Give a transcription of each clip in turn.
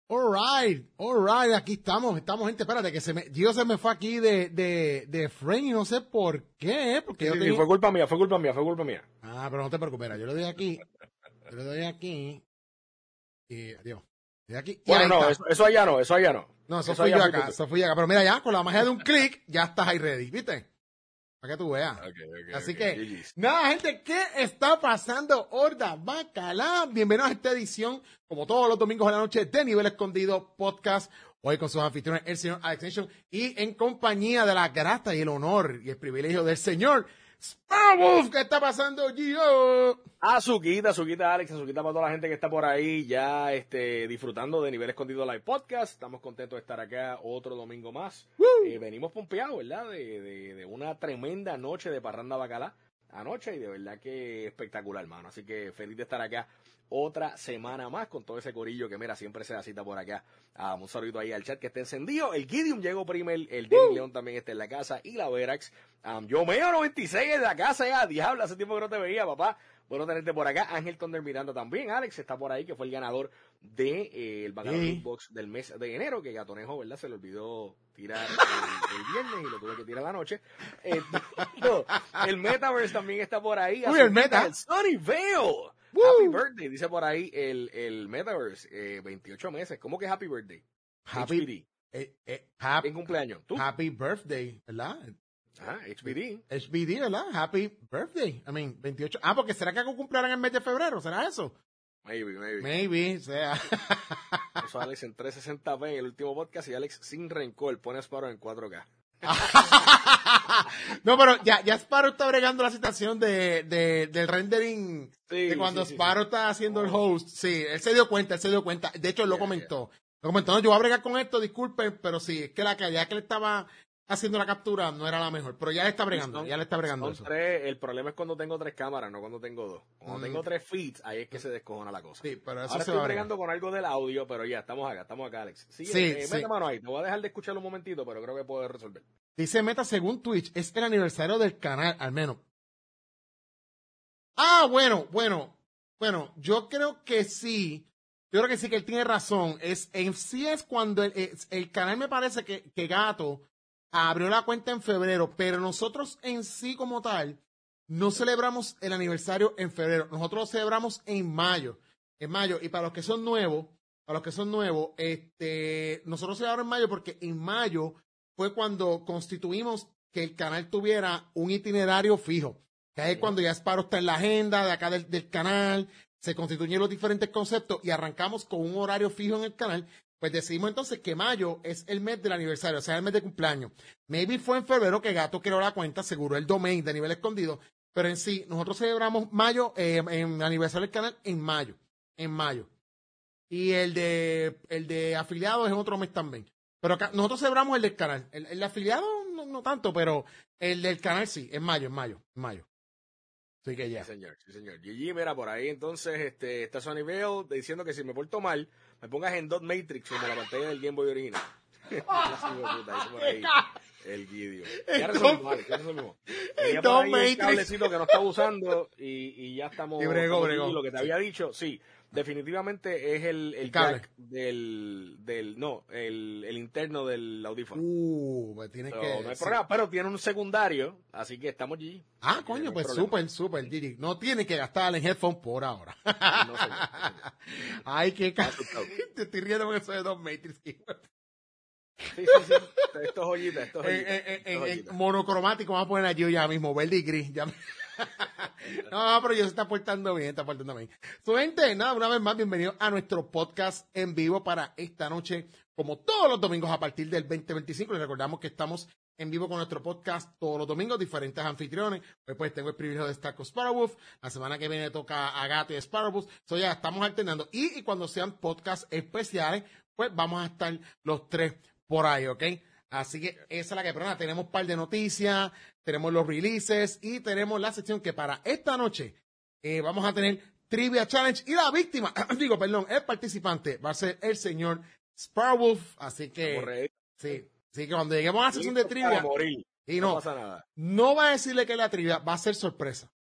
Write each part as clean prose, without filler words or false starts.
All right, aquí estamos, gente, espérate, que Gio se me fue aquí de frame y no sé por qué, porque sí, fue culpa mía. Ah, pero no te preocupes, yo le doy aquí, y adiós, de aquí, y bueno, no, eso allá no. No, eso fui yo acá, pero mira ya, con la magia de un clic, ya estás ahí ready, ¿viste? Para que tú veas. Así que, nada, gente, ¿qué está pasando? Horda Bacalá. Bienvenidos a esta edición, como todos los domingos de la noche, de Nivel Escondido Podcast. Hoy con sus anfitriones, el señor Alex Nation, y en compañía de la grata y el honor y el privilegio del señor Sparrowwolf. ¿Qué está pasando, Gio? Azuquita, Alex, azuquita para toda la gente que está por ahí ya disfrutando de Nivel Escondido Live Podcast. Estamos contentos de estar acá otro domingo más. Venimos pompeados, ¿verdad? De una tremenda noche de parranda bacalá anoche y de verdad que espectacular, hermano. Así que feliz de estar acá otra semana más con todo ese corillo que, mira, siempre se da cita por acá. Un saludito ahí al chat que está encendido. El Gideon llegó primero, el Denny León también está en la casa y la Verax. Yo meo 96 en la casa ya, diablo, hace tiempo que no te veía, papá. Bueno tenerte por acá. Ángel Thunder Miranda también. Alex está por ahí, que fue el ganador de el Bacalao Big Box del mes de enero, que Gatonejo, ¿verdad? Se le olvidó tirar el viernes y lo tuve que tirar la noche. El Metaverse también está por ahí. Uy, el Meta. El Sunnyvale. Happy birthday, dice por ahí el Metaverse. 28 meses. ¿Cómo que happy birthday? Happy, en cumpleaños. ¿Tú? Happy birthday, ¿verdad? HBD, ¿verdad? Happy birthday. 28. Porque ¿será que hago cumpleaños en el mes de febrero? ¿Será eso? Maybe, o sea. Eso Alex en 360p en el último podcast y Alex sin rencor pone a Sparrow en 4K. No, pero ya Sparrow está bregando la situación del rendering de cuando Sparrow está haciendo el host. Sí, él se dio cuenta. De hecho, él lo comentó. Lo comentó, no, yo voy a bregar con esto, disculpen, pero sí, es que la calidad que le estaba haciendo la captura no era la mejor, pero ya le está bregando, eso. El problema es cuando tengo 3 cámaras, no cuando tengo 2. Cuando tengo 3 feeds, ahí es que se descojona la cosa. Sí, pero eso ahora se estoy bregando con algo del audio, pero ya, estamos acá, Alex. Mete mano ahí, te voy a dejar de escucharlo un momentito, pero creo que puedo resolver. Dice Meta, según Twitch, es el aniversario del canal, al menos. Bueno, yo creo que sí. Yo creo que sí, que él tiene razón. Es cuando el canal, me parece que Gato abrió la cuenta en febrero, pero nosotros en sí como tal no celebramos el aniversario en febrero. Nosotros lo celebramos en mayo. Y para los que son nuevos, nosotros celebramos en mayo porque en mayo fue cuando constituimos que el canal tuviera un itinerario fijo. Que es cuando ya Sparrow está en la agenda de acá del canal, se constituyen los diferentes conceptos y arrancamos con un horario fijo en el canal. Pues decidimos entonces que mayo es el mes del aniversario, o sea, el mes de cumpleaños. Maybe fue en febrero que Gato creó la cuenta, aseguró el domain de Nivel Escondido, pero en sí, nosotros celebramos mayo, en aniversario del canal en mayo. Y el de afiliados es otro mes también. Pero acá, nosotros celebramos el del canal. El de afiliados no tanto, pero el del canal sí, en mayo. Así que ya. Sí, señor. Gigi, mira, por ahí entonces está Sunnyvale diciendo que si me porto mal, me pongas en Dot Matrix como la pantalla del Game Boy original. El Gideon. Ya resolvimos. Tenía por ahí el cablecito que no estaba usando y ya estamos. Y bregó. Lo que te había dicho, sí. Definitivamente es el jack del el interno del audífono. Pues tienes no que. No hay problema, pero tiene un secundario, así que estamos allí. Coño, pues súper, Gigi. No tiene que gastar en headphone por ahora. No sé. Ay, qué te estoy riendo con eso de Dot Matrix. Sí. Esto es joyita, en monocromático vamos a poner allí ya mismo, verde y gris. Ya. No, pero yo se está portando bien. Su gente, nada, una vez más, bienvenidos a nuestro podcast en vivo para esta noche, como todos los domingos a partir del 2025. Les recordamos que estamos en vivo con nuestro podcast todos los domingos, diferentes anfitriones. Hoy pues tengo el privilegio de estar con Sparrowwolf. La semana que viene toca a Gato y Sparrowwolf. Ya estamos alternando. Y cuando sean podcasts especiales, pues vamos a estar los 3 por ahí, ¿ok? Así que esa es la que, pero nada, tenemos un par de noticias, tenemos los releases y tenemos la sección que para esta noche vamos a tener Trivia Challenge y la víctima, el participante va a ser el señor Sparrowwolf. Así que, sí, que cuando lleguemos a la sección de trivia, y no pasa nada. No va a decirle que la trivia va a ser sorpresa.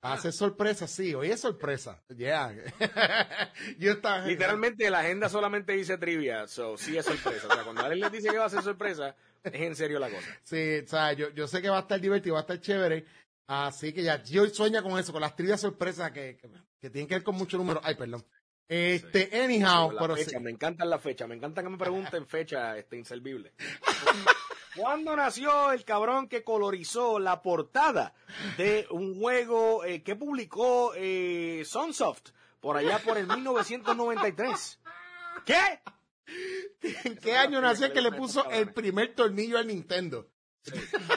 Va a ser sorpresa, sí, hoy es sorpresa. Yeah. Yo estaba... Literalmente la agenda solamente dice trivia, so sí es sorpresa. O sea, cuando Alex les dice que va a ser sorpresa, es en serio la cosa. Sí, o sea, yo sé que va a estar divertido, va a estar chévere. Así que ya, yo sueño con eso, con las trivias sorpresas que tienen que ver con muchos números. Ay, perdón. Anyhow, Sí, pero fecha, sí. me encantan las fechas, me encanta que me pregunten fecha inservible. ¿Cuándo nació el cabrón que colorizó la portada de un juego que publicó Sunsoft por allá por el 1993? ¿Qué? ¿En qué año nació el que le puso el primer tornillo al Nintendo? Sí.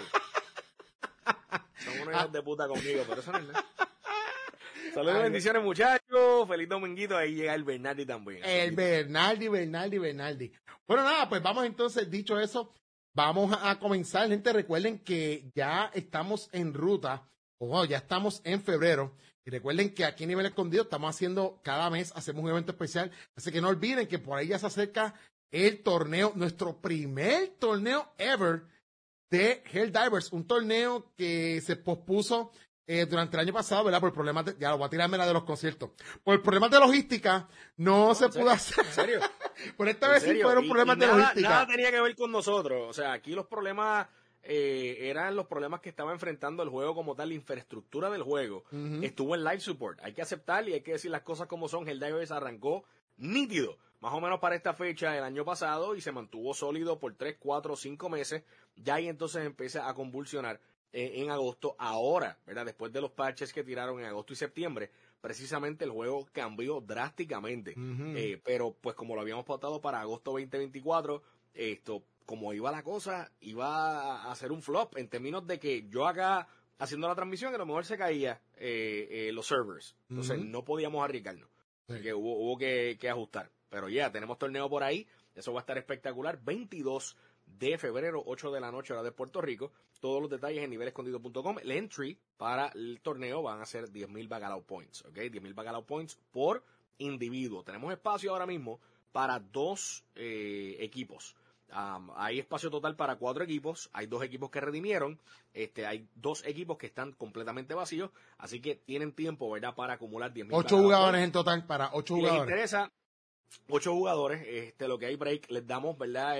Son unos hijos de puta conmigo, pero eso no es nada. Saludos y bendiciones, muchachos. Feliz dominguito. Ahí llega el Bernardi también. El Bernardi. Bueno, nada, pues vamos entonces, dicho eso, vamos a comenzar. Gente, recuerden que ya estamos en ruta, ya estamos en febrero. Y recuerden que aquí en Nivel Escondido estamos haciendo, cada mes hacemos un evento especial. Así que no olviden que por ahí ya se acerca el torneo, nuestro primer torneo ever de Helldivers. Un torneo que se pospuso durante el año pasado, ¿verdad? Por problemas de, ya lo voy a tirarme la de los conciertos. Por problemas de logística, no se pudo hacer. ¿En serio? Por esta vez sí fueron problemas de logística. Nada tenía que ver con nosotros. O sea, aquí los problemas eran los problemas que estaba enfrentando el juego como tal, la infraestructura del juego. Estuvo en live support. Hay que aceptar y hay que decir las cosas como son. Helldivers arrancó nítido, más o menos para esta fecha el año pasado, y se mantuvo sólido por 3, 4, 5 meses. Ya ahí entonces empieza a convulsionar en agosto. Ahora, ¿verdad? Después de los parches que tiraron en agosto y septiembre, precisamente el juego cambió drásticamente. Pero pues como lo habíamos pautado para agosto 2024, como iba la cosa, iba a ser un flop en términos de que yo acá haciendo la transmisión a lo mejor se caía los servers. Entonces no podíamos arriesgarnos. Así que hubo que ajustar. Pero ya, tenemos torneo por ahí. Eso va a estar espectacular. 22 de febrero, 8 de la noche, hora de Puerto Rico. Todos los detalles en nivelescondido.com. El entry para el torneo van a ser 10,000 Bacalao Points. ¿Ok? 10,000 Bacalao Points por individuo. Tenemos espacio ahora mismo para 2 equipos. Hay espacio total para 4 equipos. Hay 2 equipos que redimieron. Hay 2 equipos que están completamente vacíos. Así que tienen tiempo, ¿verdad?, para acumular 10,000 8 jugadores en total para 8 si jugadores. les interesa, 8 jugadores, lo que hay break, les damos, ¿verdad?,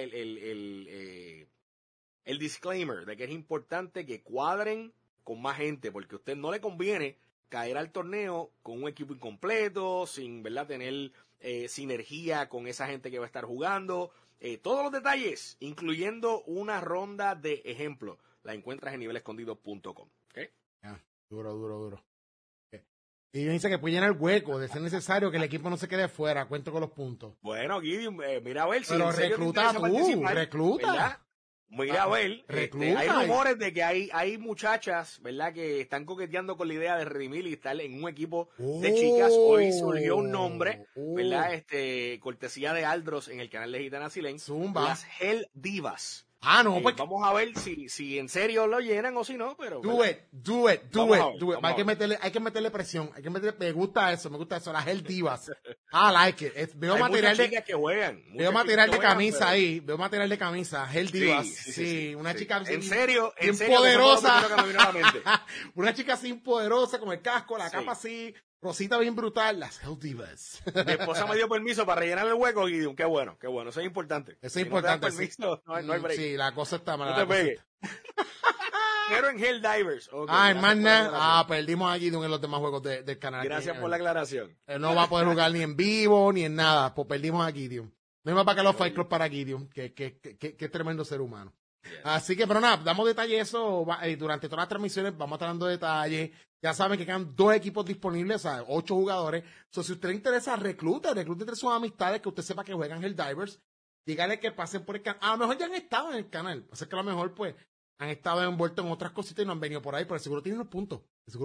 el disclaimer de que es importante que cuadren con más gente, porque a usted no le conviene caer al torneo con un equipo incompleto, sin, ¿verdad?, tener sinergia con esa gente que va a estar jugando. Todos los detalles, incluyendo una ronda de ejemplo, la encuentras en nivelescondido.com. ¿Okay? Duro. Y dice que puede llenar el hueco, de ser necesario que el equipo no se quede fuera. Cuento con los puntos. Bueno, Gideon, mira a ver si pero en serio recluta tú, recluta. ¿verdad? Mira a ver, recluta. hay rumores de que hay muchachas, ¿verdad?, que están coqueteando con la idea de redimir y estar en un equipo de chicas. Hoy surgió un nombre, ¿verdad?, cortesía de Aldros en el canal de Gitana Silén. Zumba. Las Hell Divas. No, pues vamos a ver si en serio lo llenan o si no, pero do it. Hay que meterle presión, me gusta eso, las Hell Divas. I like it. Veo hay material muchas chicas que juegan. Veo material de camisa ahí, veo material de camisa, Hell Divas. Sí, una chica en serio, poderosa. Que me vino a la mente. Una chica así poderosa con el casco, la capa así, rosita bien brutal, las Hell Divas. Mi esposa me dio permiso para rellenar el hueco, Gideon. Qué bueno, eso es importante. Eso es importante. No te das permiso, no hay break. Sí, la cosa está mala. No te pegues. Pero en Helldivers. Okay, hermana. Perdimos a Gideon en los demás juegos del canal. Gracias por la aclaración. Él no va a poder jugar ni en vivo ni en nada. Pues perdimos a Gideon. No hay más para que los Fight Club para Gideon. Que tremendo ser humano. Yeah. Así que, pero nada, damos detalles eso. Durante todas las transmisiones vamos a estar dando detalles. Ya saben que quedan 2 equipos disponibles, o sea, 8 jugadores. Si usted le interesa, reclute entre sus amistades que usted sepa que juegan Helldivers. Dígale que pasen por el canal. A lo mejor ya han estado en el canal. O sea que a lo mejor, pues, han estado envueltos en otras cositas y no han venido por ahí, pero seguro tienen los puntos.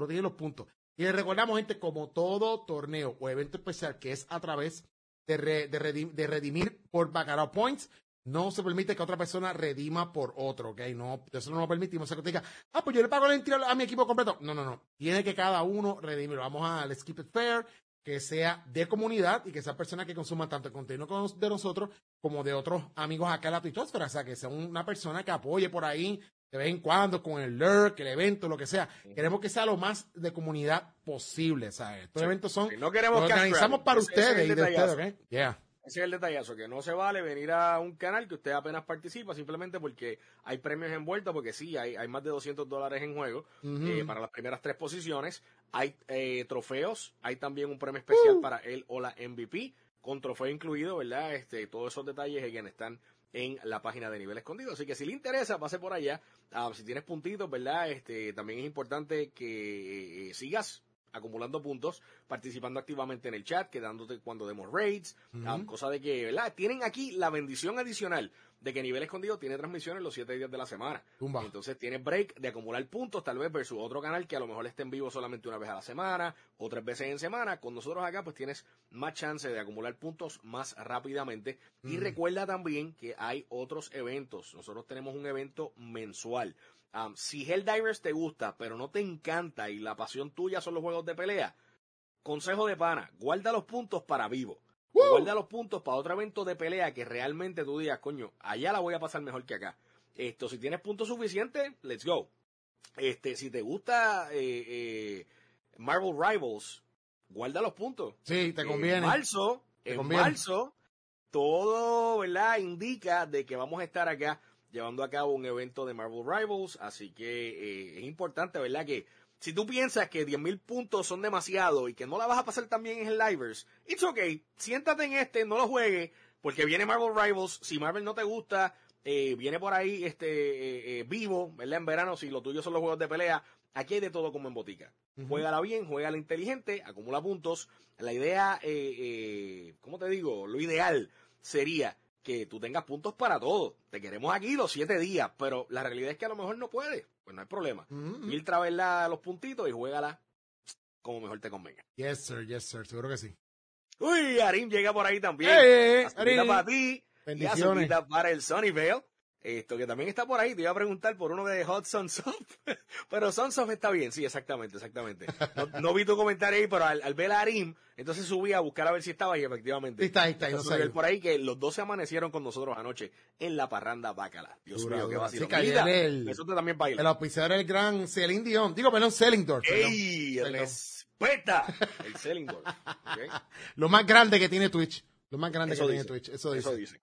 Y les recordamos, gente, como todo torneo o evento especial que es a través de redimir por Bacalao Points, no se permite que otra persona redima por otro, ¿ok? No, eso no lo permitimos. O sea, que usted diga, pues yo le pago la entrada a mi equipo completo. No. Tiene que cada uno redimir. Vamos al Skip It Fair, que sea de comunidad y que sea persona que consuma tanto el contenido de nosotros como de otros amigos acá en la Twitchosfera. O sea, que sea una persona que apoye por ahí de vez en cuando con el lurk, el evento, lo que sea. Queremos que sea lo más de comunidad posible, ¿sabes? Estos eventos son, no queremos los organizamos para ustedes y de ustedes, ¿ok? Yeah. Ese es el detallazo, que no se vale venir a un canal que usted apenas participa simplemente porque hay premios envueltos, porque sí, hay más de $200 en juego para las primeras 3 posiciones. Hay trofeos, hay también un premio especial para él o la MVP, con trofeo incluido, ¿verdad? Todos esos detalles están en la página de Nivel Escondido. Así que si le interesa, pase por allá. Si tienes puntitos, ¿verdad? También es importante que sigas acumulando puntos, participando activamente en el chat, quedándote cuando demos raids, cosa de que, ¿verdad? Tienen aquí la bendición adicional de que Nivel Escondido tiene transmisiones los 7 días de la semana. Entonces tiene break de acumular puntos, tal vez versus otro canal que a lo mejor esté en vivo solamente una vez a la semana o 3 veces en semana. Con nosotros acá pues tienes más chance de acumular puntos más rápidamente. Y recuerda también que hay otros eventos. Nosotros tenemos un evento mensual. Si Helldivers te gusta, pero no te encanta y la pasión tuya son los juegos de pelea, consejo de pana, guarda los puntos para vivo. Guarda los puntos para otro evento de pelea que realmente tú digas, coño, allá la voy a pasar mejor que acá. Si tienes puntos suficientes, let's go. Si te gusta Marvel Rivals, guarda los puntos. Sí, te conviene. En marzo, todo, ¿verdad? Indica de que vamos a estar acá llevando a cabo un evento de Marvel Rivals, así que es importante, ¿verdad? Que si tú piensas que 10,000 puntos son demasiado y que no la vas a pasar tan bien en el Livers, it's okay, siéntate en no lo juegues, porque viene Marvel Rivals. Si Marvel no te gusta, viene por ahí vivo, ¿verdad? En verano, si lo tuyo son los juegos de pelea, aquí hay de todo como en botica. Juégala bien, juégala inteligente, acumula puntos. La idea, ¿cómo te digo? Lo ideal sería que tú tengas puntos para todo. Te queremos aquí los 7 días, pero la realidad es que a lo mejor no puedes. Pues no hay problema. Filtra, ¿verdad?, los puntitos y juégala como mejor te convenga. Yes, sir, seguro que sí. Uy, Arim llega por ahí también. Arim, para ti. bendiciones. Y para el Sunnyvale. Que también está por ahí. Te iba a preguntar por uno de Hot Sunsoft. Pero Sunsoft está bien. Sí, exactamente. No vi tu comentario ahí, pero al ver a Arim, entonces subí a buscar a ver si estaba y efectivamente. Está ahí. No sé. Por ahí que los dos se amanecieron con nosotros anoche en la parranda Bacala. Dios mío, qué vacilo. Eso también baila. El auspiciador del gran Celine Dion. Sellingdorf. ¡Ey! ¡Respeta! El Sellingdorf. ¿Okay? Lo más grande que tiene Twitch. Eso dice.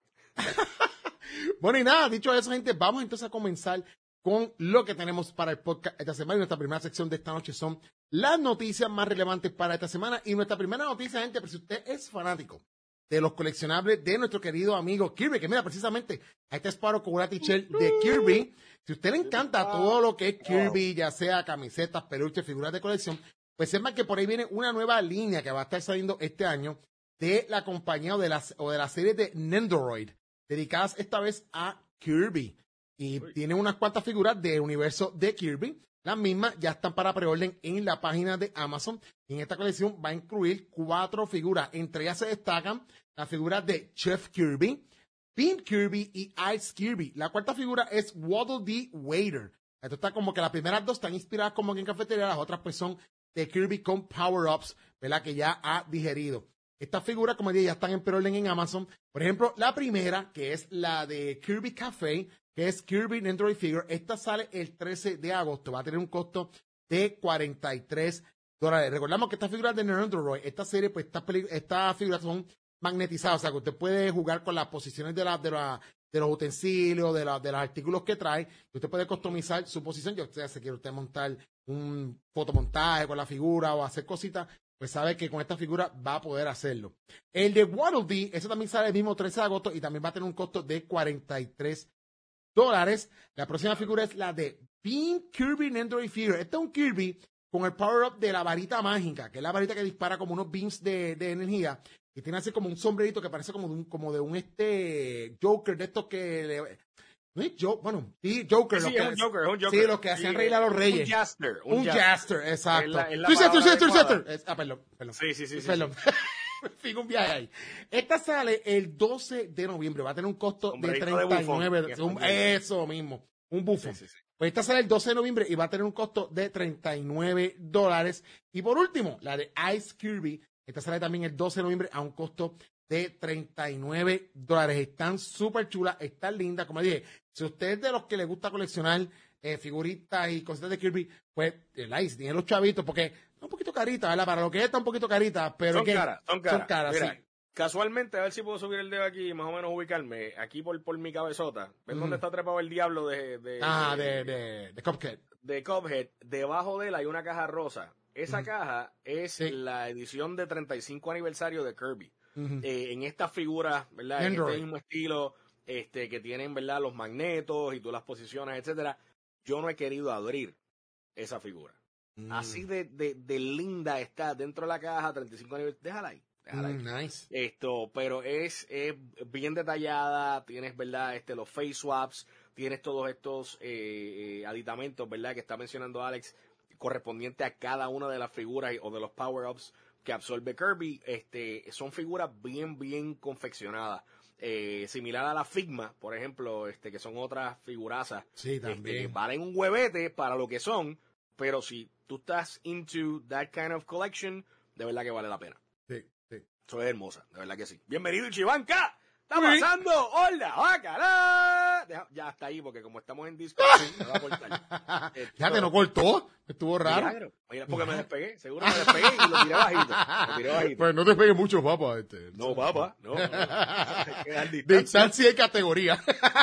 Bueno, y nada, dicho eso, gente, vamos entonces a comenzar con lo que tenemos para el podcast esta semana. Y nuestra primera sección de esta noche son las noticias más relevantes para esta semana. Y nuestra primera noticia, gente, pero si usted es fanático de los coleccionables de nuestro querido amigo Kirby, que mira, precisamente, a este Sparrow con una t-shirt de Kirby. Si a usted le encanta todo lo que es Kirby, ya sea camisetas, peluches, figuras de colección, pues sepa que por ahí viene una nueva línea que va a estar saliendo este año de la compañía o de la serie de Nendoroid, dedicadas esta vez a Kirby. Y tiene unas cuantas figuras del universo de Kirby. Las mismas ya están para preorden en la página de Amazon. Y en esta colección va a incluir 4 figuras. Entre ellas se destacan las figuras de Chef Kirby, Pink Kirby y Ice Kirby. La cuarta figura es Waddle Dee Waiter. Esto está como que las primeras 2 están inspiradas como que en cafetería. Las otras pues son de Kirby con Power-Ups, ¿verdad? Que ya ha digerido. Estas figuras, como dije, ya están en preorden en Amazon. Por ejemplo, la primera, que es la de Kirby Café, que es Kirby Nendoroid Figure. Esta sale el 13 de agosto. Va a tener un costo de $43. Recordamos que estas figuras de Nendoroid, esta serie, pues estas figuras son magnetizadas. O sea, que usted puede jugar con las posiciones de los utensilios, de los artículos que trae. Y usted puede customizar su posición. Ya usted se quiere usted montar un fotomontaje con la figura o hacer cositas, pues sabe que con esta figura va a poder hacerlo. El de Waddle Dee, ese también sale el mismo 13 de agosto y también va a tener un costo de $43. La próxima figura es la de Pink Kirby Nendoroid Figure. Este es un Kirby con el power-up de la varita mágica, que es la varita que dispara como unos beams de energía, y tiene así como un sombrerito que parece como de un Joker de estos que no es Joker, sí, Joker. Sí, es un Joker. Sí, los que hacían reír a los reyes. Un Jaster, exacto. Perdón. Sí. Perdón. Fijo un viaje ahí. Esta sale el 12 de noviembre. Va a tener un costo de $39. Eso mismo. Un bufón. Sí. Pues esta sale el 12 de noviembre y va a tener un costo de $39. Y por último, la de Ice Kirby. Esta sale también el 12 de noviembre a un costo de $39. Están súper chulas, están lindas. Como dije, si usted es de los que le gusta coleccionar figuritas y cositas de Kirby, pues, si tiene los chavitos, porque es un poquito carita, ¿verdad? Para lo que es, está un poquito carita, pero son caras. Son caras, mira, sí. Casualmente, a ver si puedo subir el dedo aquí y más o menos ubicarme. Aquí por mi cabezota. ¿Ves dónde está trepado el diablo de Cuphead? De Cuphead. Debajo de él hay una caja rosa. Esa caja es la edición de 35 aniversario de Kirby. En estas figuras, ¿verdad? En este mismo estilo, que tienen, ¿verdad? Los magnetos y todas las posiciones, etcétera. Yo no he querido abrir esa figura. Así de linda está dentro de la caja, 35 aniversario. Déjala ahí. Nice. Pero es bien detallada, tienes, ¿verdad? Los face swaps, tienes todos estos aditamentos, ¿verdad? Que está mencionando Alex, correspondiente a cada una de las figuras o de los power-ups que absorbe Kirby. Son figuras bien confeccionadas. Similar a la Figma, por ejemplo, que son otras figurazas. Sí, también. Que valen un huevete para lo que son, pero si tú estás into that kind of collection, de verdad que vale la pena. Sí. Eso es hermosa, de verdad que sí. Bienvenido, Ichibanka. ¿Está pasando? ¡Hola, bacala! Ya está ahí, porque como estamos en Discord, me va a cortar. Ya te no cortó. Estuvo raro. Milagro. Mira, porque me despegué. Seguro me despegué y lo tiré bajito. Pues no te pegues mucho, papá. No, papá. No. Distancia y categoría.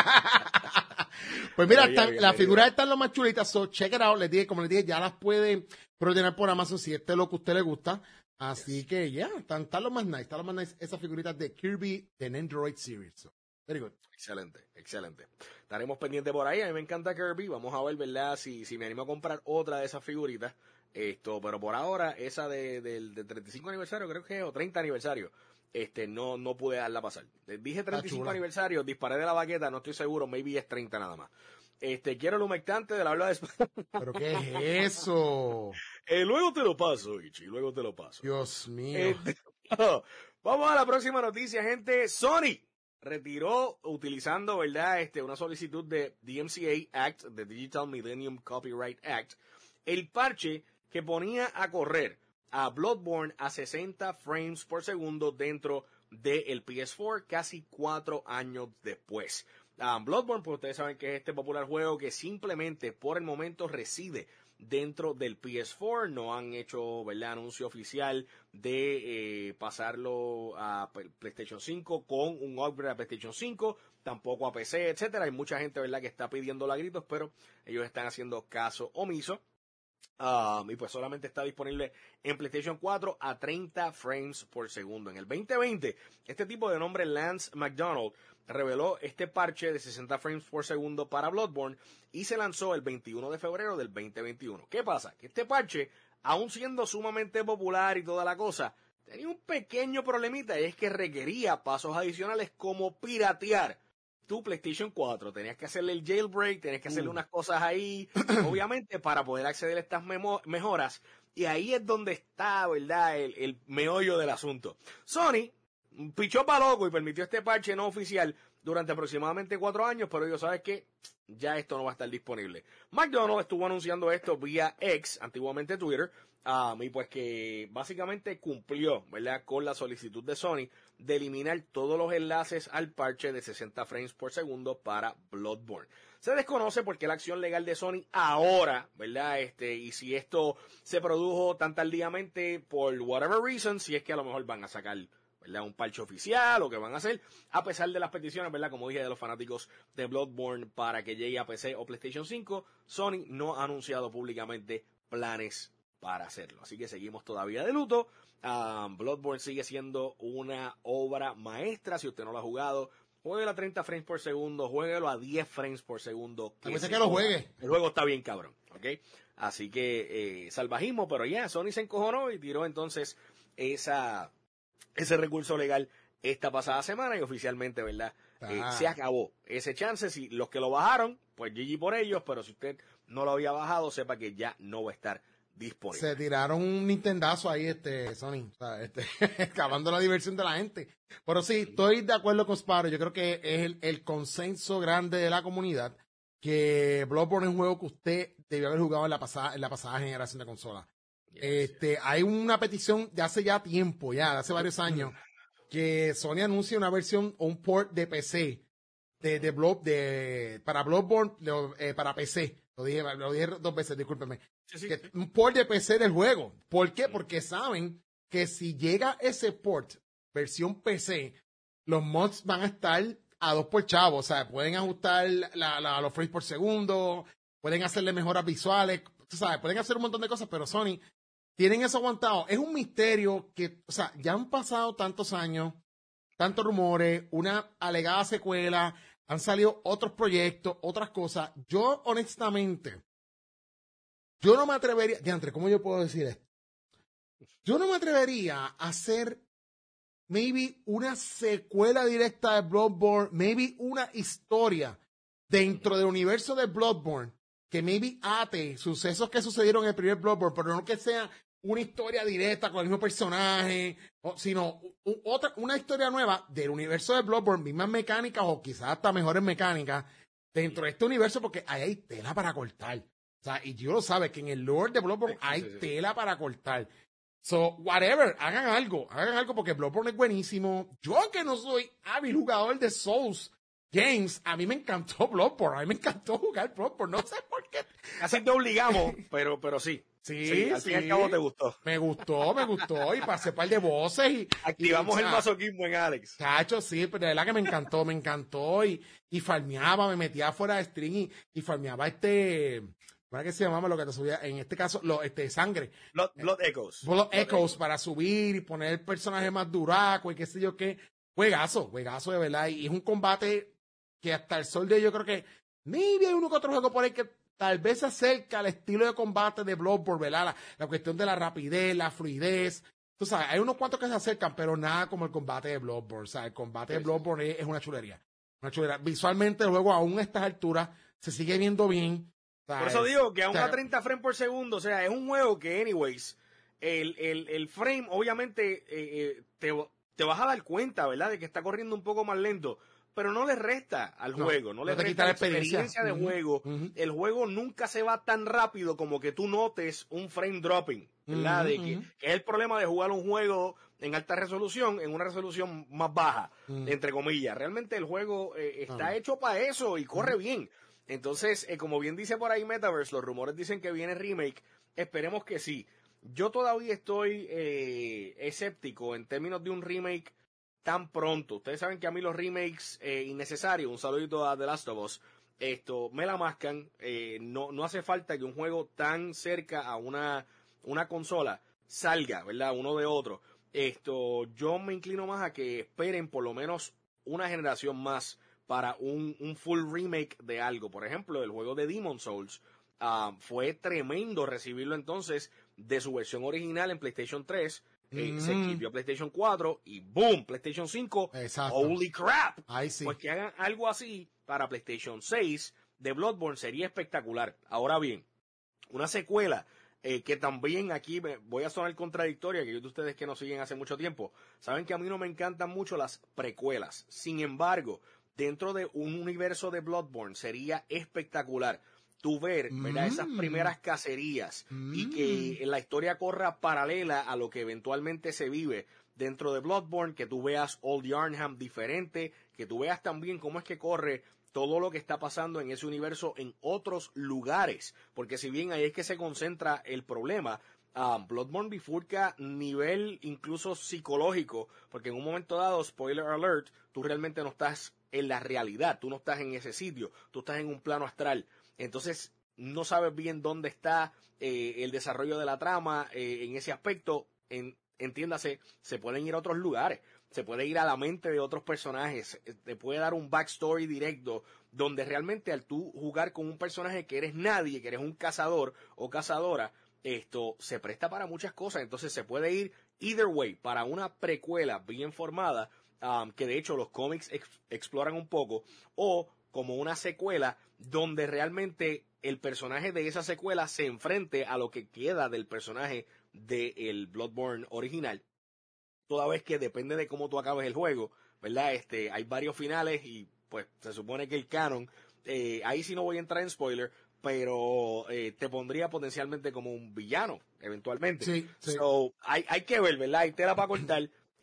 Pues mira, las figuras están lo más chulitas. So, check it out. Como les dije, ya las pueden preordenar por Amazon si este es lo que a usted le gusta. Así que ya, están lo más nice. Están lo más nice esas figuritas de Kirby de Nendoroid Series. So, very good. Excelente. Estaremos pendientes por ahí. A mí me encanta Kirby. Vamos a ver, ¿verdad? Si me animo a comprar otra de esas figuritas. Pero por ahora, esa del 35 aniversario, creo que es, o 30 aniversario, no pude darla pasar. Dije 35 aniversario, disparé de la baqueta, no estoy seguro, maybe es 30 nada más. Quiero el humectante de la habla de ¿Pero qué es eso? Luego te lo paso, Ichi, luego te lo paso. Dios mío. Vamos a la próxima noticia, gente. Sony retiró, utilizando, ¿verdad? Una solicitud de DMCA Act, de Digital Millennium Copyright Act, el parche que ponía a correr a Bloodborne a 60 frames por segundo dentro del PS4 casi 4 años después. Bloodborne, pues ustedes saben que es este popular juego que simplemente por el momento reside dentro del PS4. No han hecho, ¿verdad?, anuncio oficial de pasarlo a PlayStation 5 con un upgrade a PlayStation 5, tampoco a PC, etcétera. Hay mucha gente, ¿verdad?, que está pidiendo a gritos, pero ellos están haciendo caso omiso. Y pues solamente está disponible en PlayStation 4 a 30 frames por segundo. En el 2020, este tipo de nombre, Lance McDonald, reveló este parche de 60 frames por segundo para Bloodborne y se lanzó el 21 de febrero del 2021. ¿Qué pasa? Que este parche, aún siendo sumamente popular y toda la cosa, tenía un pequeño problemita, y es que requería pasos adicionales como piratear tu PlayStation 4. Tenías que hacerle el jailbreak, tenías que hacerle unas cosas ahí, obviamente, para poder acceder a estas mejoras. Y ahí es donde está, ¿verdad?, el meollo del asunto. Sony pichó para loco y permitió este parche no oficial durante aproximadamente 4 años, pero yo, ¿sabes qué? Ya esto no va a estar disponible. McDonald's estuvo anunciando esto vía X, antiguamente Twitter, y pues que básicamente cumplió, ¿verdad?, con la solicitud de Sony de eliminar todos los enlaces al parche de 60 frames por segundo para Bloodborne. Se desconoce por qué la acción legal de Sony ahora, ¿verdad?, y si esto se produjo tan tardíamente por whatever reason, si es que a lo mejor van a sacar, ¿verdad?, un parche oficial o que van a hacer, a pesar de las peticiones, ¿verdad?, como dije, de los fanáticos de Bloodborne para que llegue a PC o PlayStation 5, Sony no ha anunciado públicamente planes para hacerlo. Así que seguimos todavía de luto. Bloodborne sigue siendo una obra maestra. Si usted no lo ha jugado, jueguelo a 30 frames por segundo, jueguelo a 10 frames por segundo. Que lo juegue. El juego está bien cabrón, ¿ok? Así que salvajismo, pero ya, Sony se encojonó y tiró entonces ese recurso legal esta pasada semana y oficialmente, ¿verdad? Se acabó ese chance. Si los que lo bajaron, pues GG por ellos, pero si usted no lo había bajado, sepa que ya no va a estar disponible. Se tiraron un Nintendazo ahí, Sony, o sea, acabando la diversión de la gente. Pero sí, estoy de acuerdo con Sparrow. Yo creo que es el consenso grande de la comunidad que Bloodborne es un juego que usted debió haber jugado en la pasada generación de consolas. Hay una petición de hace ya tiempo, de hace varios años, que Sony anuncia una versión o un port de PC para Bloodborne para PC. Lo dije 2 veces, discúlpeme. Sí. Un port de PC del juego. ¿Por qué? Porque saben que si llega ese port, versión PC, los mods van a estar a 2 por chavo. O sea, pueden ajustar los frames por segundo, pueden hacerle mejoras visuales, tú sabes, pueden hacer un montón de cosas, pero Sony tienen eso aguantado. Es un misterio que, o sea, ya han pasado tantos años, tantos rumores, una alegada secuela, han salido otros proyectos, otras cosas. Yo, honestamente, yo no me atrevería, diantre, ¿cómo yo puedo decir esto? Yo no me atrevería a hacer maybe una secuela directa de Bloodborne, maybe una historia dentro del universo de Bloodborne, que maybe ate sucesos que sucedieron en el primer Bloodborne, pero no que sea una historia directa con el mismo personaje, sino una historia nueva del universo de Bloodborne, mismas mecánicas o quizás hasta mejores mecánicas dentro de este universo, porque ahí hay tela para cortar. O sea, y yo lo sabe que en el lore de Bloodborne hay tela para cortar. So, whatever, hagan algo porque Bloodborne es buenísimo. Yo que no soy hábil jugador de Souls Games, a mí me encantó Bloodborne, a mí me encantó jugar Bloodborne, no sé por qué. Casi te obligamos, pero sí. Sí, al fin y al cabo te gustó. Me gustó, y pasé un par de voces y... Activamos el masoquismo en Alex. Cacho, sí, pero de verdad que me encantó, y farmeaba, me metía fuera de stream y farmeaba ¿cómo era que se llamaba lo que te subía? En este caso, sangre. Blood Echoes. Blood Echoes para subir y poner el personaje más duraco y qué sé yo qué. Juegazo de verdad. Y es un combate que hasta el sol de hoy yo creo que maybe hay uno que otro juego por ahí que tal vez se acerca al estilo de combate de Bloodborne, ¿verdad? La cuestión de la rapidez, la fluidez. Tú sabes, hay unos cuantos que se acercan, pero nada como el combate de Bloodborne. O sea, el combate de Bloodborne es una chulería. Una chulería. Visualmente el juego aún a estas alturas se sigue viendo bien. Por eso digo que aún a 30 frames por segundo, o sea, es un juego que, anyways, el frame, obviamente, te vas a dar cuenta, ¿verdad?, de que está corriendo un poco más lento, pero no le resta al juego, no le resta la experiencia de juego. El juego nunca se va tan rápido como que tú notes un frame dropping, ¿verdad? Que es el problema de jugar un juego en alta resolución, en una resolución más baja, entre comillas. Realmente el juego está hecho para eso y corre bien. Entonces, como bien dice por ahí Metaverse, los rumores dicen que viene remake. Esperemos que sí. Yo todavía estoy escéptico en términos de un remake tan pronto. Ustedes saben que a mí los remakes innecesarios, un saludito a The Last of Us, me la mascan. No hace falta que un juego tan cerca a una consola salga, ¿verdad? Uno de otro. Yo me inclino más a que esperen por lo menos una generación más para un full remake de algo. Por ejemplo, el juego de Demon's Souls fue tremendo recibirlo entonces de su versión original en PlayStation 3. Se escribió a PlayStation 4 y ¡boom! PlayStation 5. Exacto. ¡Holy crap! Ahí sí. Pues que hagan algo así para PlayStation 6 de Bloodborne sería espectacular. Ahora bien, una secuela que también aquí voy a sonar contradictoria, que yo de ustedes que nos siguen hace mucho tiempo, saben que a mí no me encantan mucho las precuelas. Sin embargo, dentro de un universo de Bloodborne sería espectacular tú ver, ¿verdad?, esas primeras cacerías y que la historia corra paralela a lo que eventualmente se vive dentro de Bloodborne, que tú veas Old Yarnham diferente, que tú veas también cómo es que corre todo lo que está pasando en ese universo en otros lugares, porque si bien ahí es que se concentra el problema, Bloodborne bifurca nivel incluso psicológico, porque en un momento dado, spoiler alert, tú realmente no estás en la realidad, tú no estás en ese sitio, tú estás en un plano astral, entonces no sabes bien dónde está el desarrollo de la trama en ese aspecto, entiéndase, se pueden ir a otros lugares, se puede ir a la mente de otros personajes, te puede dar un backstory directo, donde realmente al tú jugar con un personaje que eres nadie, que eres un cazador o cazadora, esto se presta para muchas cosas, entonces se puede ir either way, para una precuela bien formada, que de hecho los cómics exploran un poco, o como una secuela donde realmente el personaje de esa secuela se enfrente a lo que queda del personaje del Bloodborne original, toda vez que depende de cómo tú acabes el juego, ¿verdad? Hay varios finales y pues se supone que el canon, ahí sí no voy a entrar en spoiler, pero te pondría potencialmente como un villano, eventualmente. Sí. So, hay que ver, ¿verdad? Hay tela para cortar.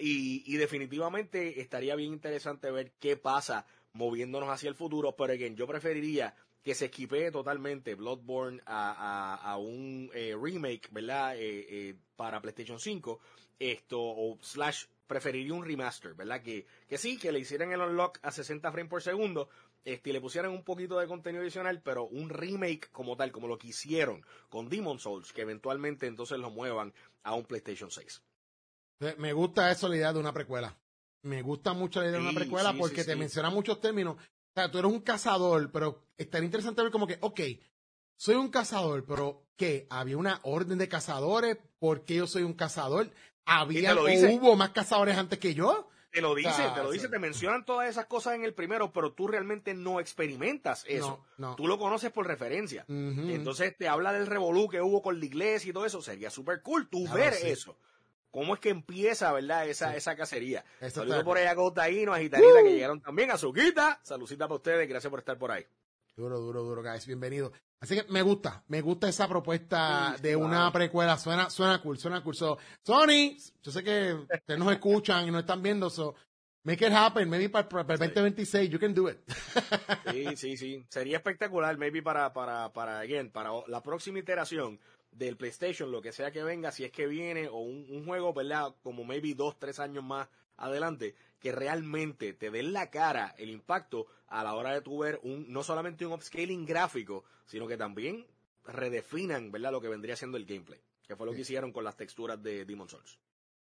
Y definitivamente estaría bien interesante ver qué pasa moviéndonos hacia el futuro, pero again, yo preferiría que se esquipee totalmente Bloodborne a un remake, ¿verdad? Para PlayStation 5, preferiría un remaster, ¿verdad? Que sí, que le hicieran el unlock a 60 frames por segundo, y le pusieran un poquito de contenido adicional, pero un remake como tal, como lo que hicieron con Demon's Souls, que eventualmente entonces lo muevan a un PlayStation 6. Me gusta eso, la idea de una precuela. Me gusta mucho la idea de una precuela porque te menciona muchos términos. O sea, tú eres un cazador, pero estaría interesante ver como que, ok, soy un cazador, pero ¿qué? ¿Había una orden de cazadores? ¿Por qué yo soy un cazador? ¿Había o hubo más cazadores antes que yo? Te lo dice, te mencionan todas esas cosas en el primero, pero tú realmente no experimentas eso. No. Tú lo conoces por referencia. Entonces te habla del revolú que hubo con la iglesia y todo eso. Sería súper cool tú ver eso. ¿Cómo es que empieza, verdad, esa cacería? Saludos por allá a Cotaíno, a Gitanita, que llegaron también, a Zuquita. Saludcita para ustedes, gracias por estar por ahí. Duro, guys, bienvenido. Así que me gusta esa propuesta de una precuela, suena cool. So, Sony, yo sé que ustedes nos escuchan y nos están viendo, so make it happen, maybe para el 2026, you can do it. Sí, sería espectacular, maybe para la próxima iteración del PlayStation, lo que sea que venga, si es que viene, o un juego, ¿verdad? Como maybe 2-3 años más adelante, que realmente te den la cara, el impacto a la hora de tu ver no solamente un upscaling gráfico, sino que también redefinan, ¿verdad? Lo que vendría siendo el gameplay, que fue lo que hicieron con las texturas de Demon's Souls.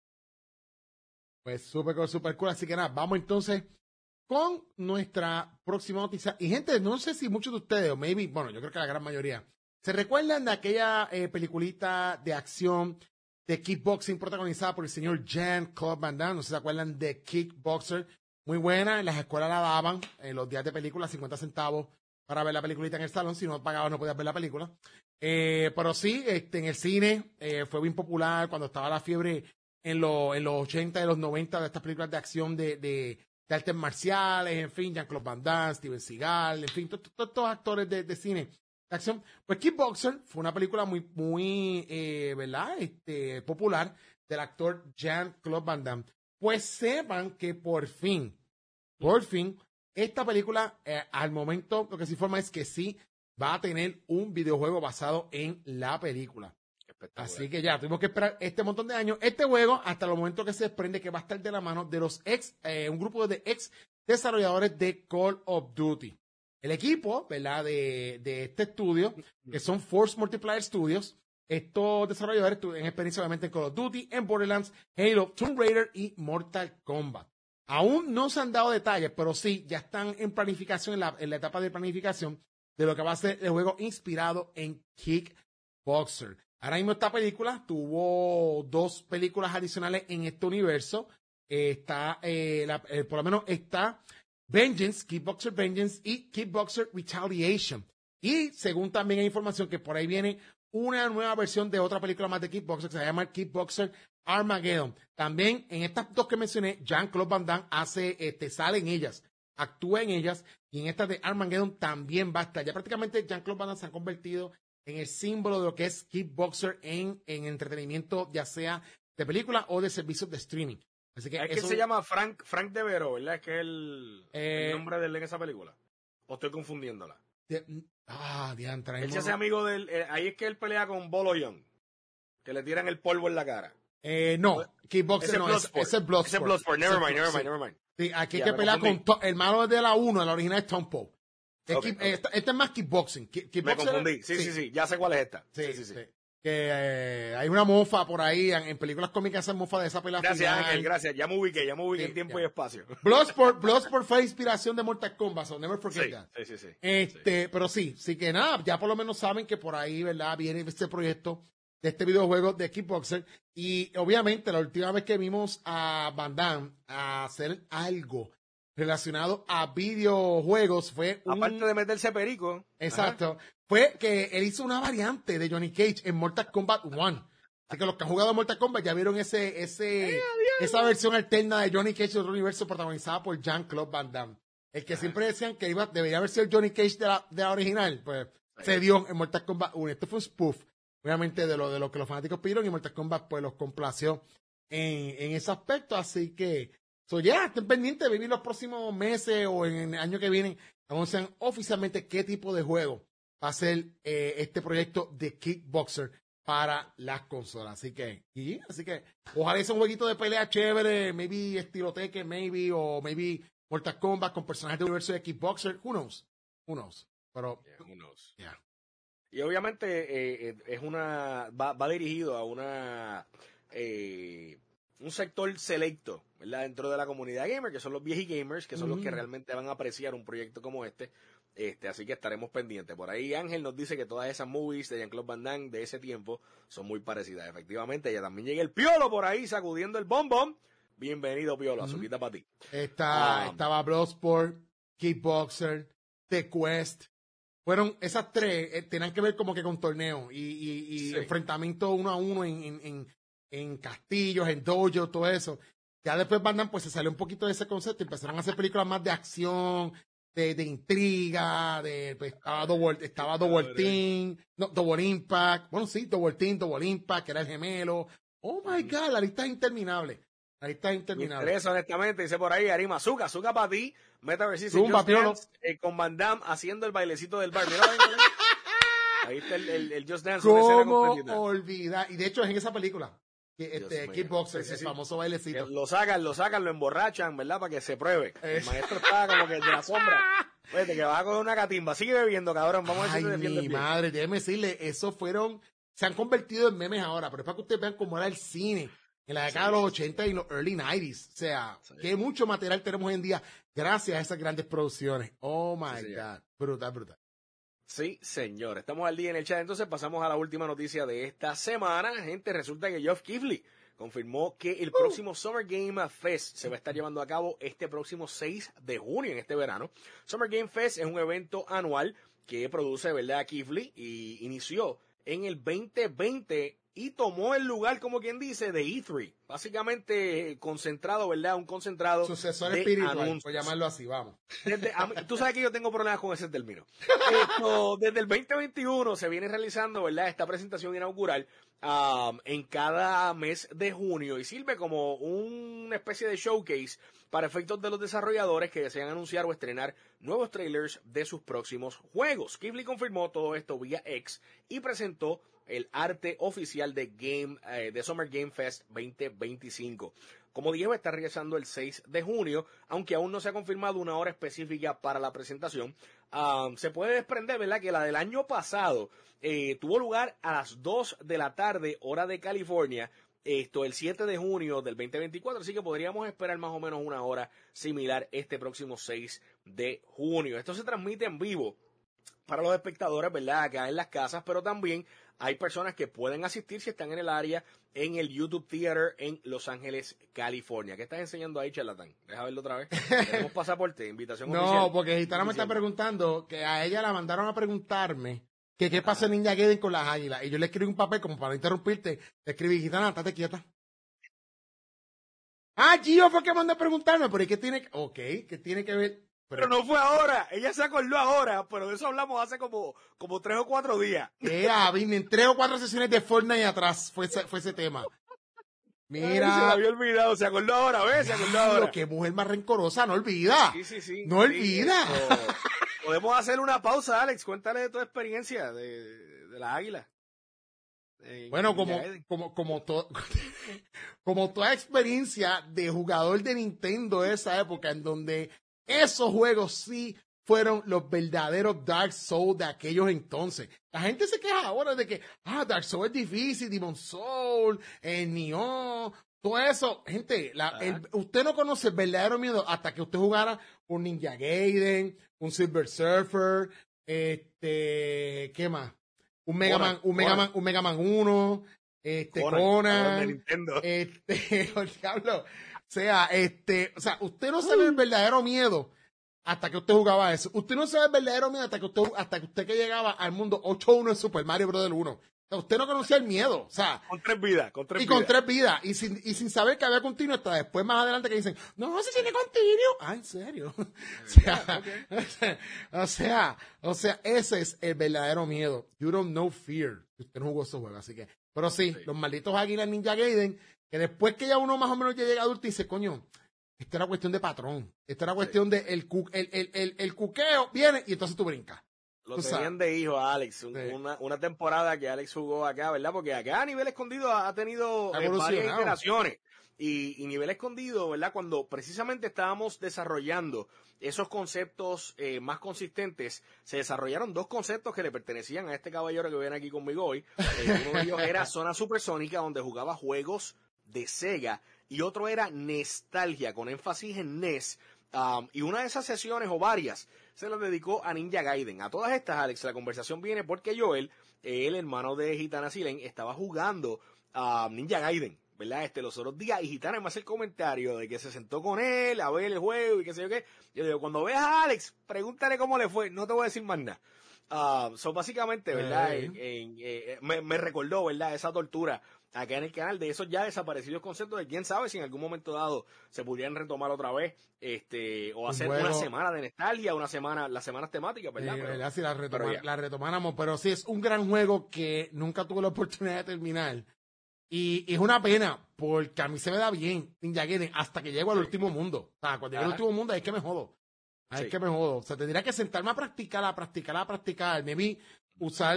Pues súper cool, así que nada, vamos entonces con nuestra próxima noticia. Y gente, no sé si muchos de ustedes, o maybe, bueno, yo creo que la gran mayoría, ¿se recuerdan de aquella peliculita de acción de kickboxing protagonizada por el señor Jean-Claude Van Damme? No sé si se acuerdan de Kickboxer. Muy buena, en las escuelas la daban en los días de película, 50 centavos para ver la peliculita en el salón. Si no pagabas no podías ver la película. Pero sí, en el cine fue bien popular cuando estaba la fiebre en los 80 y los 90 de estas películas de acción de artes marciales, en fin, Jean-Claude Van Damme, Steven Seagal, en fin, todos estos actores de cine de acción. Pues Kickboxer fue una película muy ¿verdad? Popular del actor Jean-Claude Van Damme. Pues sepan que por fin, esta película, al momento, lo que se informa es que sí va a tener un videojuego basado en la película. Así que ya, tuvimos que esperar este montón de años. Este juego, hasta el momento que se desprende, que va a estar de la mano de los un grupo de ex desarrolladores de Call of Duty. El equipo, ¿verdad? De este estudio, que son Force Multiplier Studios, estos desarrolladores tienen experiencia obviamente en Call of Duty, en Borderlands, Halo, Tomb Raider y Mortal Kombat. Aún no se han dado detalles, pero sí, ya están en planificación, en la etapa de planificación de lo que va a ser el juego inspirado en Kickboxer. Ahora mismo esta película tuvo 2 películas adicionales en este universo. Por lo menos está Vengeance, Kickboxer Vengeance y Kickboxer Retaliation. Y según también hay información que por ahí viene una nueva versión de otra película más de Kickboxer que se llama Kickboxer Armageddon. También en estas 2 que mencioné, Jean-Claude Van Damme sale en ellas, actúa en ellas, y en esta de Armageddon también va a estar. Ya prácticamente Jean-Claude Van Damme se ha convertido en el símbolo de lo que es Kickboxer en entretenimiento, ya sea de película o de servicios de streaming. Así que es que se llama Frank de Vero, ¿verdad? Es que es el nombre de él en esa película. ¿O estoy confundiéndola? Diantra. Él se hace amigo del... ahí es que él pelea con Bolo Young, que le tiran el polvo en la cara. No, Kickboxer no, ese es Bloodsport. Ese es Bloodsport, never mind. Sí, aquí hay que pelear con el malo de la 1, la original es Tom Poe. Okay. Este es más kickboxing. Me confundí. Sí. Ya sé cuál es esta. Sí. Que hay una mofa por ahí. En películas cómicas hacen mofa de esa pelea. Gracias, final. Ángel, gracias. Ya me ubiqué en tiempo y espacio. Bloodsport fue inspiración de Mortal Kombat, so never forget that. Sí. Pero sí que nada, ya por lo menos saben que por ahí, ¿verdad? Viene este proyecto de este videojuego de Kickboxer. Y obviamente la última vez que vimos a Van Damme a hacer algo relacionado a videojuegos fue aparte de meterse perico. Exacto. Fue que él hizo una variante de Johnny Cage en Mortal Kombat 1. Así que los que han jugado Mortal Kombat ya vieron esa versión alterna de Johnny Cage de otro universo protagonizada por Jean-Claude Van Damme. El que siempre decían que debería haber sido el Johnny Cage de la original, pues se dio en Mortal Kombat 1. Esto fue un spoof, obviamente, de lo que los fanáticos pidieron, y Mortal Kombat pues los complació en ese aspecto, así que estén pendientes de venir los próximos meses o en el año que viene, anuncian oficialmente qué tipo de juego va a ser este proyecto de Kickboxer para las consolas. Así que ojalá sea un jueguito de pelea chévere, maybe estilo Tekken, o maybe Mortal Kombat con personajes del universo de Kickboxer. Who knows? Pero, who knows. Yeah. Y obviamente va dirigido a un sector selecto, ¿verdad? Dentro de la comunidad gamer, que son los viejigamers, que son los que realmente van a apreciar un proyecto como este. Así que estaremos pendientes. Por ahí Ángel nos dice que todas esas movies de Jean-Claude Van Damme de ese tiempo son muy parecidas. Efectivamente, ya también llega el Piolo por ahí sacudiendo el bombón. Bienvenido, Piolo, azuquita para ti. Estaba Bloodsport, Kickboxer, The Quest. Fueron esas tres, tenían que ver como que con torneos y enfrentamientos 1 a 1 en castillos, en dojos, todo eso. Ya después Van Damme pues se salió un poquito de ese concepto y empezaron a hacer películas más de acción, de intriga, pues, estaba Double Team, Double Impact, bueno sí, Double Team, Double Impact, que era el gemelo. Oh my God, la lista es interminable. Me interesa honestamente, dice por ahí Arima, Azúcar para ti, Metaverse con Van Damme haciendo el bailecito del bar. Mira, ahí está el Just Dance. ¿Cómo olvidar? Y de hecho es en esa película. Kickboxer, el famoso bailecito. Lo sacan, lo emborrachan, ¿verdad? Para que se pruebe. El maestro está como que de la sombra. Fíjate que va a coger una catimba. Sigue bebiendo, cabrón. Vamos a ver si te defiendes bien. Madre, déjeme decirle, se han convertido en memes ahora, pero es para que ustedes vean cómo era el cine en la década de los 80 y los early 90s. O sea, que mucho material tenemos hoy en día gracias a esas grandes producciones. Oh my God. Brutal. Sí, señor. Estamos al día en el chat. Entonces pasamos a la última noticia de esta semana. Gente, resulta que Geoff Keighley confirmó que el próximo Summer Game Fest se va a estar llevando a cabo este próximo 6 de junio, en este verano. Summer Game Fest es un evento anual que produce, ¿verdad?, Keighley, y inició en el 2020 y tomó el lugar, como quien dice, de E3. Básicamente concentrado, ¿verdad? Un concentrado sucesor espiritual, por llamarlo así, vamos. Tú sabes que yo tengo problemas con ese término. Desde el 2021 se viene realizando, ¿verdad?, esta presentación inaugural en cada mes de junio y sirve como una especie de showcase para efectos de los desarrolladores que desean anunciar o estrenar nuevos trailers de sus próximos juegos. Keighley confirmó todo esto vía X y presentó el arte oficial de Summer Game Fest 2025. Como dije, va a estar regresando el 6 de junio, aunque aún no se ha confirmado una hora específica para la presentación. Se puede desprender, ¿verdad?, que la del año pasado tuvo lugar a las 2 de la tarde, hora de California, el 7 de junio del 2024, así que podríamos esperar más o menos una hora similar este próximo 6 de junio. Esto se transmite en vivo para los espectadores, ¿verdad?, acá en las casas, pero también hay personas que pueden asistir si están en el área en el YouTube Theater en Los Ángeles, California. ¿Qué estás enseñando ahí, charlatán? Deja verlo otra vez. Tenemos pasaporte, invitación oficial. No, porque Gitana me está preguntando que a ella la mandaron a preguntarme que qué pasa en Ninja Gaiden con las águilas. Y yo le escribí un papel como para no interrumpirte. Le escribí, Gitana, estate quieta. Gio fue que mandó a preguntarme, pero ¿qué tiene que ver? Pero no fue ahora, ella se acordó ahora, pero de eso hablamos hace como 3 o 4 días. Vine en 3 o 4 sesiones de Fortnite atrás fue ese tema. Mira. Ay, se me había olvidado, se acordó ahora, ¿ves? Se acordó ahora. Qué mujer más rencorosa, no olvida. Sí. No olvida. Podemos hacer una pausa, Alex, cuéntale de tu experiencia de la águila. Bueno, como toda experiencia de jugador de Nintendo de esa época, en donde esos juegos sí fueron los verdaderos Dark Souls de aquellos entonces. La gente se queja ahora de que, Dark Souls es difícil, Demon Souls, Nioh, todo eso. Gente, usted no conoce el verdadero miedo hasta que usted jugara un Ninja Gaiden, un Silver Surfer, ¿qué más? Un Mega Man 1, Conan, Nintendo. diablo. O sea, usted no sabe el verdadero miedo hasta que usted jugaba eso. Usted no sabe el verdadero miedo hasta que usted que llegaba al mundo 8-1 en Super Mario Bros. 1. O sea, usted no conocía el miedo. O sea, con 3 vidas. Con 3 vidas. Y sin saber que había continuo hasta después más adelante que dicen, no, si tiene continuo. ¿En serio? O sea, ese es el verdadero miedo. You don't know fear. Usted no jugó esos juegos, así que. Pero sí, los malditos Águilas Ninja Gaiden, que después que ya uno más o menos ya llega adulto y dice, coño, esto era cuestión de patrón. Esto era cuestión de el cuqueo viene y entonces tú brincas. Lo tenían de hijo a Alex. Una temporada que Alex jugó acá, ¿verdad? Porque acá a nivel escondido ha tenido varias iteraciones. Y nivel escondido, ¿verdad? Cuando precisamente estábamos desarrollando esos conceptos más consistentes, se desarrollaron 2 conceptos que le pertenecían a este caballero que viene aquí conmigo hoy. Uno de ellos era Zona Supersónica, donde jugaba juegos de Sega, y otro era Nostalgia, con énfasis en NES. Y una de esas sesiones, o varias, se las dedicó a Ninja Gaiden. A todas estas, Alex, la conversación viene porque Joel, el hermano de Gitana Silén, estaba jugando Ninja Gaiden, ¿verdad? Los otros días, y Gitana me hace el comentario de que se sentó con él a ver el juego y qué sé yo qué. Yo digo, cuando veas a Alex, pregúntale cómo le fue, no te voy a decir más nada. Básicamente, ¿verdad? Me recordó, ¿verdad? Esa tortura acá en el canal de esos ya desaparecidos conceptos de quién sabe si en algún momento dado se pudieran retomar otra vez, o hacer una semana de nostalgia, las semanas temáticas, ¿verdad? ¿Verdad? Si la retomáramos, pero sí es un gran juego que nunca tuve la oportunidad de terminar. Y es una pena, porque a mí se me da bien Ninja Gaiden hasta que llego al último mundo. O sea, cuando llego al último mundo es que me jodo. Es que me jodo. O sea, tendría que sentarme a practicar. Me vi usar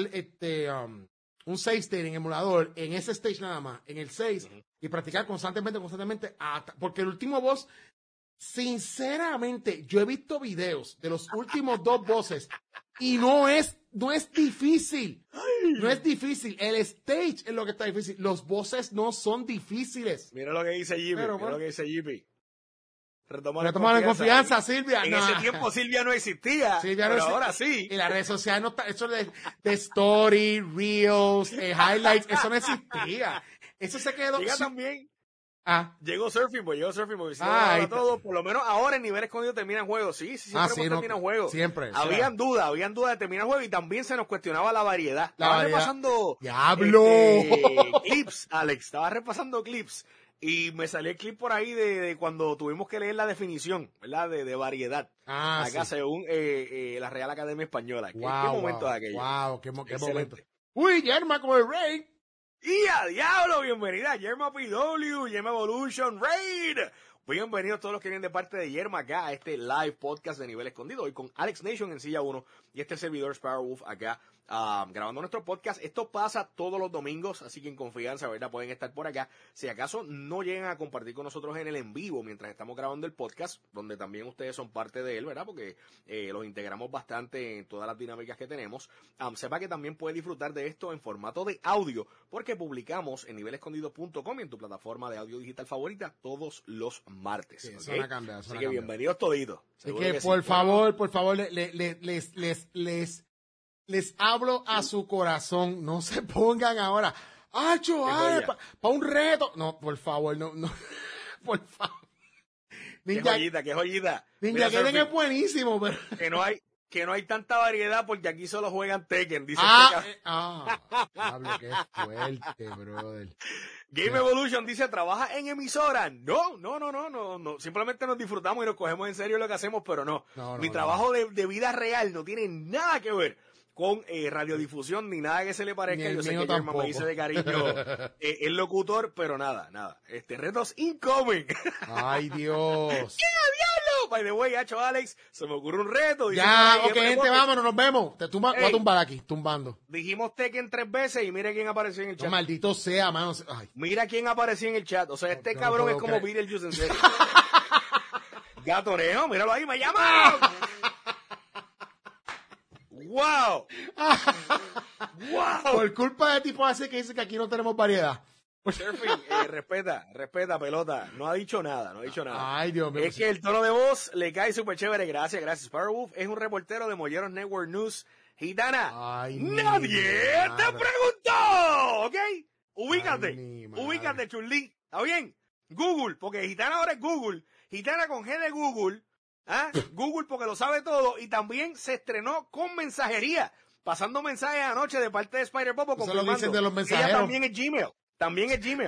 un save state en emulador, en ese stage nada más, en el 6, y practicar constantemente, porque el último boss, sinceramente, yo he visto videos de los últimos 2 bosses y no es difícil. No es difícil. El stage es lo que está difícil. Los bosses no son difíciles. Mira lo que dice Jimmy. Retomar la confianza, Silvia. En ese tiempo Silvia no existía, pero ahora sí. Y las redes sociales no está, eso de story, reels, highlights, eso no existía. Eso se quedó. Llega también. Llegó Surfing, porque todo, por lo menos ahora en nivel escondido terminan juegos. Sí, siempre terminan juegos. Siempre. Habían dudas de terminar juegos y también se nos cuestionaba la variedad. Estaba repasando ¡Diablo! Clips, Alex, estaba repasando clips. Y me salió el clip por ahí de cuando tuvimos que leer la definición, ¿verdad? De variedad. Acá según la Real Academia Española. ¿Qué momento es aquello? ¡Wow! ¡Qué momento! ¡Uy, Yerma con el Raid! ¡Y a diablo! Bienvenida, Yerma PW, Yerma Evolution Raid. Bienvenidos todos los que vienen de parte de Yerma acá a este live podcast de Nivel Escondido. Hoy con Alex Nation en silla 1 y este servidor Sparrowwolf acá grabando nuestro podcast. Esto pasa todos los domingos, así que en confianza, ¿verdad? Pueden estar por acá. Si acaso no llegan a compartir con nosotros en el en vivo mientras estamos grabando el podcast, donde también ustedes son parte de él, ¿verdad? Porque los integramos bastante en todas las dinámicas que tenemos. Sepa que también puede disfrutar de esto en formato de audio, porque publicamos en nivelescondido.com y en tu plataforma de audio digital favorita todos los martes. Sí, ¿okay? Así que bienvenidos toditos. Así que por favor, les hablo a su corazón. No se pongan ahora. Para un reto. No, por favor, no. Por favor. Qué joyita. Ninja Gaiden es buenísimo, pero. Que no hay tanta variedad porque aquí solo juegan Tekken, dice Pablo, qué fuerte, brother. Game Evolution dice, ¿trabaja en emisora? No. Simplemente nos disfrutamos y nos cogemos en serio lo que hacemos, pero no. Mi trabajo de vida real no tiene nada que ver con radiodifusión ni nada que se le parezca. Yo sé que Germán me dice de cariño el locutor, pero nada. Retos incoming. Ay, Dios. ¿Qué diablo? By the way, hacho Alex, se me ocurre un reto. Ya, ok, gente, vámonos, nos vemos. Voy a tumbar aquí, tumbando. Dijimos Tekken 3 veces y mira quién apareció en el chat. No, maldito sea, mano. Ay. Mira quién apareció en el chat. O sea, este cabrón es como Beetlejuice en serio. Gatoreo, míralo ahí, me llama. ¡Wow! ¡Wow! Por culpa de tipo así que dice que aquí no tenemos variedad. Surfing, respeta, pelota. No ha dicho nada. Ay, Dios mío. Es que el tono de voz le cae súper chévere. Gracias, Sparrowwolf. Es un reportero de Molleros Network News. Gitana, ay, nadie te preguntó, ¿ok? Ubícate, chulín. ¿Está bien? Google, porque Gitana ahora es Google. Gitana con G de Google. Google porque lo sabe todo, y también se estrenó con mensajería, pasando mensajes anoche de parte de Spider-Popo confirmando. Eso lo dicen de los mensajeros. Ella también es Gmail.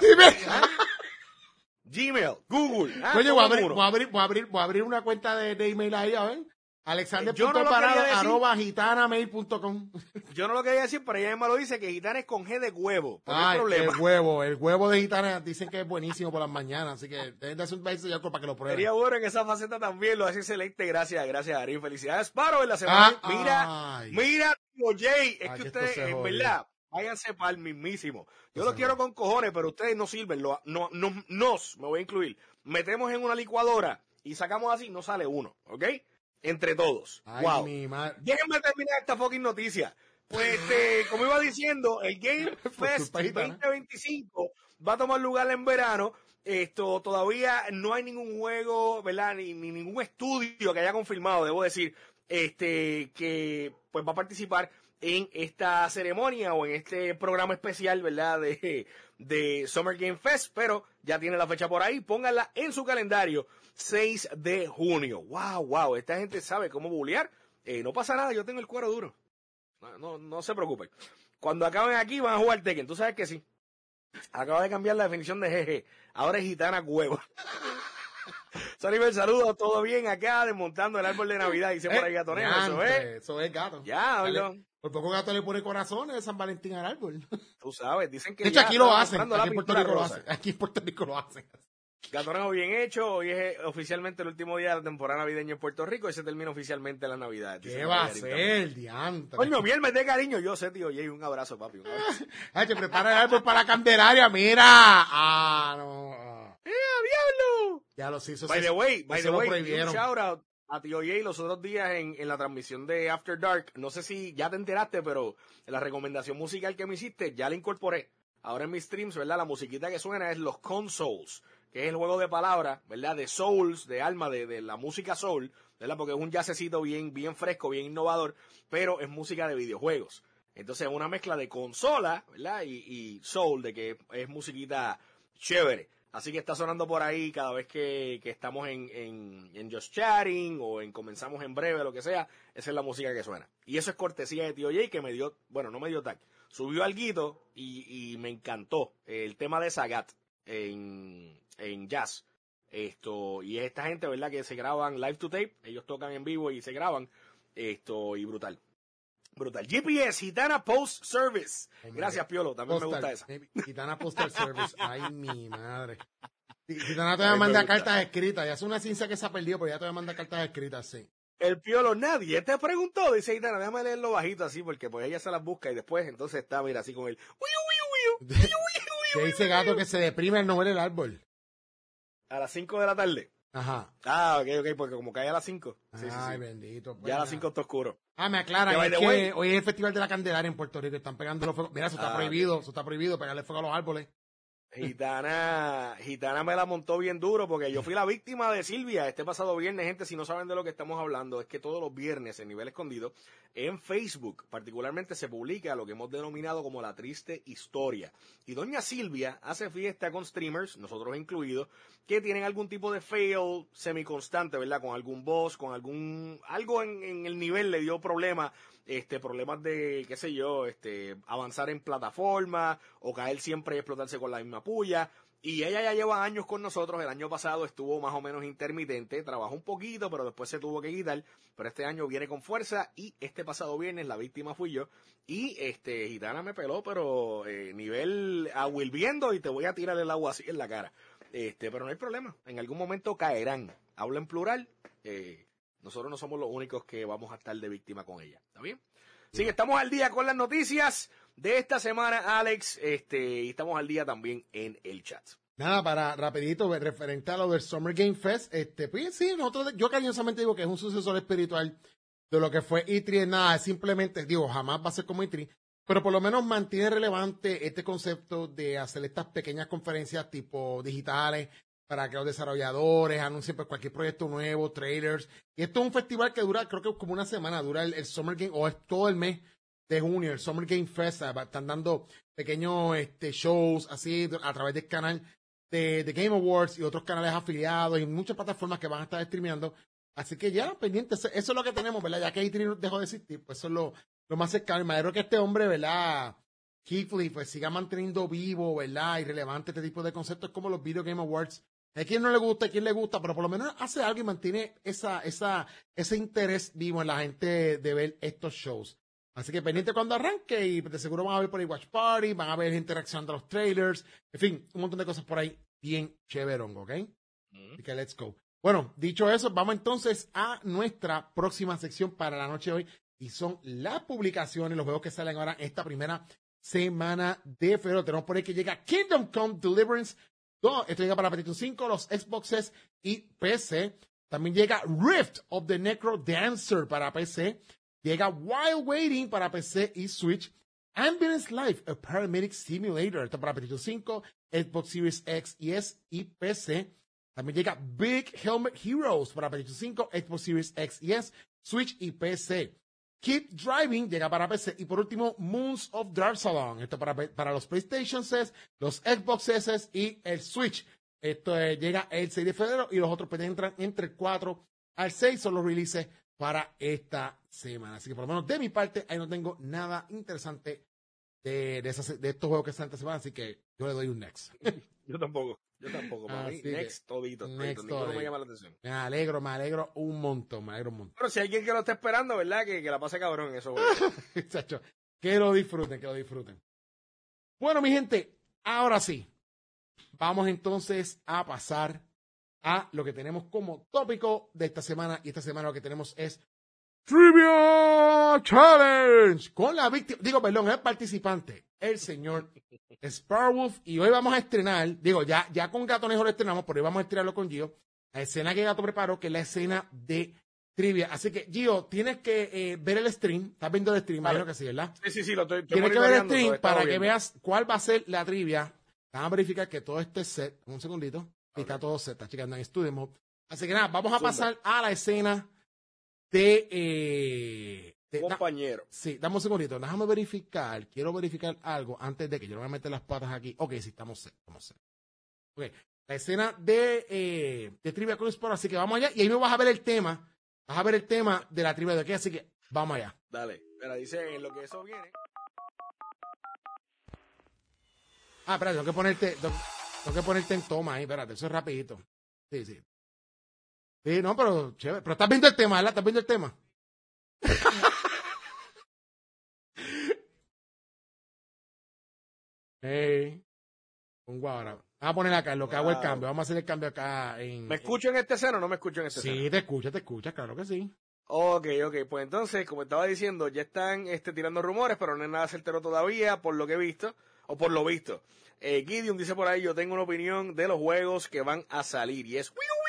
Gmail, Google. Oye, voy a abrir una cuenta de email ahí, a ver. Alexander.parado@gitanamail.com. Yo no lo quería decir, pero ella me lo dice que Gitana es con G de huevo. Ay, el huevo de Gitana dicen que es buenísimo por las mañanas, así que deben de hacer un beso para que lo prueben. Sería bueno en esa faceta también, lo hace excelente. Gracias, Ari. Felicidades, Paro, en la semana. Mira, tío Jay, es que ustedes, en verdad, váyanse para el mismísimo. Yo lo quiero con cojones, pero ustedes no sirven. Me voy a incluir. Metemos en una licuadora y sacamos así, no sale uno, ¿ok? Entre todos. Ay, wow. Déjenme terminar esta fucking noticia. Pues, como iba diciendo, el Game Fest 2025 va a tomar lugar en verano. Todavía no hay ningún juego, ¿verdad? Ni ningún estudio que haya confirmado, debo decir, que pues va a participar en esta ceremonia o en este programa especial, ¿verdad? De Summer Game Fest, pero ya tiene la fecha por ahí, pónganla en su calendario, 6 de junio. Wow, esta gente sabe cómo bulear. No pasa nada, yo tengo el cuero duro. No se preocupen. Cuando acaben aquí van a jugar Tekken, tú sabes que sí. Acaba de cambiar la definición de GG. Ahora es Gitana huevo. Soniver, saludos, todo bien acá, desmontando el árbol de Navidad, dice por ahí Gatonero. Eso es gato. Ya, hablo. Por poco Gato le pone corazones de San Valentín al árbol. Tú sabes, dicen que. De hecho, aquí lo hacen. Aquí en Puerto Rico lo hacen. Aquí en Puerto Rico lo hacen. Gatonero bien hecho. Hoy es oficialmente el último día de la temporada navideña en Puerto Rico y se termina oficialmente la Navidad. ¿Qué va a ser, diantre? Coño, miel, me dé cariño. Yo sé, tío. Jay, un abrazo, papi. Un abrazo. Ay, te prepara el árbol para la Candelaria, mira. No. ¡Diablo! Ya los hizo. By the way, un shout out a tío Jay los otros días en la transmisión de After Dark. No sé si ya te enteraste, pero en la recomendación musical que me hiciste ya la incorporé. Ahora en mis streams, ¿verdad? La musiquita que suena es los consoles, que es el juego de palabras, ¿verdad? De souls, de alma, de la música soul, ¿verdad? Porque es un jazzecito bien fresco, bien innovador, pero es música de videojuegos. Entonces es una mezcla de consola, ¿verdad? Y soul, de que es musiquita chévere. Así que está sonando por ahí cada vez que estamos en Just Chatting o comenzamos en breve, lo que sea. Esa es la música que suena. Y eso es cortesía de tío Jay, que me dio, bueno, no me dio tag. Subió alguito y me encantó el tema de Sagat en jazz. Y es esta gente, ¿verdad? Que se graban live to tape. Ellos tocan en vivo y se graban. Y brutal. GPS, Gitana Post Service. Gracias, Piolo. También me gusta esa. Gitana Postal Service. Ay, mi madre. Gitana te va a mandar cartas escritas. Ya es una ciencia que se ha perdido, pero ya te va a mandar cartas escritas, sí. El Piolo, nadie te preguntó. Dice Gitana, déjame leerlo bajito así, porque pues ella se las busca y después entonces está, mira, así con él. Que dice Gato que se deprime al no ver el árbol. A las 5 de la tarde. Ajá. Ok, porque como cae a las 5. Sí. Bendito. Pues ya a las 5 está oscuro. Me aclara, es que hoy es el Festival de la Candelaria en Puerto Rico. Están pegando los fuegos. Mira, eso está prohibido, pegarle fuego a los árboles. Gitana me la montó bien duro porque yo fui la víctima de Silvia este pasado viernes. Gente, si no saben de lo que estamos hablando, es que todos los viernes en Nivel Escondido, en Facebook particularmente, se publica lo que hemos denominado como la triste historia. Y doña Silvia hace fiesta con streamers, nosotros incluidos, que tienen algún tipo de fail semiconstante, ¿verdad? Con algún boss, con algo en el nivel le dio problemas de, qué sé yo, avanzar en plataforma o caer siempre y explotarse con la misma puya. Y ella ya lleva años con nosotros. El año pasado estuvo más o menos intermitente, trabajó un poquito, pero después se tuvo que quitar. Pero este año viene con fuerza y este pasado viernes la víctima fui yo. Y Gitana me peló, pero nivel ahuilviendo y te voy a tirar el agua así en la cara. Pero no hay problema, en algún momento caerán. Hablo en plural. Nosotros no somos los únicos que vamos a estar de víctima con ella. ¿Está bien? Sí, estamos al día con las noticias de esta semana, Alex. Y estamos al día también en el chat. Nada, para rapidito, referente a lo del Summer Game Fest, pues sí, yo cariñosamente digo que es un sucesor espiritual de lo que fue E3. Nada, simplemente, jamás va a ser como E3, pero por lo menos mantiene relevante este concepto de hacer estas pequeñas conferencias tipo digitales, para que los desarrolladores anuncien pues, cualquier proyecto nuevo, trailers. Y esto es un festival que dura, creo que como una semana, dura el Summer Game, o es todo el mes de junio, el Summer Game Fest. Están dando pequeños shows así a través del canal de Game Awards y otros canales afiliados y muchas plataformas que van a estar streameando. Así que ya, pendientes, eso es lo que tenemos, ¿verdad? Ya que E3 dejó de existir, pues eso es lo más cercano. Me alegro que este hombre, ¿verdad? Keighley, pues siga manteniendo vivo, ¿verdad? Y relevante este tipo de conceptos como los Video Game Awards Hay quien no le gusta, hay quien le gusta, pero por lo menos hace algo y mantiene ese interés vivo en la gente de ver estos shows. Así que pendiente cuando arranque y de seguro van a ver por ahí Watch Party, van a ver gente reaccionando a los trailers, en fin, un montón de cosas por ahí bien chéverón, ¿ok? Así que let's go. Bueno, dicho eso, vamos entonces a nuestra próxima sección para la noche de hoy y son las publicaciones, los juegos que salen ahora esta primera semana de febrero. Tenemos por ahí que llega Kingdom Come Deliverance 2. Esto llega para PlayStation 5, los Xboxes y PC. También llega Rift of the Necro Dancer para PC. Llega Wild Waiting para PC y Switch. Ambulance Life, a Paramedic Simulator. Esto para PlayStation 5, Xbox Series X y S y PC. También llega Big Helmet Heroes para PlayStation 5, Xbox Series X y S, Switch y PC. Keep Driving llega para PC. Y por último, Moons of Darksalon. Esto para los PlayStation 6, los Xbox S y el Switch. Esto llega el 6 de febrero y los otros pues entran entre el 4 al 6. Son los releases para esta semana. Así que por lo menos de mi parte, ahí no tengo nada interesante de estos juegos que están esta semana. Así que yo le doy un next. Yo tampoco. Para mí, next todito. Ninguno me llama la atención. Me alegro un montón. Pero si hay alguien que lo está esperando, ¿verdad? Que la pase cabrón en eso. Chacho, que lo disfruten. Bueno, mi gente, ahora sí. Vamos entonces a pasar a lo que tenemos como tópico de esta semana. Y esta semana lo que tenemos es Trivia Challenge. Con la víctima, el participante, el señor Sparwolf. Y hoy vamos a estrenar, ya con Gatonejo lo estrenamos, pero hoy vamos a estrenarlo con Gio. La escena que Gato preparó, que es la escena de trivia. Así que, Gio, tienes que ver el stream. ¿Estás viendo el stream? Imagino que sí, ¿verdad? Sí, lo estoy Tienes que ver el stream para que veas cuál va a ser la trivia. Vamos a verificar que todo esté set. Un segundito. Okay. Está todo set. Está checando en Studio Mode. Así que nada, vamos a pasar a la escena de compañero. Sí, dame un segundito. Déjame verificar. Quiero verificar algo antes de que yo no voy a meter las patas aquí. Ok, sí, estamos set. Ok, la escena de trivia con Sport. Así que vamos allá. Y ahí me vas a ver el tema. Vas a ver el tema de la trivia de aquí. Así que vamos allá. Dale. Mira, dice en lo que eso viene. Espérate, tengo que ponerte en toma ahí, espérate, eso es rapidito. Sí. Sí, no, pero chévere. Pero estás viendo el tema, ¿verdad? ¿Estás viendo el tema? Pongo ahora. Vamos a poner acá, en lo que hago el cambio. Vamos a hacer el cambio acá en... ¿Me escucho en esta escena o no me escucho en esta escena? Sí, te escuchas, claro que sí. Ok. Pues entonces, como estaba diciendo, ya están tirando rumores, pero no es nada certero todavía, por lo que he visto, o por lo visto. Gideon dice por ahí, yo tengo una opinión de los juegos que van a salir, y es...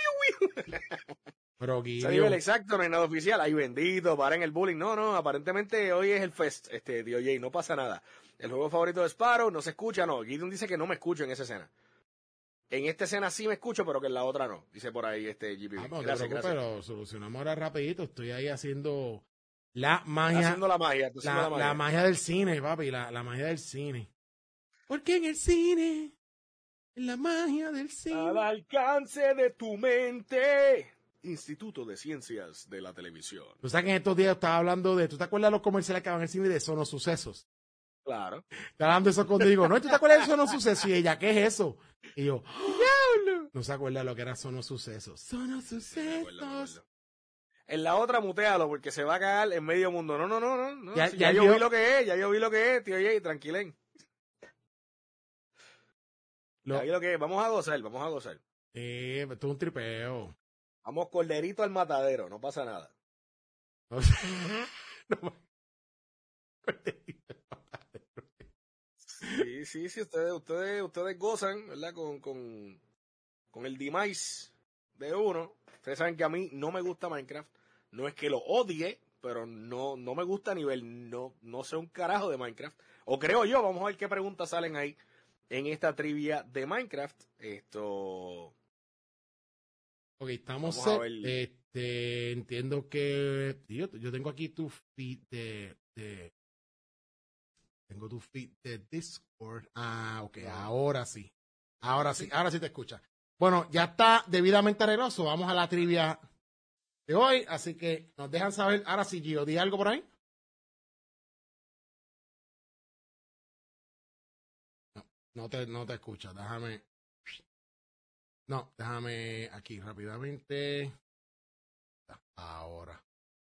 Pero Gideon... nivel exacto, no hay nada oficial. Ay, bendito, paren el bullying. No, aparentemente hoy es el fest, tío Jay, no pasa nada. El juego favorito de Sparrow, no se escucha, no. Gideon dice que no me escucho en esa escena. En esta escena sí me escucho, pero que en la otra no. Dice por ahí GPB. No gracias. Pero solucionamos ahora rapidito. Estoy ahí haciendo la magia. Haciendo la magia. La magia del cine, papi. La magia del cine. Porque en el cine, en la magia del cine. Al alcance de tu mente. Instituto de Ciencias de la Televisión. Tú sabes que en estos días estaba hablando de... ¿Tú te acuerdas de los comerciales que van en el cine de Sonos Sucesos? Claro. Estaba hablando eso cuando digo, ¿no? ¿Tú te acuerdas de Sonos Sucesos? Y ella, ¿qué es eso? Y yo, ¡diablo! No se acuerda de lo que era Sonos Sucesos. Sonos Sucesos. En la otra mutealo porque se va a cagar en medio mundo. No. Ya yo vi lo que es, tío Jay, tranquilen. Ya vi lo que es. Vamos a gozar. Esto es un tripeo. Vamos corderito al matadero, no pasa nada. Sí, ustedes gozan, ¿verdad? Con el demise de uno. Ustedes saben que a mí no me gusta Minecraft. No es que lo odie, pero no me gusta a nivel, no sé un carajo de Minecraft. O creo yo, vamos a ver qué preguntas salen ahí en esta trivia de Minecraft. Ok, estamos set. Entiendo que... Yo tengo aquí tu feed tengo tu feed de Discord. Ok, ahora sí te escucha. Bueno, ya está debidamente arregloso. Vamos a la trivia de hoy, así que nos dejan saber. Ahora sí, Gio, ¿di algo por ahí? No te escucha, déjame. No, déjame aquí rápidamente. Ahora.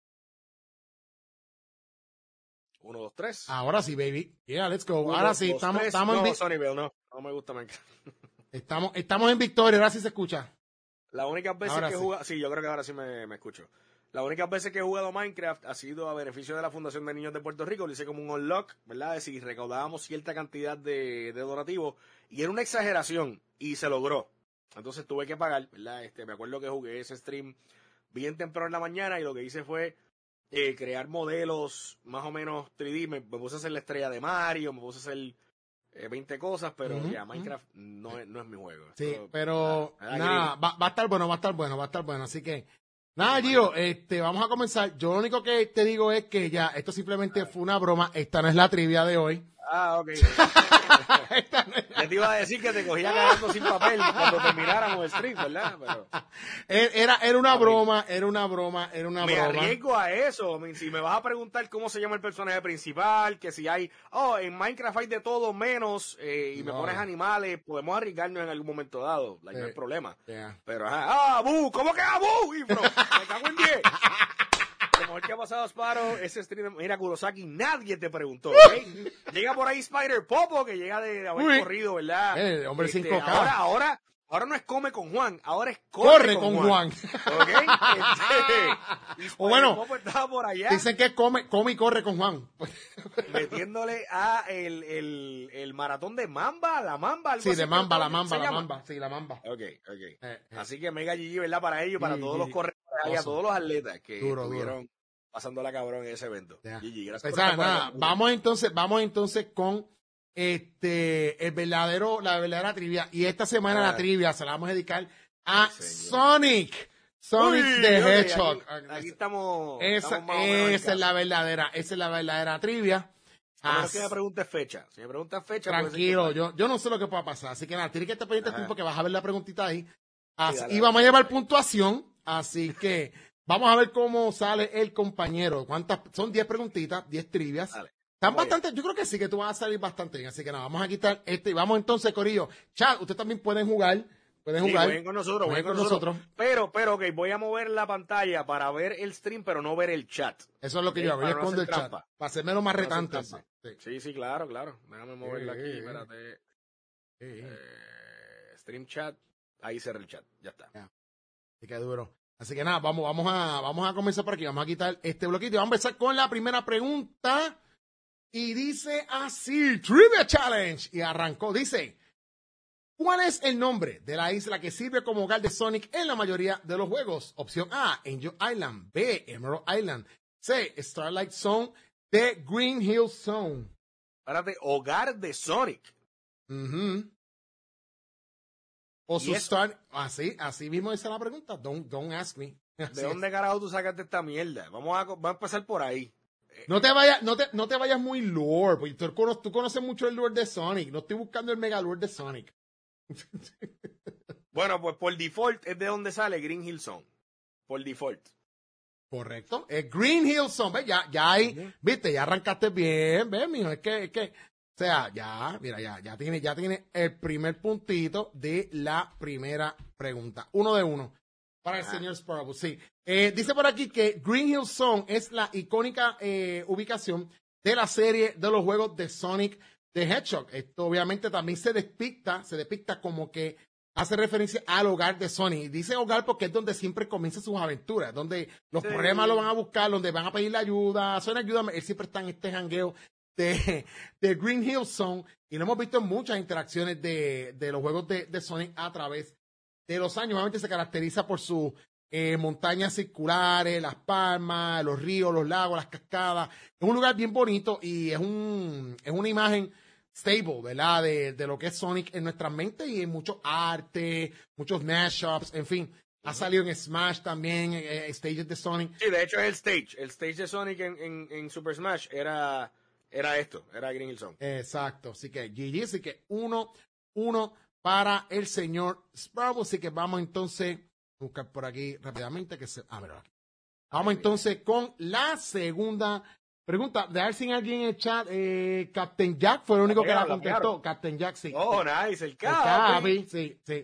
1, 2, 3. Ahora sí, baby. Yeah, let's go. 1, Ahora sí, 2, 3. estamos No, Sunnyvale, no me gusta Minecraft. estamos en victoria, ahora sí se escucha. Las únicas veces Ahora que he sí. jugado, sí, yo creo que ahora sí me escucho. Las únicas veces que he jugado Minecraft ha sido a beneficio de la Fundación de Niños de Puerto Rico. Lo hice como un unlock, ¿verdad? Es decir, recaudábamos cierta cantidad de donativos y era una exageración y se logró. Entonces tuve que pagar, ¿verdad? Me acuerdo que jugué ese stream bien temprano en la mañana y lo que hice fue crear modelos más o menos 3D. Me puse a hacer la estrella de Mario, me puse a hacer 20 cosas, pero ya Minecraft no es mi juego. Sí, Esto, pero nada, va a estar bueno, va a estar bueno, va a estar bueno. Así que, nada, Gio, vamos a comenzar. Yo lo único que te digo es que ya, esto simplemente fue una broma. Esta no es la trivia de hoy. Ah, ok. Ya te iba a decir que te cogía cagando sin papel cuando termináramos el stream, ¿verdad? Pero... Era una broma, era una broma. Me arriesgo a eso. Si me vas a preguntar cómo se llama el personaje principal, que si hay, en Minecraft hay de todo menos, y me pones animales, podemos arriesgarnos en algún momento dado. No hay problema. Yeah. Pero, ¡Bu! ¿Cómo que ¡Bu! Y, bro, me cago en 10. Lo mejor que ha pasado, Sparrow, ese stream, mira, Kurosaki, nadie te preguntó, ¿ok? Llega por ahí Spider Popo, que llega de haber corrido, ¿verdad? Hombre 5K. Ahora no es come con Juan, ahora es corre con Juan. ¿Ok? Y Spider Popo estaba por allá. Dicen que come y corre con Juan. Metiéndole a el maratón de Mamba, la Mamba. Algo sí, así, de Mamba, la Mamba. Mamba. Sí, la Mamba. Ok. Así que mega GG, ¿verdad? Para ellos, para todos los corredores y a todos los atletas que estuvieron pasándola cabrón en ese evento. GG, gracias por nada, vamos entonces con la verdadera trivia. Y esta semana la trivia se la vamos a dedicar a Sonic. Sonic the Hedgehog. Aquí estamos. Esa es la verdadera trivia. A menos que me preguntes fecha. Si me preguntas fecha, tranquilo, yo no sé lo que pueda pasar. Así que nada, tienes que estar pendiente tiempo que vas a ver la preguntita ahí. Y vamos a llevar puntuación. Así que vamos a ver cómo sale el compañero. Son 10 preguntitas, 10 trivias. Dale. Están bastante, yo creo que sí, que tú vas a salir bastante bien. Así que nada, vamos a quitar y vamos entonces, corillo. Chat, ustedes también pueden jugar. Jueguen con nosotros. Pero, ok, voy a mover la pantalla para ver el stream, pero no ver el chat. Eso es lo que yo hago. Yo escondo el chat. Para hacerme lo más retante. Sí, claro. Déjame moverla aquí, espérate. Stream chat. Ahí cerré el chat. Ya está. Así que duro. Así que nada, vamos a comenzar por aquí. Vamos a quitar este bloquito y vamos a empezar con la primera pregunta. Y dice así, Trivia Challenge. Y arrancó, dice, ¿cuál es el nombre de la isla que sirve como hogar de Sonic en la mayoría de los juegos? Opción A, Angel Island. B, Emerald Island. C, Starlight Zone. D, Green Hill Zone. Espérate, hogar de Sonic. O su start, así mismo esa es la pregunta. Don't ask me. ¿De dónde carajo tú sacaste esta mierda? Vamos a empezar por ahí. No te vayas muy lore, porque tú conoces mucho el lore de Sonic. No estoy buscando el mega lore de Sonic. Bueno, pues por default es de donde sale Green Hill Zone. Por default. Correcto. Es Green Hill Zone. ¿Ves? Ya ahí, viste, ya arrancaste bien, ¿ves, mijo? Es que, o sea, ya tiene el primer puntito de la primera pregunta. 1 de 1 para el señor Sparrow. Sí. Dice por aquí que Green Hill Zone es la icónica ubicación de la serie de los juegos de Sonic the Hedgehog. Esto obviamente también se despicta como que hace referencia al hogar de Sonic. Y dice hogar porque es donde siempre comienzan sus aventuras, donde los problemas lo van a buscar, donde van a pedirle ayuda. Sonic, ayúdame. Él siempre está en este jangueo de Green Hill Zone. Y lo hemos visto en muchas interacciones de los juegos de Sonic a través de los años. Obviamente se caracteriza por sus montañas circulares, las palmas, los ríos, los lagos, las cascadas. Es un lugar bien bonito y es una imagen stable, ¿verdad? De lo que es Sonic en nuestras mentes y en mucho arte, muchos mashups, en fin. Ha salido en Smash también, stages de Sonic. Sí, de hecho es el stage. El stage de Sonic en Super Smash era Green Hill Zone. Exacto. Así que GG, así que 1-1 para el señor Sparrow. Así que vamos entonces a buscar por aquí rápidamente que mira aquí. Vamos entonces con la segunda pregunta. De ver si alguien en el chat, Captain Jack fue el único que la contestó. Captain Jack, sí. Oh, sí. nice, el Capi. Sí.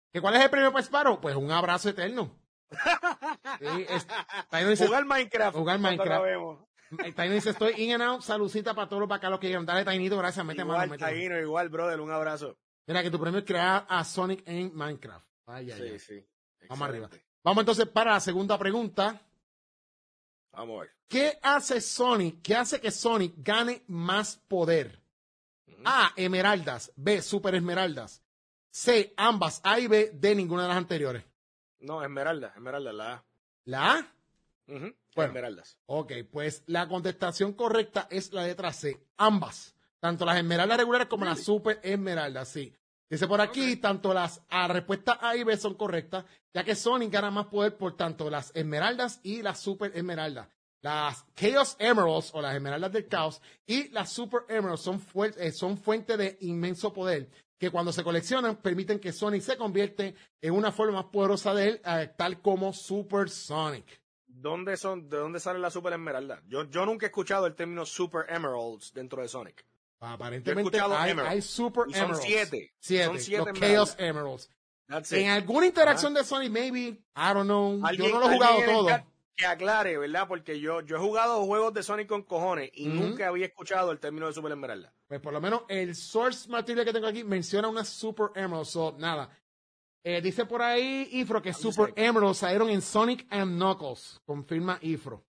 ¿Que cuál es el premio para Sparrow? Pues un abrazo eterno. Sí, dice, jugar Minecraft. Jugar Minecraft. Taino dice, estoy in and out, saludcita para todos los bacalos que llegan. Dale, Tainito, gracias, mete igual, mano. Taino, igual, brother, un abrazo. Mira, que tu premio es crear a Sonic en Minecraft. Sí. Vamos arriba. Vamos entonces para la segunda pregunta. Vamos a ver. ¿Qué hace Sonic? ¿Qué hace que Sonic gane más poder? A, esmeraldas. B, super esmeraldas. C, ambas. A y B, D, ninguna de las anteriores. No, esmeralda, la A. ¿La A? Bueno, esmeraldas. Ok, pues la contestación correcta es la letra C. Ambas. Tanto las esmeraldas regulares como las super esmeraldas, sí. Dice por aquí, tanto las respuestas A y B son correctas, ya que Sonic gana más poder por tanto las esmeraldas y las super esmeraldas. Las Chaos Emeralds o las esmeraldas del caos y las Super Emeralds son fuente de inmenso poder que cuando se coleccionan permiten que Sonic se convierte en una forma más poderosa de él, tal como Super Sonic. ¿De dónde sale la Super Esmeralda? Yo nunca he escuchado el término Super Emeralds dentro de Sonic. Aparentemente hay Super Emeralds. Son 7. Son 7 los Chaos Emeralds. En alguna interacción de Sonic, maybe, I don't know. Yo no lo he jugado todo. Que aclare, ¿verdad? Porque yo he jugado juegos de Sonic con cojones y nunca había escuchado el término de Super Esmeralda. Pues por lo menos el source material que tengo aquí menciona una Super Emerald. So, nada. Dice por ahí Ifro que Super Emeralds salieron en Sonic and Knuckles. Confirma Ifro.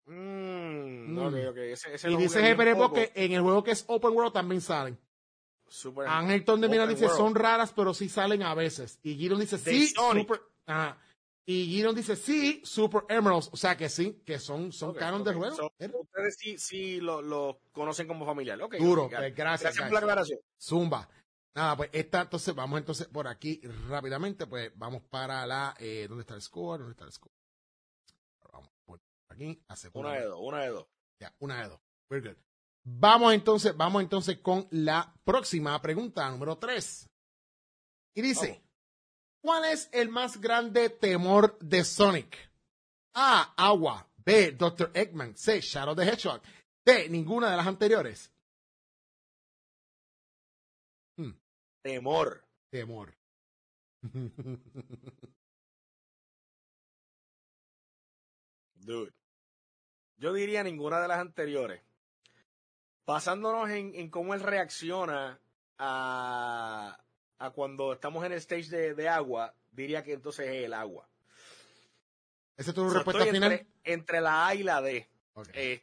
Okay. Ese y dice GPRepo que en el juego que es Open World también salen. Ángel Ton de Mira dice son raras, pero sí salen a veces. Y Giron dice sí, Super. Y Giron dice sí, Super Emeralds. O sea que sí, que son canon del juego. Ustedes sí lo conocen como familiar. Duro, pues, gracias por la aclaración. Zumba. Nada, pues vamos por aquí rápidamente, pues vamos para la, ¿dónde está el score? Vamos por aquí, a segunda. Una de dos. Ya, una de dos. Very good. Vamos entonces con la próxima pregunta, número 3. Y dice, ¿cuál es el más grande temor de Sonic? A, agua. B, Dr. Eggman. C, Shadow the Hedgehog. D, ninguna de las anteriores. Temor. Dude. Yo diría ninguna de las anteriores. Basándonos en cómo él reacciona a cuando estamos en el stage de agua, diría que entonces es el agua. ¿Esa es tu respuesta final? Entre la A y la D. Okay.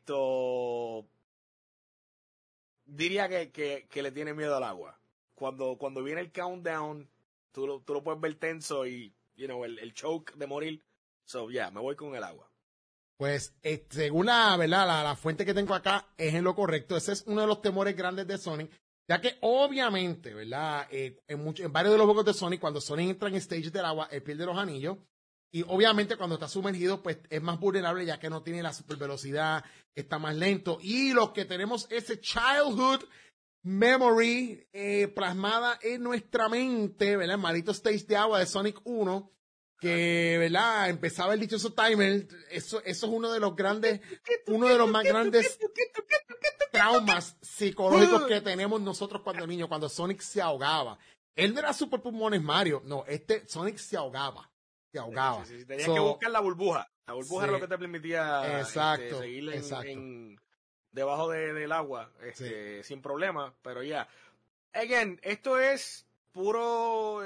Diría que le tiene miedo al agua. Cuando viene el countdown, tú lo puedes ver tenso y el choke de morir. So, me voy con el agua. Pues, según la fuente que tengo acá, es en lo correcto. Ese es uno de los temores grandes de Sonic, ya que obviamente, ¿verdad? En varios de los juegos de Sonic, cuando Sonic entra en stage del agua, él pierde los anillos. Y obviamente cuando está sumergido, pues es más vulnerable, ya que no tiene la super velocidad, está más lento. Y los que tenemos ese childhood memory plasmada en nuestra mente, ¿verdad? El maldito stage de agua de Sonic 1, que, ¿verdad? Empezaba el dichoso timer. Eso es uno de los más grandes traumas psicológicos que tenemos nosotros cuando niños, cuando Sonic se ahogaba. Él no era super pulmones Mario, no, Sonic se ahogaba. Sí. Tenías que buscar la burbuja. La burbuja era lo que te permitía seguir debajo del agua sin problema, pero Again, esto es puro,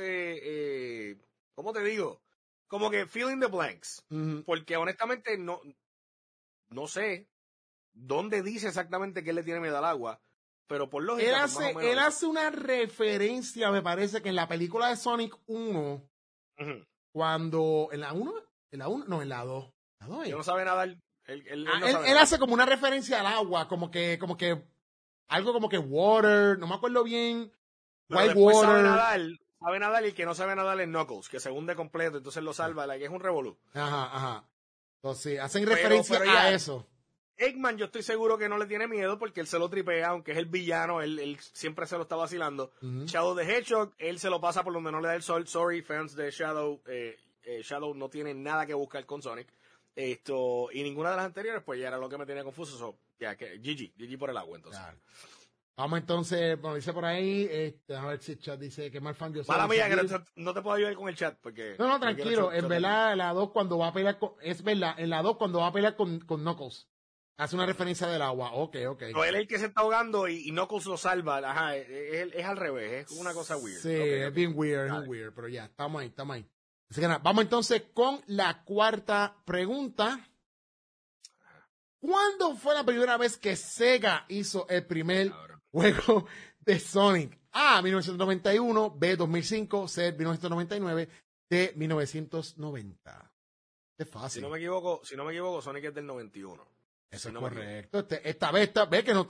¿cómo te digo? Como que fill in the blanks. Porque honestamente no sé dónde dice exactamente que él le tiene miedo al agua, pero por lógica... Él hace una referencia, me parece, que en la película de Sonic 1, cuando... ¿En la 1? No, en la 2. Él no sabe nadar. Él hace como una referencia al agua, como que algo como que water, no me acuerdo bien. White water. Sabe nadar y el que no sabe nadar es Knuckles, que se hunde completo, entonces lo salva, que es un revolú. Ajá. Entonces, hacen referencia a eso. Eggman, yo estoy seguro que no le tiene miedo porque él se lo tripea, aunque es el villano, él siempre se lo está vacilando. Shadow the Hedgehog, él se lo pasa por donde no le da el sol. Sorry, fans de Shadow. Shadow no tiene nada que buscar con Sonic. Y ninguna de las anteriores, pues ya era lo que me tenía confuso. GG por el agua, entonces. Claro. Vamos entonces, bueno, dice por ahí, a ver si el chat dice que mal fan yo soy. Mala mía, que no te puedo ayudar con el chat, porque... No, tranquilo, en verdad, en la 2 cuando va a pelear con, es verdad, en la 2 cuando va a pelear con Knuckles, hace una referencia del agua, ok. Pero él es el que se está ahogando y Knuckles lo salva, ajá, es al revés, es una cosa weird. Sí, es bien weird, es weird, pero ya, estamos ahí. Así que nada, vamos entonces con la cuarta pregunta. ¿Cuándo fue la primera vez que Sega hizo el primer juego de Sonic? A, 1991, B, 2005, C, 1999, D, 1990. Es fácil. Si no me equivoco, Sonic es del 91. Eso es correcto. Esta vez, ve que no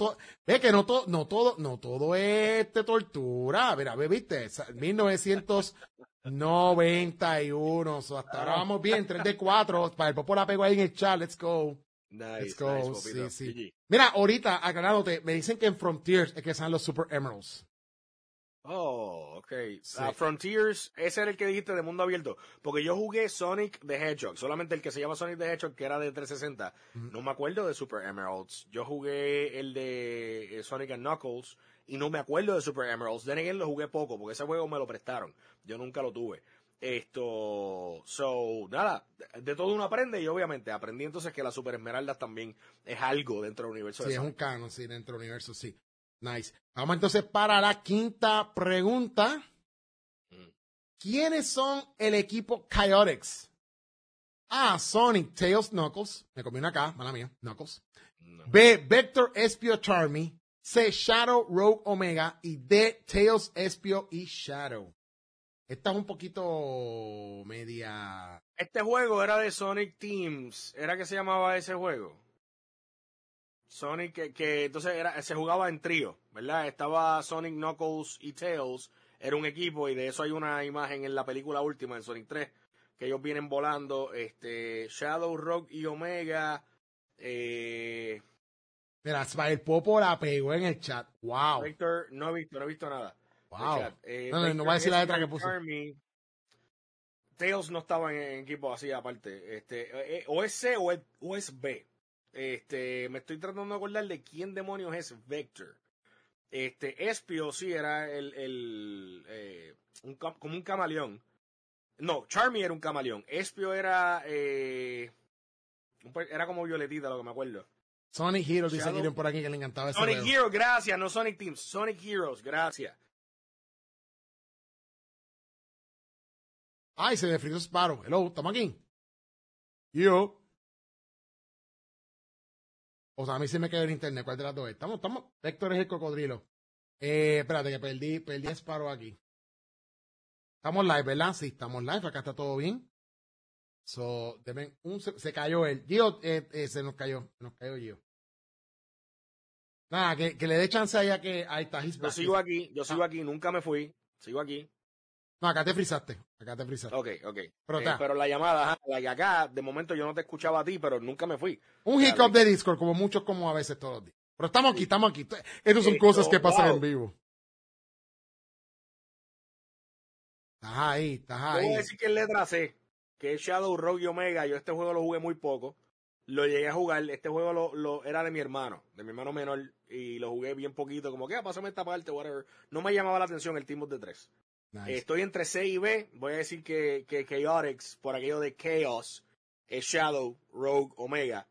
todo es tortura. Mira, viste, 1991. Hasta ahora vamos bien, 3 de 4. Para el Popo la pego ahí en el chat. Let's go. Nice, Let's go. nice, Sí. Mira, ahorita, aclarándote, me dicen que en Frontiers es que salen los Super Emeralds. Oh, ok. Sí. Frontiers, ese era el que dijiste de mundo abierto. Porque yo jugué Sonic the Hedgehog, solamente el que se llama Sonic the Hedgehog, que era de 360. No me acuerdo de Super Emeralds. Yo jugué el de Sonic and Knuckles y no me acuerdo de Super Emeralds. Then again lo jugué poco, porque ese juego me lo prestaron. Yo nunca lo tuve. Nada, de todo uno aprende y obviamente aprendí entonces que las Super Esmeraldas también es algo dentro del universo de Sonic. Sí, es un canon, sí, dentro del universo, sí. Nice. Vamos entonces para la quinta pregunta. ¿Quiénes son el equipo Chaotix? A, Sonic, Tails, Knuckles. Me comí una K, mala mía, Knuckles. No. B, Vector, Espio, Charmy. C, Shadow, Rogue, Omega. Y D, Tails, Espio y Shadow. Esta es un poquito media... Este juego era de Sonic Teams. ¿Era que se llamaba ese juego? Sonic, que entonces se jugaba en trío, ¿verdad? Estaba Sonic, Knuckles y Tails. Era un equipo y de eso hay una imagen en la película última, en Sonic 3, que ellos vienen volando. Shadow, Rogue y Omega. Mira, el Popo la pegó en el chat. Wow. Vector, no he visto nada. Wow. No voy a decir la letra que puso. Tails no estaba en equipo así aparte. O es C o es B. Me estoy tratando de acordar de quién demonios es Vector. Espio sí era como un camaleón. No, Charmy era un camaleón. Espio era como violetita, lo que me acuerdo. Sonic Heroes dice Kirion por aquí que le encantaba ese Sonic juego. Heroes, gracias, no Sonic Teams. Sonic Heroes, gracias. Ay, se defrizó Sparrow. Hello, ¿estamos aquí? Yo. O sea, a mí se me quedó el internet. ¿Cuál de las dos es? Estamos. Vector es el cocodrilo. Espérate, que perdí a Sparrow aquí. Estamos live, ¿verdad? Sí, estamos live. Acá está todo bien. Se cayó él. Gio, se nos cayó Gio. Nada, que le dé chance a ella que ahí está. Yo sigo aquí, nunca me fui. Sigo aquí. No, acá te frizaste. Ok. Pero la llamada, acá, de momento yo no te escuchaba a ti, pero nunca me fui. Un hiccup de Discord, como muchos, como a veces todos los días. Pero estamos aquí. Estas son cosas que pasan en vivo. Estás ahí. Voy a decir que es letra C, que es Shadow, Rogue y Omega. Yo este juego lo jugué muy poco. Lo llegué a jugar. Este juego era de mi hermano menor. Y lo jugué bien poquito. Como que, pásame esta parte, whatever. No me llamaba la atención el Team of the 3. Nice. Estoy entre C y B. Voy a decir que Chaotix, por aquello de Chaos, es Shadow, Rogue, Omega.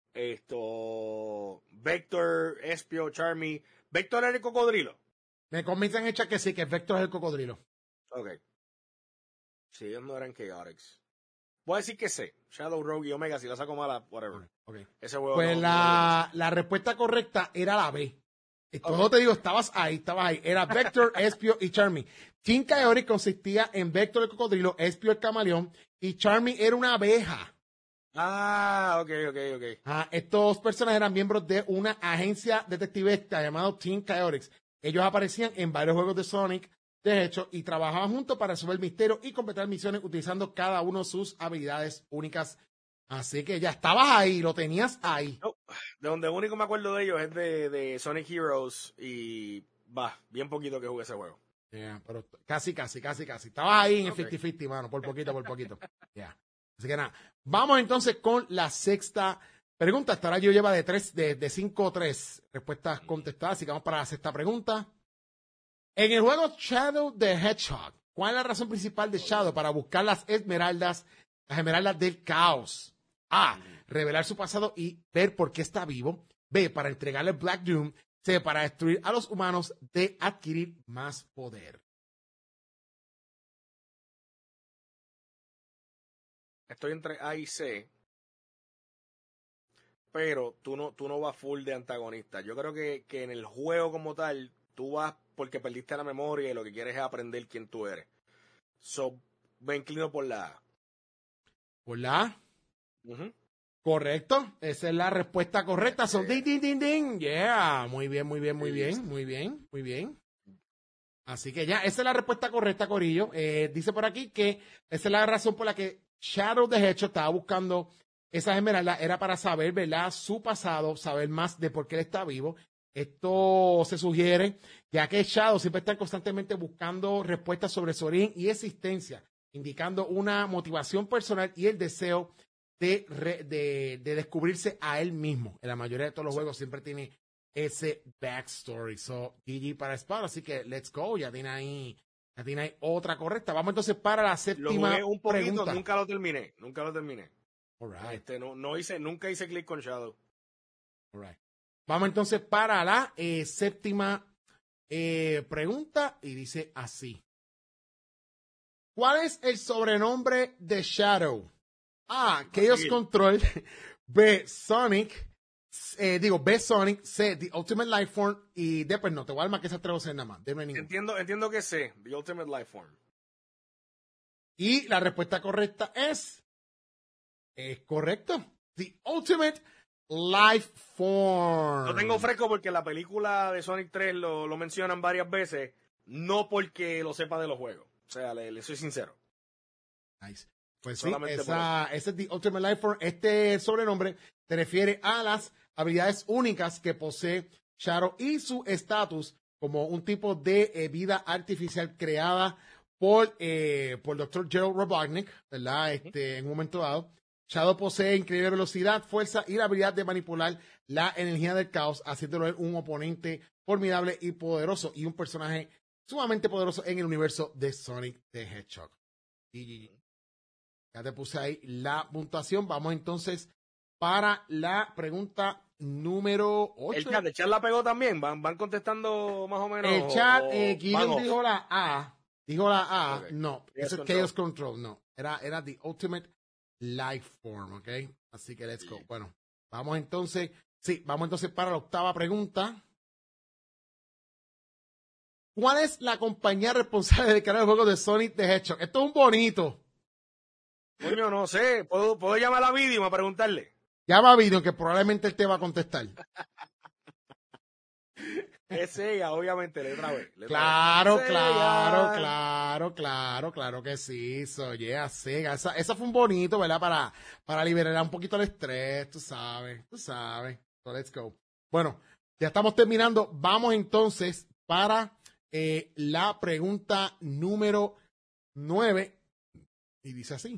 Vector, Espio, Charmy. Vector era el cocodrilo. Me convencen hecha que sí, que Vector es el cocodrilo. Ok. Sí, ellos no eran Chaotix. Voy a decir que C. Shadow, Rogue y Omega. Si la saco mala, whatever. Okay. Ese juego pues la respuesta correcta era la B. Todo te digo, estabas ahí. Era Vector, Espio y Charmy. Team Chaotix consistía en Vector el cocodrilo, Espio el camaleón y Charmy era una abeja. Ah, ok. Estos personajes eran miembros de una agencia detectivesca llamada Team Chaotix. Ellos aparecían en varios juegos de Sonic, de hecho, y trabajaban juntos para resolver misterios y completar misiones utilizando cada uno de sus habilidades únicas. Así que ya estabas ahí, lo tenías ahí. No, de donde único me acuerdo de ellos es de Sonic Heroes y bien poquito que jugué ese juego. Pero casi. Estabas ahí en el 50-50, mano, por poquito. Así que nada, vamos entonces con la sexta pregunta. Hasta ahora yo lleva de 5 o 3 respuestas contestadas, así que vamos para la sexta pregunta. En el juego Shadow the Hedgehog, ¿cuál es la razón principal de Shadow para buscar las esmeraldas del caos? A, revelar su pasado y ver por qué está vivo. B, para entregarle Black Doom. C, para destruir a los humanos. D, adquirir más poder. Estoy entre A y C, pero tú no vas full de antagonista. Yo creo que en el juego como tal, tú vas porque perdiste la memoria y lo que quieres es aprender quién tú eres. So, me inclino por la A. ¿Por la A? Uh-huh. Correcto, esa es la respuesta correcta. Son ding, ding, ding, ding. Yeah, muy bien, muy bien, muy bien, muy bien, muy bien. Así que ya, esa es la respuesta correcta, Corillo. Dice por aquí que esa es la razón por la que Shadow the Hedgehog estaba buscando esas esmeraldas, era para saber, ¿verdad?, su pasado, saber más de por qué él está vivo. Esto se sugiere, ya que Shadow siempre está constantemente buscando respuestas sobre su origen y existencia, indicando una motivación personal y el deseo de descubrirse a él mismo. En la mayoría de todos los juegos siempre tiene ese backstory. So, GG para Sparrow, así que let's go. Ya tiene ahí otra correcta. Vamos entonces para la séptima lo jugué un poquito, pregunta. nunca lo terminé. All right. Nunca hice clic con Shadow. All right. Vamos entonces para la séptima pregunta y dice así. ¿Cuál es el sobrenombre de Shadow? A, Chaos Control. B, Sonic. B, Sonic. C, The Ultimate Lifeform. Y D, pues no, te voy a dar más que esas 3 opciones nada más. Entiendo que C, The Ultimate Lifeform. Y la respuesta correcta es correcto. The Ultimate Lifeform. Lo tengo fresco porque la película de Sonic 3 lo mencionan varias veces, no porque lo sepa de los juegos. O sea, le soy sincero. Nice. Pues solamente sí, ese es The Ultimate Lifeform. Este sobrenombre se refiere a las habilidades únicas que posee Shadow y su estatus como un tipo de vida artificial creada por Dr. Gerald Robotnik, ¿verdad? En un momento dado. Shadow posee increíble velocidad, fuerza y la habilidad de manipular la energía del caos, haciéndolo un oponente formidable y poderoso y un personaje sumamente poderoso en el universo de Sonic the Hedgehog. Ya te puse ahí la puntuación. Vamos entonces para la pregunta número 8. El chat la pegó también. Van contestando más o menos. El chat, Gideon dijo la A. Okay. No, ese es Chaos Control. No, era The Ultimate Lifeform, ¿ok? Así que let's go. Bueno, vamos entonces para la octava pregunta. ¿Cuál es la compañía responsable de crear el juego de Sonic the Hedgehog? Esto es un bonito. Coño, no sé. ¿Puedo llamar a Video a preguntarle? Llama a Video, que probablemente él te va a contestar. Es Sega, obviamente, letra B. Claro que sí. Sega. Esa fue un bonito, ¿verdad? Para liberar un poquito el estrés, tú sabes. So, let's go. Bueno, ya estamos terminando. Vamos entonces para la pregunta número 9. Y dice así.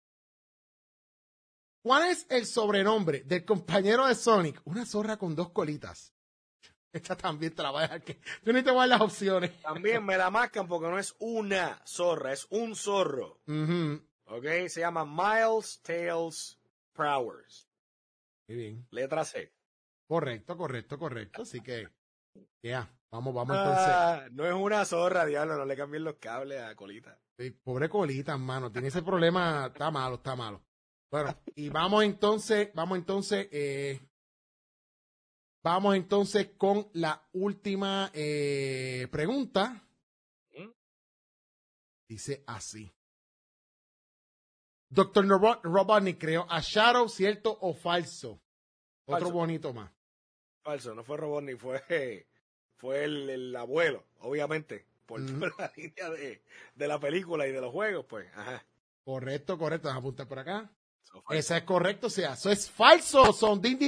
¿Cuál es el sobrenombre del compañero de Sonic? Una zorra con 2 colitas. Esta también te la voy a dejar que... Yo ni te voy a dar las opciones. También me la mascan porque no es una zorra, es un zorro. Uh-huh. ¿Ok? Se llama Miles Tails Prowers. Muy bien. Letra C. Correcto. Así que, ya, vamos entonces. No es una zorra, diablo, no le cambien los cables a Colita. Sí, pobre Colita, hermano, tiene ese problema, está malo. Bueno, y vamos entonces con la última pregunta. Dice así. Dr. Robotnik creó a Shadow, ¿cierto o falso? Otro bonito más. Falso, no fue Robotnik, fue el abuelo, obviamente, por la línea de la película y de los juegos, pues. Ajá. Correcto, vamos a apuntar por acá. Esa es correcto, o sea, eso es falso. Son ding.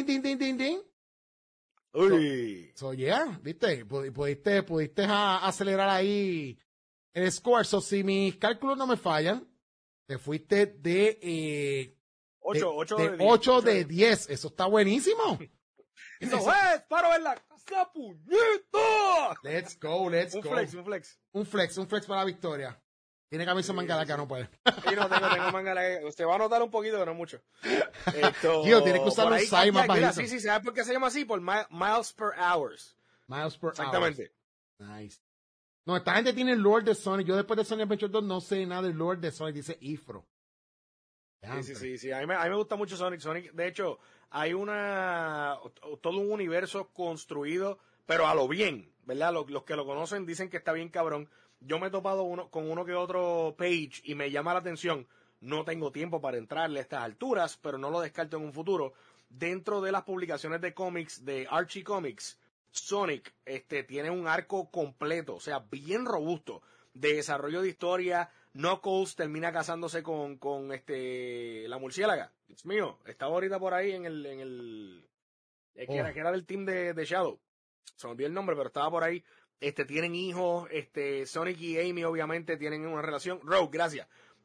Uy. So yeah, viste, pudiste acelerar ahí el score. So, si mis cálculos no me fallan, te fuiste de 8 de 10. Eso está buenísimo. Eso es, paro en la casa, puñito. Let's go. Un flex para la victoria. Tiene camisa manga larga, no puede. Sí, no, tengo manga larga. Usted va a notar un poquito, pero no mucho. Tío, tiene que usar un size más bajito. Sí, ¿sabes por qué se llama así? Por miles per hours. Exactamente. Nice. No, esta gente tiene el Lord de Sonic. Yo después de Sonic Adventure 2 no sé nada del Lord de Sonic. Dice Ifro. Sí. A mí me gusta mucho Sonic. De hecho, hay todo un universo construido, pero a lo bien, ¿verdad? Los que lo conocen dicen que está bien cabrón. Yo me he topado con uno que otro page y me llama la atención. No tengo tiempo para entrarle a estas alturas, pero no lo descarto en un futuro. Dentro de las publicaciones de cómics de Archie Comics, Sonic tiene un arco completo, o sea, bien robusto, de desarrollo de historia. Knuckles termina casándose con la murciélaga. Dios mío, estaba ahorita por ahí en el que era del team de Shadow. Se me olvidó el nombre, pero estaba por ahí. Tienen hijos, Sonic y Amy obviamente tienen una relación. Rogue, gracias.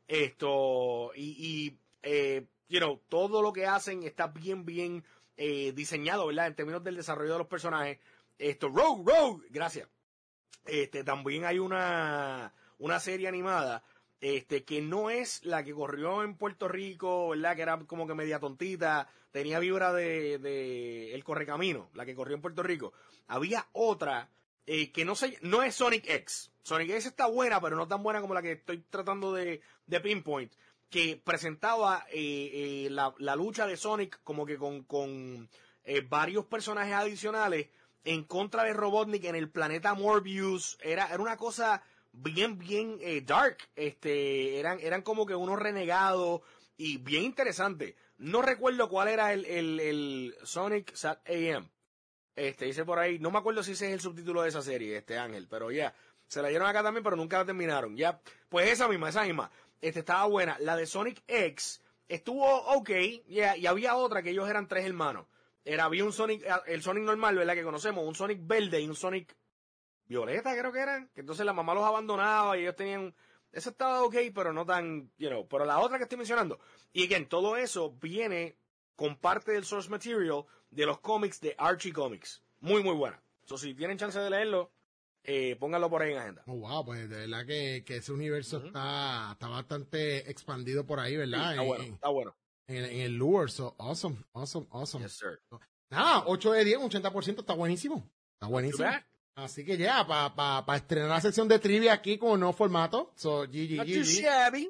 Todo lo que hacen está bien diseñado, ¿verdad? En términos del desarrollo de los personajes. Rogue, gracias. También hay una serie animada, que no es la que corrió en Puerto Rico, ¿verdad? Que era como que media tontita, tenía vibra de El Correcamino, la que corrió en Puerto Rico. Había otra, que no es Sonic X. Sonic X está buena, pero no tan buena como la que estoy tratando de pinpoint, que presentaba la lucha de Sonic como que con varios personajes adicionales en contra de Robotnik en el planeta Morbius. Era una cosa bien dark. Eran como que unos renegados y bien interesante. No recuerdo cuál era el Sonic Sat AM. Dice por ahí, no me acuerdo si ese es el subtítulo de esa serie, Ángel, pero ya, se la dieron acá también, pero nunca la terminaron, ya, pues esa misma, estaba buena. La de Sonic X estuvo ok, yeah, y había otra que ellos eran 3 hermanos. Había un Sonic, el Sonic normal, ¿verdad? Que conocemos, un Sonic verde y un Sonic violeta, creo que eran, que entonces la mamá los abandonaba y ellos tenían, eso estaba ok, pero no tan, pero la otra que estoy mencionando, y again, todo eso viene con parte del source material de los cómics de Archie Comics. Muy buena. Si tienen chance de leerlo, pónganlo por ahí en agenda. Oh, wow, pues de verdad que ese universo está bastante expandido por ahí, ¿verdad? Sí, está bueno. En el lore, awesome. Yes, sir. Nada, 8 de 10, un 80%, está buenísimo. Está buenísimo. Así que ya, para estrenar la sección de trivia aquí con un nuevo formato. GG.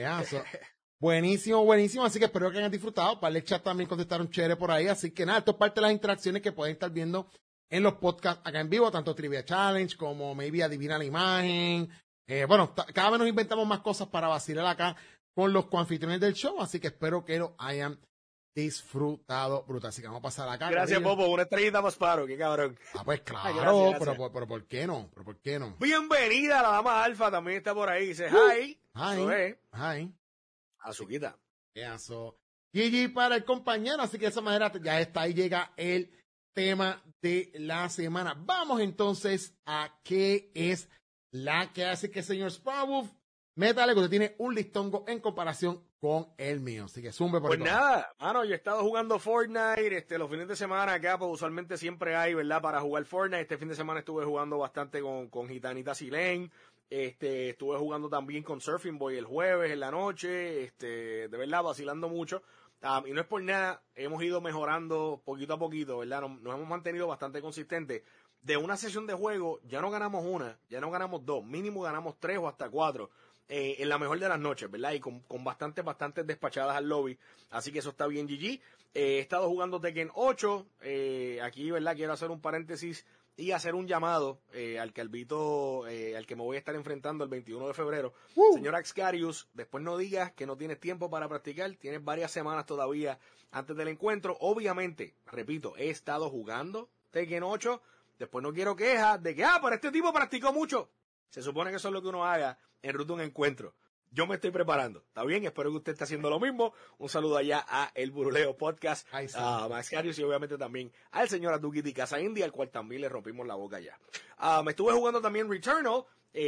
Buenísimo. Así que espero que hayan disfrutado. Para el chat también contestaron chévere por ahí. Así que nada, esto es parte de las interacciones que pueden estar viendo en los podcasts acá en vivo, tanto Trivia Challenge como maybe Adivina la Imagen. Cada vez nos inventamos más cosas para vacilar acá con los coanfitriones del show. Así que espero que lo hayan disfrutado brutal. Así que vamos a pasar acá. Gracias, Popo. Una estrellita más paro. Qué cabrón. Pues claro. Gracias. Pero ¿por qué no? Bienvenida a la dama Alfa. También está por ahí. Dice hi. Hi. Azuquita. Eso. GG para el compañero. Así que de esa manera ya está. Ahí llega el tema de la semana. Vamos entonces a qué es la que hace que señor Sparwolf métale que usted tiene un listongo en comparación con el mío. Así que zumbe por pues nada, mano, yo he estado jugando Fortnite los fines de semana acá, pues usualmente siempre hay, ¿verdad? Para jugar Fortnite. Este fin de semana estuve jugando bastante con Gitanita Silén. Estuve jugando también con Surfing Boy el jueves en la noche. De verdad, vacilando mucho. Y no es por nada, hemos ido mejorando poquito a poquito, ¿verdad? Nos hemos mantenido bastante consistentes. De una sesión de juego, ya no ganamos una, ya no ganamos 2, mínimo ganamos 3 o hasta 4. En la mejor de las noches, ¿verdad? Y con bastantes despachadas al lobby. Así que eso está bien, GG. He estado jugando Tekken 8. Aquí, ¿verdad? Quiero hacer un paréntesis y hacer un llamado al que me voy a estar enfrentando el 21 de febrero. Señor Axcarius, después no digas que no tienes tiempo para practicar. Tienes varias semanas todavía antes del encuentro. Obviamente, repito, he estado jugando Tekken 8. Después no quiero quejas de que, pero este tipo practicó mucho. Se supone que eso es lo que uno haga en ruta a un encuentro. Yo me estoy preparando, ¿está bien? Espero que usted esté haciendo lo mismo. Un saludo allá a El Buruleo Podcast, a Max Carius y obviamente también al señor Aduki de Casa India, al cual también le rompimos la boca ya. Me estuve jugando también Returnal.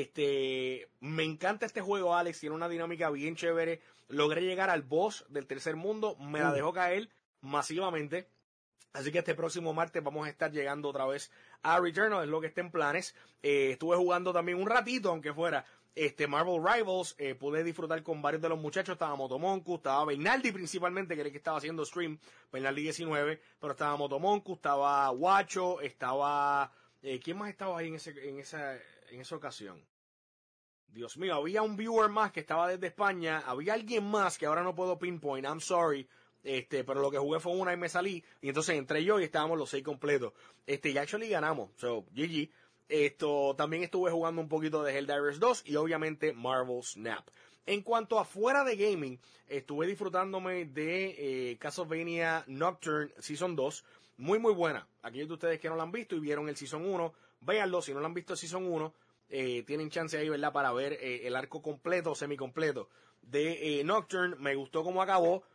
Me encanta este juego, Alex. Tiene una dinámica bien chévere. Logré llegar al boss del tercer mundo. Me la dejó caer masivamente. Así que este próximo martes vamos a estar llegando otra vez a Returnal, es lo que está en planes. Estuve jugando también un ratito, aunque fuera Marvel Rivals. Pude disfrutar con varios de los muchachos. Estaba Motomonku, estaba Bernaldi principalmente, que era el que estaba haciendo stream, Bernaldi 19, pero estaba Motomonku, estaba Guacho, estaba... ¿quién más estaba ahí en esa ocasión? Dios mío, había un viewer más que estaba desde España, había alguien más que ahora no puedo pinpoint, I'm sorry. Pero lo que jugué fue una y me salí, y entonces entré yo y estábamos los 6 completos. Y actually ganamos, so, GG. También estuve jugando un poquito de Helldivers 2 y obviamente Marvel Snap. En cuanto a fuera de gaming, estuve disfrutándome de Castlevania Nocturne Season 2, muy muy buena. Aquellos de ustedes que no la han visto y vieron el Season 1, véanlo. Si no lo han visto el Season 1, tienen chance ahí, ¿verdad?, para ver el arco completo o semicompleto de Nocturne. Me gustó cómo acabó.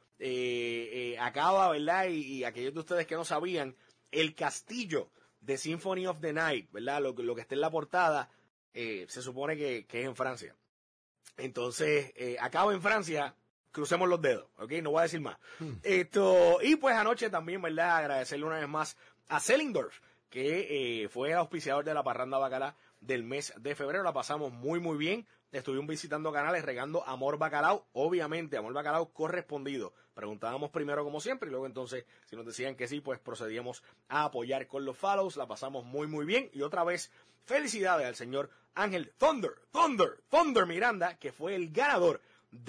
Acaba, ¿verdad? Y aquellos de ustedes que no sabían, el castillo de Symphony of the Night, ¿verdad? Lo que está en la portada, se supone que es en Francia. Entonces, acaba en Francia, crucemos los dedos, ¿ok? No voy a decir más. Y pues anoche también, ¿verdad? Agradecerle una vez más a Sellingdorf, que fue el auspiciador de la parranda bacalá del mes de febrero. La pasamos muy muy bien. Estuvimos visitando canales, regando amor bacalao, obviamente amor bacalao correspondido. Preguntábamos primero como siempre y luego entonces si nos decían que sí, pues procedíamos a apoyar con los follows. La pasamos muy muy bien y otra vez felicidades al señor Ángel Thunder Miranda, que fue el ganador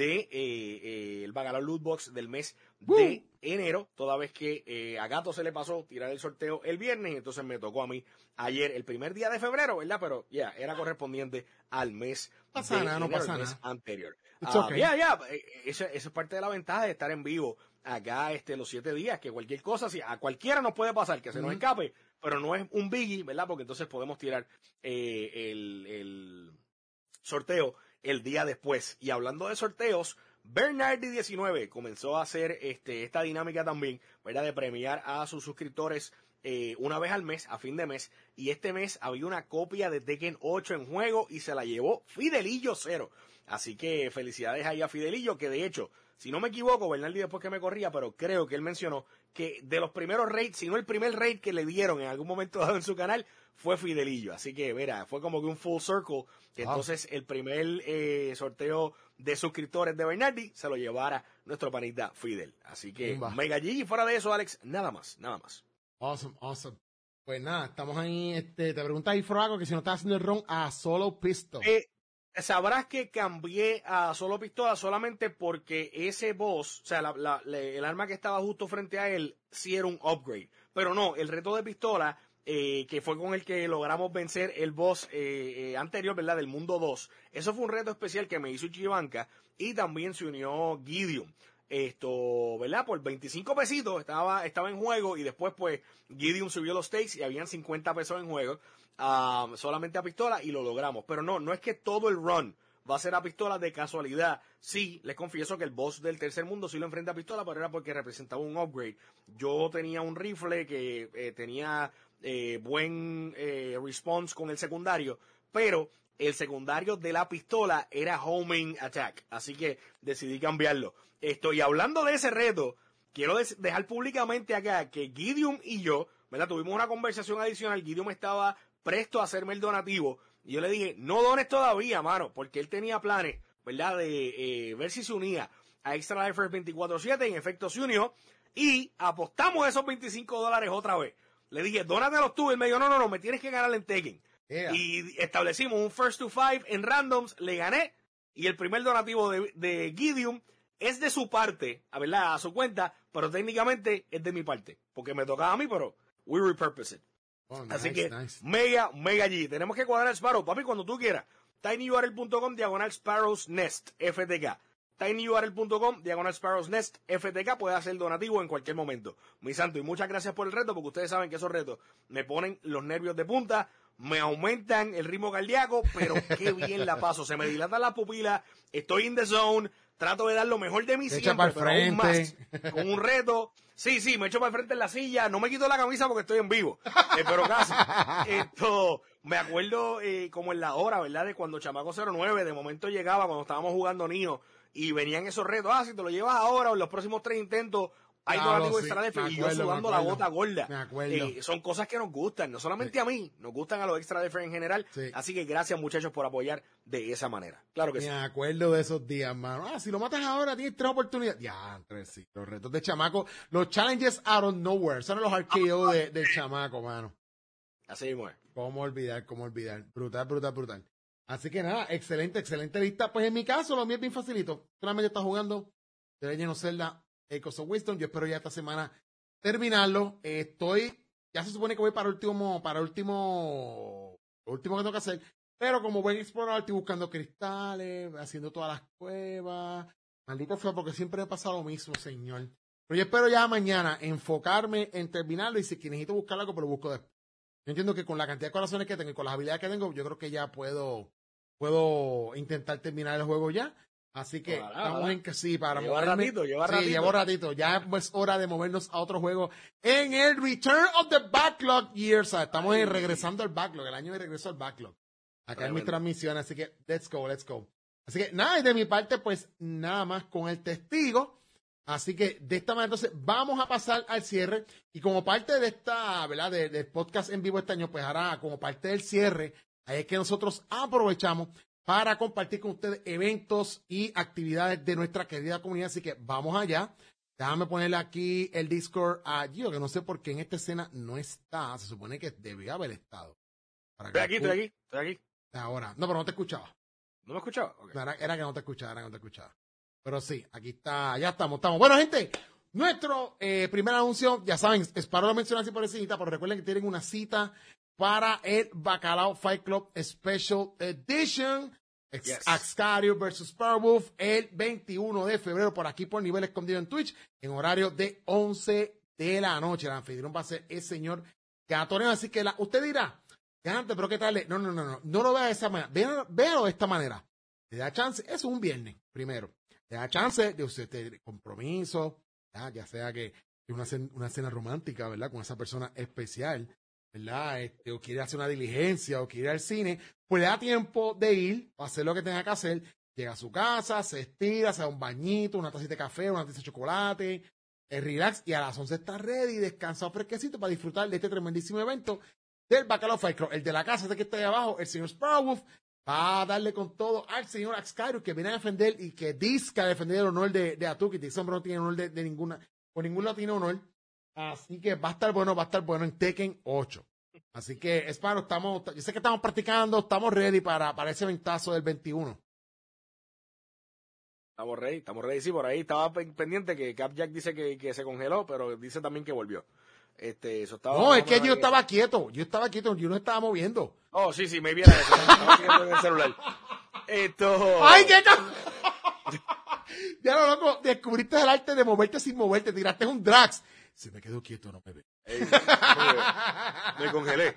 de el bacalao loot box del mes de enero, toda vez que a Gato se le pasó tirar el sorteo el viernes, entonces me tocó a mí ayer, el primer día de febrero, ¿verdad? Pero ya, era correspondiente al mes de enero, el mes anterior. Esa es parte de la ventaja de estar en vivo acá los 7 días, que cualquier cosa, si a cualquiera nos puede pasar, que se nos escape, pero no es un biggie, ¿verdad? Porque entonces podemos tirar el sorteo el día después. Y hablando de sorteos, Bernardi19 comenzó a hacer esta dinámica también, ¿verdad?, de premiar a sus suscriptores una vez al mes, a fin de mes, y este mes había una copia de Tekken 8 en juego y se la llevó Fidelillo 0. Así que felicidades ahí a Fidelillo, que de hecho, si no me equivoco, Bernardi después que me corría, pero creo que él mencionó que de los primeros raids, si no el primer raid que le dieron en algún momento dado en su canal, fue Fidelillo. Así que, mira, fue como que un full circle, que entonces el primer sorteo de suscriptores de Bernardi se lo llevara nuestro panita Fidel. Así que, mega G, y fuera de eso, Alex, nada más. Awesome. Pues nada, estamos ahí, te pregunta ahí Froago que si no estás haciendo el run a Solo Pistol. Sabrás que cambié a Solo Pistola solamente porque ese boss, o sea, el arma que estaba justo frente a él, sí era un upgrade. Pero no, el reto de pistola, que fue con el que logramos vencer el boss anterior, ¿verdad?, del mundo 2. Eso fue un reto especial que me hizo Ichibanka, y también se unió Gideon. ¿Verdad? Por 25 pesitos estaba en juego, y después pues Gideon subió los stakes y habían 50 pesos en juego, solamente a pistola, y lo logramos. Pero no es que todo el run va a ser a pistola de casualidad. Sí, les confieso que el boss del tercer mundo sí lo enfrenta a pistola, pero era porque representaba un upgrade. Yo tenía un rifle que tenía buen response con el secundario, pero el secundario de la pistola era homing attack, así que decidí cambiarlo. Y hablando de ese reto, quiero dejar públicamente acá que Gideon y yo, ¿verdad?, tuvimos una conversación adicional. Gideon estaba presto a hacerme el donativo, y yo le dije, no dones todavía, mano, porque él tenía planes, ¿verdad?, de ver si se unía a Extra Lifers 24/7, en efecto se unió, y apostamos esos $25 otra vez. Le dije, dónatelos tú, él me dijo, no, me tienes que ganar en Tekken. Yeah. Y establecimos un first to five en randoms, le gané, y el primer donativo de Gideon es de su parte, ¿verdad?, a su cuenta, pero técnicamente es de mi parte, porque me tocaba a mí, pero we repurpose it. Oh, así que, mega G. Tenemos que cuadrar Sparrow, papi, cuando tú quieras. tinyurl.com/Sparrows Nest, FTK. tinyurl.com/Sparrows Nest, FTK. Puede hacer donativo en cualquier momento. Mi santo, y muchas gracias por el reto, porque ustedes saben que esos retos me ponen los nervios de punta, me aumentan el ritmo cardíaco, pero qué bien la paso. Se me dilatan las pupilas, estoy in the zone, trato de dar lo mejor de mí siempre, pero aún más, con un reto. Sí, me echo para el frente en la silla, no me quito la camisa porque estoy en vivo, pero casi. Me acuerdo como en la hora, ¿verdad? De cuando Chamaco 09, de momento llegaba cuando estábamos jugando Nio, y venían esos retos, si te lo llevas ahora o en los próximos 3 intentos, hay donativo extra defense, y yo sudando la gota gorda. Me acuerdo. Son cosas que nos gustan, no solamente a mí, nos gustan a los extra defense en general. Sí. Así que gracias, muchachos, por apoyar de esa manera. Claro que sí. Me acuerdo de esos días, mano. Si lo matas ahora, tienes 3 oportunidades. Ya, 3, sí. Los retos de Chamaco, los challenges out of nowhere. Son los arqueos del Chamaco, mano. Así mismo es. ¿Cómo olvidar? Brutal. Así que nada, excelente lista. Pues en mi caso, lo mío es bien facilito. Solamente está jugando The Legend of Zelda Echoes of Wisdom. Yo espero ya esta semana terminarlo. Ya se supone que voy para lo último que tengo que hacer. Pero como buen explorador, estoy buscando cristales, haciendo todas las cuevas. Maldito feo, porque siempre me pasa lo mismo, señor. Pero yo espero ya mañana enfocarme en terminarlo, y si necesito buscar algo, pues lo busco después. Yo entiendo que con la cantidad de corazones que tengo y con las habilidades que tengo, yo creo que ya puedo intentar terminar el juego ya. Así que estamos en que sí, para moverme. Llevo ratito. Ya es hora de movernos a otro juego en el Return of the Backlog Year. O sea, estamos regresando al backlog, el año de regreso al backlog. Acá en mis transmisiones, así que let's go. Así que nada, y de mi parte, pues nada más con el testigo. Así que de esta manera, entonces, vamos a pasar al cierre. Y como parte de esta, ¿verdad? Del podcast en vivo este año, pues ahora, como parte del cierre, ahí es que nosotros aprovechamos para compartir con ustedes eventos y actividades de nuestra querida comunidad. Así que vamos allá. Déjame ponerle aquí el Discord a Gio, que no sé por qué en esta escena no está. Se supone que debió haber estado. Estoy aquí. Ahora. No, pero no te escuchaba. ¿No me escuchaba? Okay. Era que no te escuchaba, Pero sí, aquí está, ya estamos. Bueno, gente, nuestro primer anuncio, ya saben, Sparrow lo mencioné así por encima, pero recuerden que tienen una cita para el Bacalao Fight Club Special Edition. Axcario versus Sparrowwolf el 21 de febrero por aquí por Nivel Escondido en Twitch en horario de 11 de la noche. El anfitrión va a ser el señor Gatoreo. Así que usted dirá, antes, pero ¿qué tal? No lo vea de esa manera. Véalo de esta manera. Le da chance, eso es un viernes, primero. Le da chance de usted tener compromiso, ya sea que una cena romántica, ¿verdad? Con esa persona especial, ¿verdad? O quiere hacer una diligencia o quiere ir al cine, pues le da tiempo de ir a hacer lo que tenga que hacer. Llega a su casa, se estira, se da un bañito, una tacita de café, una taza de chocolate, relax, y a las 11 está ready, descansado fresquecito para disfrutar de este tremendísimo evento del Bacalao Fight Club. El de la casa, este que está ahí abajo, el señor Sparrowwolf, va a darle con todo al señor Axcario, que viene a defender y que disca a defender el honor de Atuki. Ese hombre no tiene honor de ninguna, por ningún lado tiene honor. Así que va a estar bueno en Tekken 8. Así que, Sparrow, yo sé que estamos practicando, estamos ready para ese ventazo del 21. Estamos ready, sí, por ahí estaba pendiente que Capjack dice que se congeló, pero dice también que volvió. Eso estaba, no, es que yo estaba quieto, yo no estaba moviendo. Oh, sí, me viene eso, estaba siguiendo en el celular. ¡Ay, qué Ya lo loco, descubriste el arte de moverte sin moverte, tiraste un Drax. Se me quedó quieto, no me ve. Me congelé.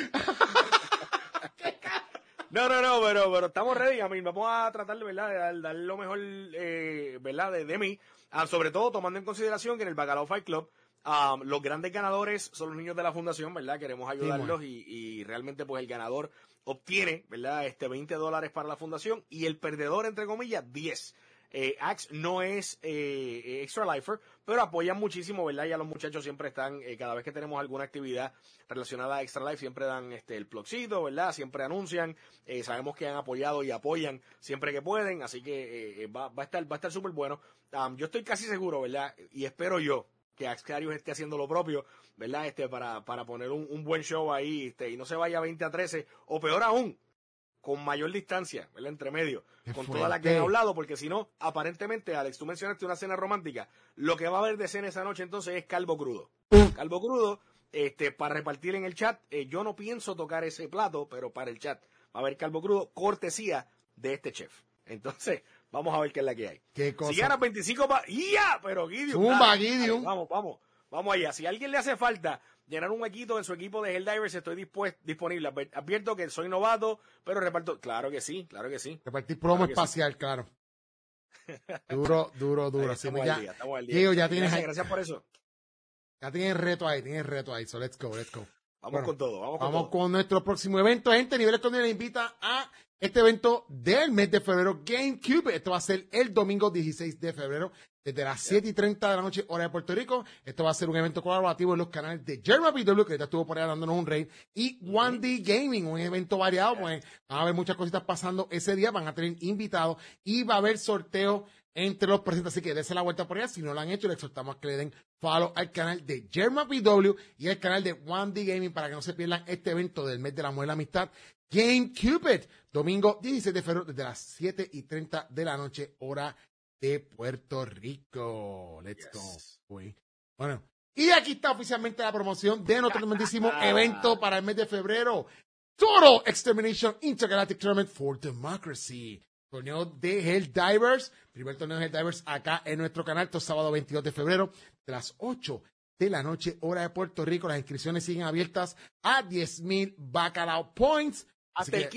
No, pero estamos ready. Vamos a tratar de, ¿verdad? De dar lo mejor, ¿verdad? De mí. Sobre todo tomando en consideración que en el Bacalao Fight Club, los grandes ganadores son los niños de la fundación, ¿verdad? Queremos ayudarlos y realmente pues el ganador obtiene, ¿verdad? $20 para la fundación y el perdedor, entre comillas, 10. Axe no es Extra Lifer, pero apoyan muchísimo, ¿verdad? Ya los muchachos siempre están, cada vez que tenemos alguna actividad relacionada a Extra Life, siempre dan el plugcito, ¿verdad? Siempre anuncian, sabemos que han apoyado y apoyan siempre que pueden, así que va a estar súper bueno. Yo estoy casi seguro, ¿verdad? Y espero yo que Axcarius esté haciendo lo propio, ¿verdad? Para poner un buen show ahí, y no se vaya 20-13, o peor aún, con mayor distancia, ¿verdad? Entre medio, con toda la que han hablado, porque si no, aparentemente, Alex, tú mencionaste una cena romántica, lo que va a haber de cena esa noche entonces es calvo crudo. Calvo crudo, para repartir en el chat, yo no pienso tocar ese plato, pero para el chat va a haber calvo crudo, cortesía de este chef. Entonces, vamos a ver qué es la que hay. ¿Qué cosa? Si ganas 25 ¡Ya! Pero Gideon. Zumba, Gideon. Vamos allá. Si a alguien le hace falta llenar un huequito en su equipo de Helldivers, estoy disponible. Advierto que soy novato, pero reparto. Claro que sí, claro que sí. Repartir promo espacial, claro. Duro. Estamos al día. Gio, ya tienes gracias por eso. Ya tienes reto ahí. So let's go. Vamos con todo. Vamos con nuestro próximo evento, gente. Nivel Escondido le invita a este evento del mes de febrero, GameCube. Esto va a ser el domingo 16 de febrero, desde las 7:30 de la noche, hora de Puerto Rico. Esto va a ser un evento colaborativo en los canales de Jerma PW, que ya estuvo por ahí dándonos un raid, y 1D Gaming, un evento variado. Pues van a haber muchas cositas pasando ese día, van a tener invitados y va a haber sorteo entre los presentes, así que dense la vuelta por allá. Si no lo han hecho, les exhortamos a que le den follow al canal de Jerma PW y al canal de 1D Gaming para que no se pierdan este evento del mes de la mujer y la amistad, GameCube, domingo 16 de febrero desde las 7:30 de la noche, hora de Puerto Rico. Let's go. Bueno, y aquí está oficialmente la promoción de nuestro tremendísimo evento para el mes de febrero, Total Extermination Intergalactic Tournament for Democracy. Torneo de Helldivers, primer torneo de Helldivers acá en nuestro canal, este sábado 22 de febrero, de las 8 de la noche, hora de Puerto Rico. Las inscripciones siguen abiertas a 10,000 Bacalao Points. Hasta el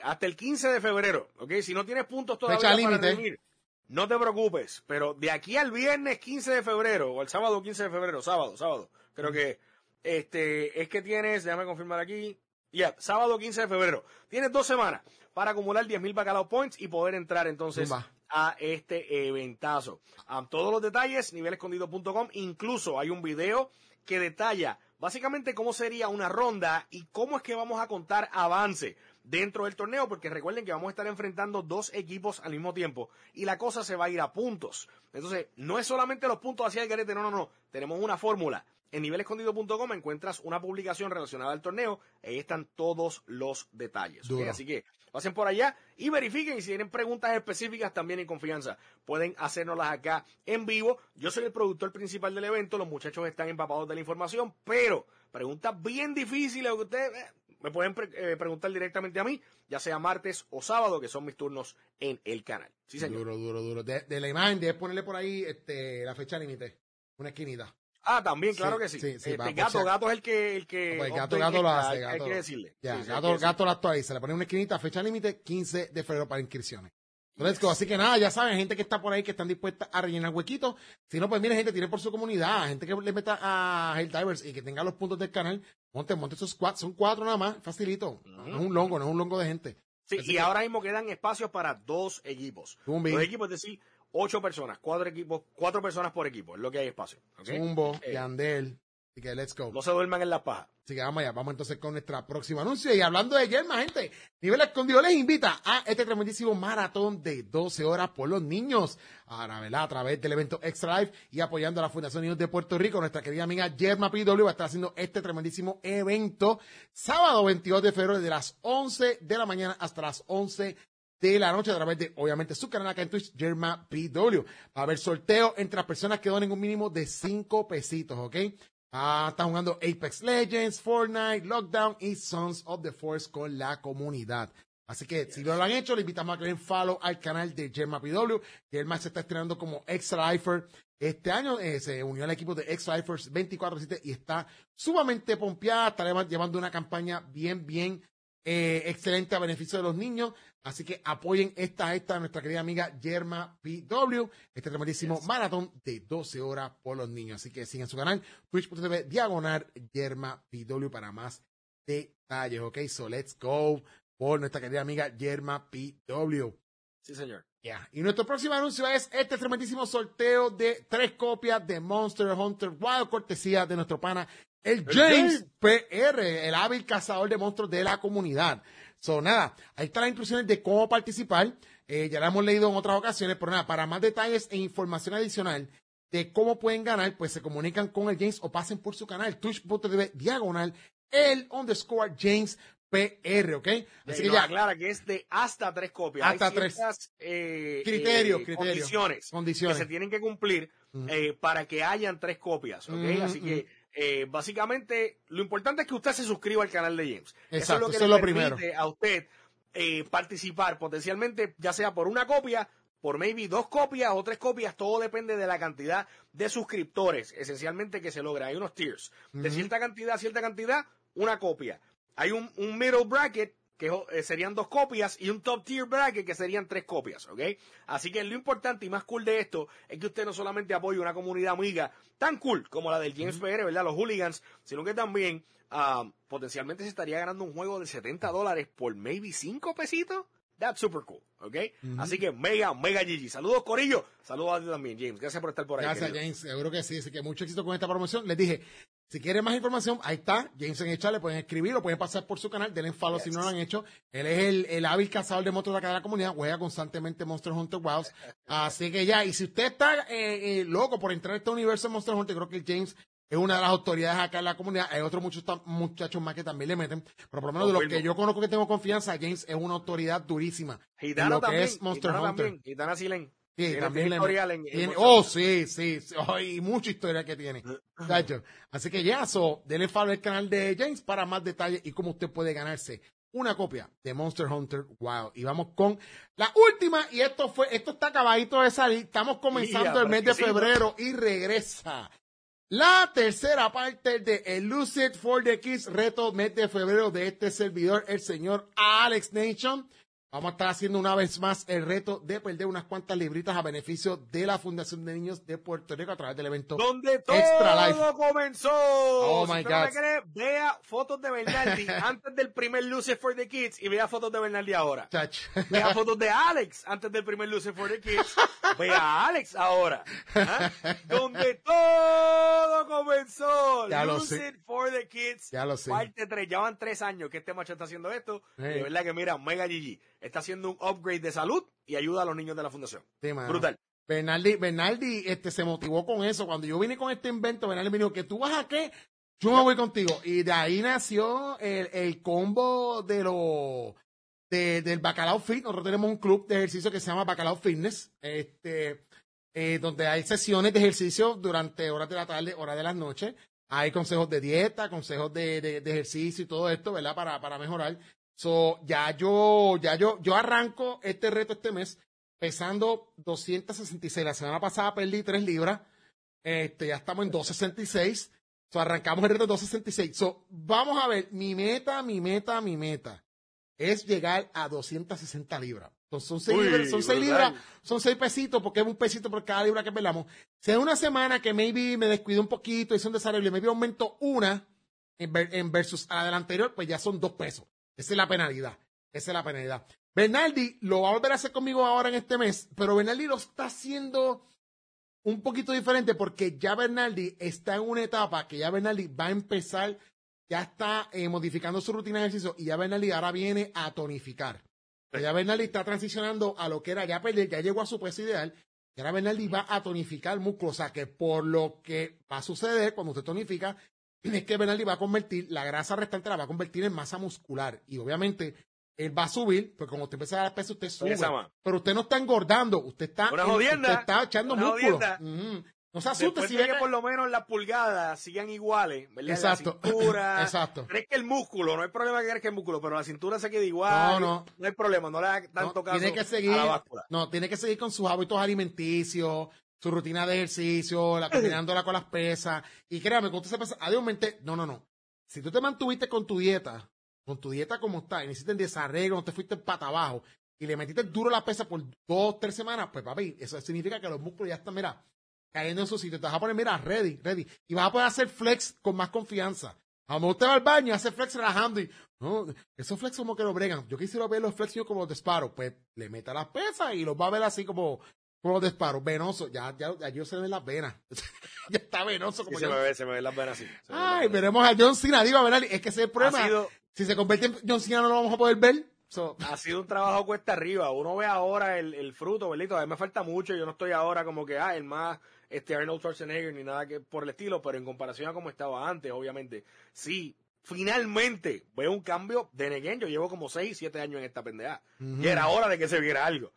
15 de febrero, ¿ok? Si no tienes puntos todavía para reunir, no te preocupes, pero de aquí al viernes 15 de febrero, o el sábado 15 de febrero, sábado, creo que, es que tienes, déjame confirmar aquí, sábado 15 de febrero, tienes 2 semanas para acumular 10,000 Bacalao Points y poder entrar entonces a este eventazo. Todos los detalles, nivelescondido.com, incluso hay un video que detalla básicamente cómo sería una ronda y cómo es que vamos a contar avance dentro del torneo, porque recuerden que vamos a estar enfrentando 2 equipos al mismo tiempo y la cosa se va a ir a puntos. Entonces, no es solamente los puntos hacia el garete, no. Tenemos una fórmula. En nivelescondido.com encuentras una publicación relacionada al torneo. Ahí están todos los detalles. ¿Okay? Así que pasen por allá y verifiquen. Y si tienen preguntas específicas, también en confianza, pueden hacérnoslas acá en vivo. Yo soy el productor principal del evento. Los muchachos están empapados de la información, pero preguntas bien difíciles que ustedes me pueden preguntar directamente a mí, ya sea martes o sábado, que son mis turnos en el canal. Sí, señor. Duro. De la imagen, debes ponerle por ahí la fecha límite, una esquinita. También, claro que sí. Gato es el que pues gato lo hace. Hay que decirle. Gato lo actualiza. Le pone una esquinita, fecha límite, 15 de febrero para inscripciones. Entonces, así que nada, ya saben, gente que está por ahí que están dispuestas a rellenar huequitos. Si no, pues mire, gente, tiene por su comunidad, gente que le meta a Helldivers y que tenga los puntos del canal, monte esos squads, son 4 nada más, facilito. No es un longo de gente. Sí, así y ahora mismo quedan espacios para 2 equipos. 2 equipos, es decir, 8 personas, 4 equipos, 4 personas por equipo, es lo que hay espacio. ¿Okay? Zumbo, Yandel. Así que let's go. No se duerman en la paja. Así que vamos allá, vamos entonces con nuestra próxima anuncio. Y hablando de Yerma, gente, Nivel Escondido les invita a este tremendísimo maratón de 12 horas por los niños. Ahora, ¿verdad? A través del evento Extra Life y apoyando a la Fundación Niños de Puerto Rico, nuestra querida amiga Yerma PW va a estar haciendo este tremendísimo evento sábado 22 de febrero desde las 11 de la mañana hasta las 11 de la noche a través de, obviamente, su canal acá en Twitch, Yerma PW. Va a haber sorteo entre las personas que donen un mínimo de 5 pesitos, ¿ok? Están jugando Apex Legends, Fortnite, Lockdown y Sons of the Force con la comunidad. Así que si no lo han hecho, le invitamos a que den follow al canal de Yerma PW. Yerma se está estrenando como Extra Lifer. Este año se unió al equipo de Extra Lifers 24/7 y está sumamente pompeada. Está llevando una campaña bien excelente a beneficio de los niños. Así que apoyen esta nuestra querida amiga Yerma PW, este tremendísimo maratón de 12 horas por los niños. Así que sigan su canal, twitch.tv/Yerma PW para más detalles. Ok, so let's go por nuestra querida amiga Yerma PW. Sí, señor. Y nuestro próximo anuncio es este tremendísimo sorteo de 3 copias de Monster Hunter Wild, cortesía de nuestro pana, el James PR, el hábil cazador de monstruos de la comunidad. So, nada, ahí están las instrucciones de cómo participar. Ya la hemos leído en otras ocasiones, pero nada, para más detalles e información adicional de cómo pueden ganar, pues se comunican con el James o pasen por su canal, twitch.tv/el_James PR, ¿ok? Así que ya aclara que es de hasta 3 copias. Hasta hay ciertas, 3 criterios, condiciones que se tienen que cumplir para que hayan 3 copias, ¿ok? Así que básicamente lo importante es que usted se suscriba al canal de James. Exacto, eso es lo que le permite a usted participar potencialmente, ya sea por una copia, por maybe 2 copias o 3 copias, todo depende de la cantidad de suscriptores, esencialmente que se logra. Hay unos tiers, de cierta cantidad a cierta cantidad, una copia. Hay un middle bracket, que serían 2 copias, y un top tier bracket, que serían 3 copias, ¿ok? Así que lo importante y más cool de esto es que usted no solamente apoya una comunidad amiga tan cool como la del James PR, ¿verdad? Los hooligans, sino que también potencialmente se estaría ganando un juego de $70 por maybe 5 pesitos. That's super cool, ¿ok? Así que mega GG. Saludos, Corillo. Saludos a ti también, James. Gracias por estar por ahí. Gracias, querido. James. Seguro que sí. Así que mucho éxito con esta promoción. Les dije, si quieren más información, ahí está. James en el chat, le pueden escribir, lo pueden pasar por su canal. Denle follow si no lo han hecho. Él es el hábil cazador de monstruos de acá de la comunidad. Juega constantemente Monster Hunter Wilds. Así que ya, y si usted está loco por entrar a este universo de Monster Hunter, creo que James es una de las autoridades acá en la comunidad. Hay otros muchachos más que también le meten. Pero por lo menos de los que yo conozco que tengo confianza, James es una autoridad durísima. Gitana en lo también. Que es Monster Gitana Hunter. También. Gitana Silen. Sí, también le sí. Y mucha historia que tiene. Así que ya, denle follow al canal de James para más detalles y cómo usted puede ganarse una copia de Monster Hunter Wild. Y vamos con la última, y esto está acabadito de salir. Estamos comenzando el mes de febrero y regresa la tercera parte de Elucid for the Kids, reto mes de febrero de este servidor, el señor Alex Nation. Vamos a estar haciendo una vez más el reto de perder unas cuantas libritas a beneficio de la Fundación de Niños de Puerto Rico a través del evento donde todo Extra Life comenzó. Oh si my usted God. no me cree, vea fotos de Bernardi antes del primer Luce for the Kids y vea fotos de Bernardi ahora. Vea fotos de Alex antes del primer Luce for the Kids. Vea a Alex ahora. Donde todo comenzó. Lucid for the Kids. Ya lo sé. Parte 3. Ya van 3 años que este macho está haciendo esto. De verdad que mira, mega GG. Está haciendo un upgrade de salud y ayuda a los niños de la fundación. Sí, brutal. Bernardi se motivó con eso. Cuando yo vine con este invento, Bernardi me dijo que tú vas a qué, yo me voy contigo. Y de ahí nació el combo del Bacalao Fit. Nosotros tenemos un club de ejercicio que se llama Bacalao Fitness, donde hay sesiones de ejercicio durante horas de la tarde, horas de las noches. Hay consejos de dieta, consejos de ejercicio y todo esto, ¿verdad? Para mejorar. Yo arranco este reto este mes pesando 266. La semana pasada perdí 3 libras. Ya estamos en 266. Arrancamos el reto 266. Vamos a ver, mi meta es llegar a 260 libras. Entonces, son 6 libras, son 6 pesitos, porque es un pesito por cada libra que pelamos. Si es una semana que maybe me descuido un poquito, hice un desarrollo, maybe aumento una en versus a la del anterior, pues ya son 2 pesos. Esa es la penalidad. Bernardi lo va a volver a hacer conmigo ahora en este mes, pero Bernardi lo está haciendo un poquito diferente porque ya Bernardi está en una etapa que ya Bernardi va a empezar, ya está modificando su rutina de ejercicio y ya Bernardi ahora viene a tonificar. Ya Bernardi está transicionando a lo que era ya perder, ya llegó a su peso ideal y ahora Bernardi va a tonificar músculos. O sea que por lo que va a suceder cuando usted tonifica, es que Bernardi va a convertir la grasa restante, la va a convertir en masa muscular. Y obviamente él va a subir, porque como usted empieza a dar peso, usted sube. Pero usted no está engordando, usted está echando músculo. No se asuste si ve que por lo menos las pulgadas sigan iguales, ¿verdad? Exacto. La cintura, exacto. Crezca el músculo, no hay problema que crezca el músculo, pero la cintura se queda igual. No hay problema, no le da tanto caso tiene que seguir, a la báscula. No, tiene que seguir con sus hábitos alimenticios, su rutina de ejercicio, combinándola con las pesas. Y créame, cuando usted se pesa, aumenté. No. Si tú te mantuviste con tu dieta como está, y necesitas desarreglo, no te fuiste pata abajo, y le metiste duro la pesa por 2, 3 semanas, pues papi, eso significa que los músculos ya están, mira, cayendo en su sitio. Te vas a poner, mira, ready. Y vas a poder hacer flex con más confianza. A lo mejor usted va al baño y hace flex relajando y, no, esos flex como que lo bregan. Yo quisiera ver los flex como los disparos. Pues le meta las pesas y los va a ver así como los disparos. Venoso. Ya yo se ven las venas. Ya está venoso. Como sí, se me ven las venas así. Ay, veremos a John Cena. Digo, a ver, es que ese es el problema. Si se convierte en John Cena no lo vamos a poder ver. Ha sido un trabajo cuesta arriba. Uno ve ahora el fruto, ¿verdad? A mí me falta mucho. Yo no estoy ahora como que, el más Arnold Schwarzenegger ni nada que por el estilo, pero en comparación a como estaba antes, obviamente, sí, finalmente veo un cambio de Neguen. Yo llevo como 6, 7 años en esta pendeja. Y era hora de que se viera algo.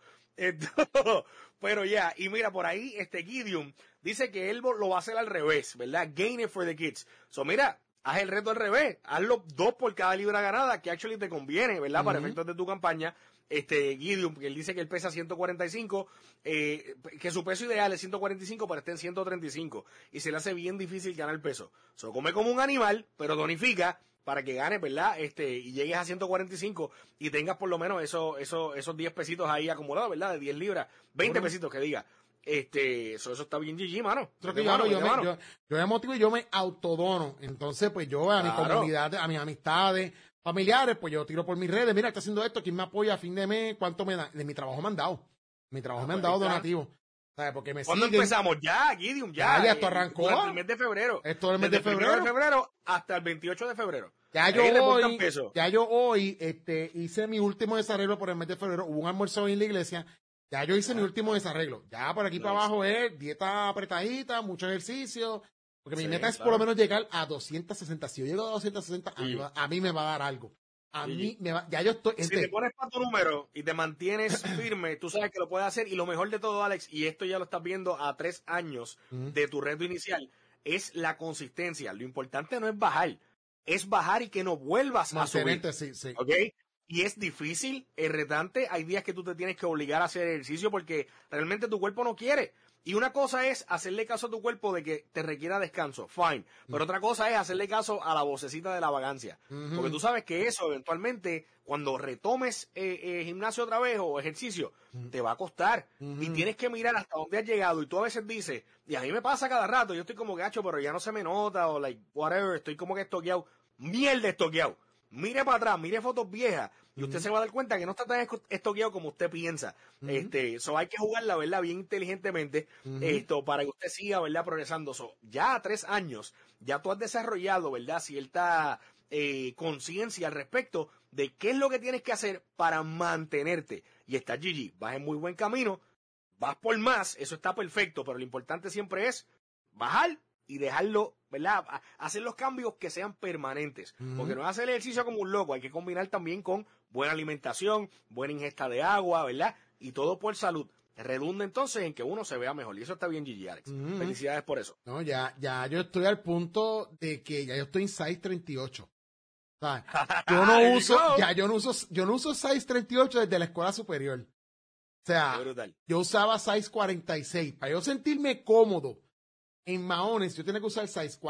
Pero ya, y mira, por ahí, Gideon dice que él lo va a hacer al revés, ¿verdad? Gain it for the kids. Mira, haz el reto al revés, hazlo 2 por cada libra ganada, que actually te conviene, ¿verdad? Para efectos de tu campaña. Gideon, porque él dice que él pesa 145, que su peso ideal es 145, pero está en 135, y se le hace bien difícil ganar peso. So, come como un animal, pero tonifica para que ganes, ¿verdad? Y llegues a 145 y tengas por lo menos esos 10 pesitos ahí acumulados, ¿verdad? De 10 libras, 20 pesitos que diga. Eso está bien GG, mano. Creo que yo me motivo y yo me autodono. Entonces, pues yo a mi comunidad, a mis amistades, familiares, pues yo tiro por mis redes, mira, está haciendo esto, ¿quién me apoya a fin de mes? ¿Cuánto me da? De mi trabajo me han dado. Me han dado donativos. ¿Sabes? Porque me ¿Cuándo siguen. empezamos? Ya, Gideon, ya. Esto arrancó. Durante el mes de febrero. Esto es el mes de febrero. Desde el 1 de febrero hasta el 28 de febrero. Ya yo hoy hice mi último desarreglo por el mes de febrero. Hubo un almuerzo en la iglesia. Ya yo hice mi último desarreglo. Ya por aquí para abajo es dieta apretadita, mucho ejercicio. Porque mi meta es por lo menos llegar a 260. Si yo llego a 260, a mí me va a dar algo. Ya yo estoy. Si te pones para tu número y te mantienes firme, tú sabes que lo puedes hacer. Y lo mejor de todo, Alex, y esto ya lo estás viendo a 3 años de tu reto inicial, es la consistencia. Lo importante no es bajar y que no vuelvas a subir. Sí. ¿Ok? Y es difícil, es retante. Hay días que tú te tienes que obligar a hacer ejercicio porque realmente tu cuerpo no quiere. Y una cosa es hacerle caso a tu cuerpo de que te requiera descanso, fine. Pero otra cosa es hacerle caso a la vocecita de la vagancia. Porque tú sabes que eso eventualmente, cuando retomes gimnasio otra vez o ejercicio, te va a costar. Y tienes que mirar hasta dónde has llegado. Y tú a veces dices, y a mí me pasa cada rato, yo estoy como gacho, pero ya no se me nota, o like, whatever, estoy como que estoqueado. Mierda estoqueado. Mire para atrás, mire fotos viejas y usted se va a dar cuenta que no está tan estoqueado como usted piensa. So hay que jugar la verdad bien inteligentemente para que usted siga, ¿verdad? Progresando. Ya a 3 años, ya tú has desarrollado, ¿verdad? Cierta conciencia al respecto de qué es lo que tienes que hacer para mantenerte. Y está GG, vas en muy buen camino, vas por más, eso está perfecto, pero lo importante siempre es bajar y dejarlo, ¿verdad? Hacer los cambios que sean permanentes. Porque no es hacer el ejercicio como un loco, hay que combinar también con buena alimentación, buena ingesta de agua, ¿verdad? Y todo por salud. Redunda entonces en que uno se vea mejor. Y eso está bien, Gigi, Alex. Felicidades por eso. No, ya yo estoy al punto de que ya yo estoy en size 38. ¿Sabes? Yo no uso size 38 desde la escuela superior. O sea, yo usaba size 46. Para yo sentirme cómodo en maones, yo tenía que usar size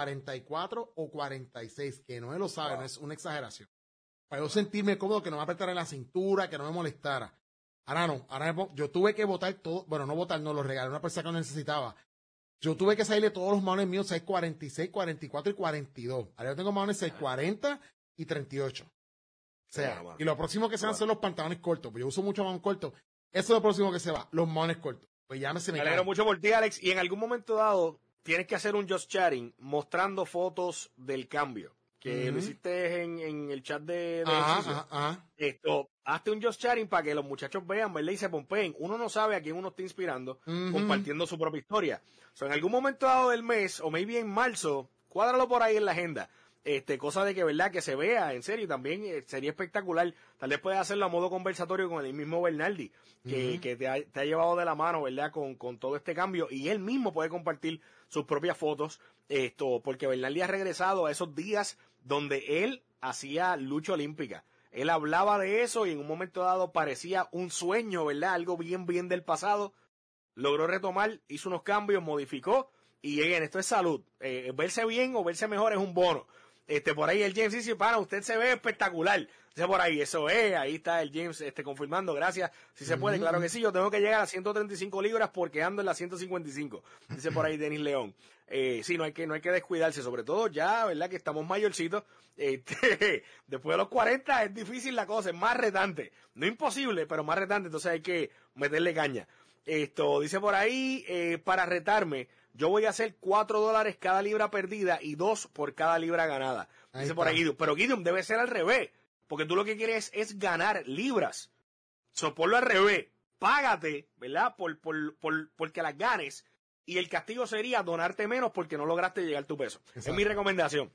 44 o 46, que no lo sabe, no es una exageración. Para yo sentirme cómodo, que no me apretara en la cintura, que no me molestara. Ahora yo tuve que botar todo, bueno, no botar, no, lo regalé a una persona que lo necesitaba. Yo tuve que salirle todos los maones míos, size 46, 44 y 42. Ahora yo tengo maones size 40 y 38. O sea, y lo próximo que se van son los pantalones cortos, pues yo uso mucho maón corto. Eso es lo próximo que se va, los maones cortos. Pues ya se me alegro mucho por ti, Alex, y en algún momento dado tienes que hacer un just chatting mostrando fotos del cambio. Que lo hiciste en el chat de ejercicio. Hazte un just chatting para que los muchachos vean, ¿verdad? Y se pompeen. Uno no sabe a quién uno está inspirando compartiendo su propia historia. En algún momento dado del mes, o maybe en marzo, cuádralo por ahí en la agenda. Cosa de que, ¿verdad? Que se vea, en serio, también sería espectacular. Tal vez puedes hacerlo a modo conversatorio con el mismo Bernardi, que te ha llevado de la mano, ¿verdad? Con todo este cambio. Y él mismo puede compartir sus propias fotos, porque Bernardi ha regresado a esos días donde él hacía lucha olímpica. Él hablaba de eso y en un momento dado parecía un sueño, ¿verdad? Algo bien del pasado. Logró retomar, hizo unos cambios, modificó. Y esto es salud. Verse bien o verse mejor es un bono. Por ahí el James dice, para, usted se ve espectacular. Dice por ahí, eso es, ahí está el James confirmando, gracias. Si se puede, claro que sí, yo tengo que llegar a 135 libras porque ando en las 155. Dice por ahí Denis León. Sí, no hay que descuidarse, sobre todo ya, ¿verdad? Que estamos mayorcitos. Después de los 40 es difícil la cosa, es más retante. No imposible, pero más retante, entonces hay que meterle caña. Dice por ahí, para retarme, yo voy a hacer $4 cada libra perdida y 2 por cada libra ganada. Dice por ahí Gideon. Pero Gideon debe ser al revés. Porque tú lo que quieres es ganar libras. Ponlo al revés. Págate, ¿verdad? Porque las ganes. Y el castigo sería donarte menos porque no lograste llegar a tu peso. Exacto. Es mi recomendación.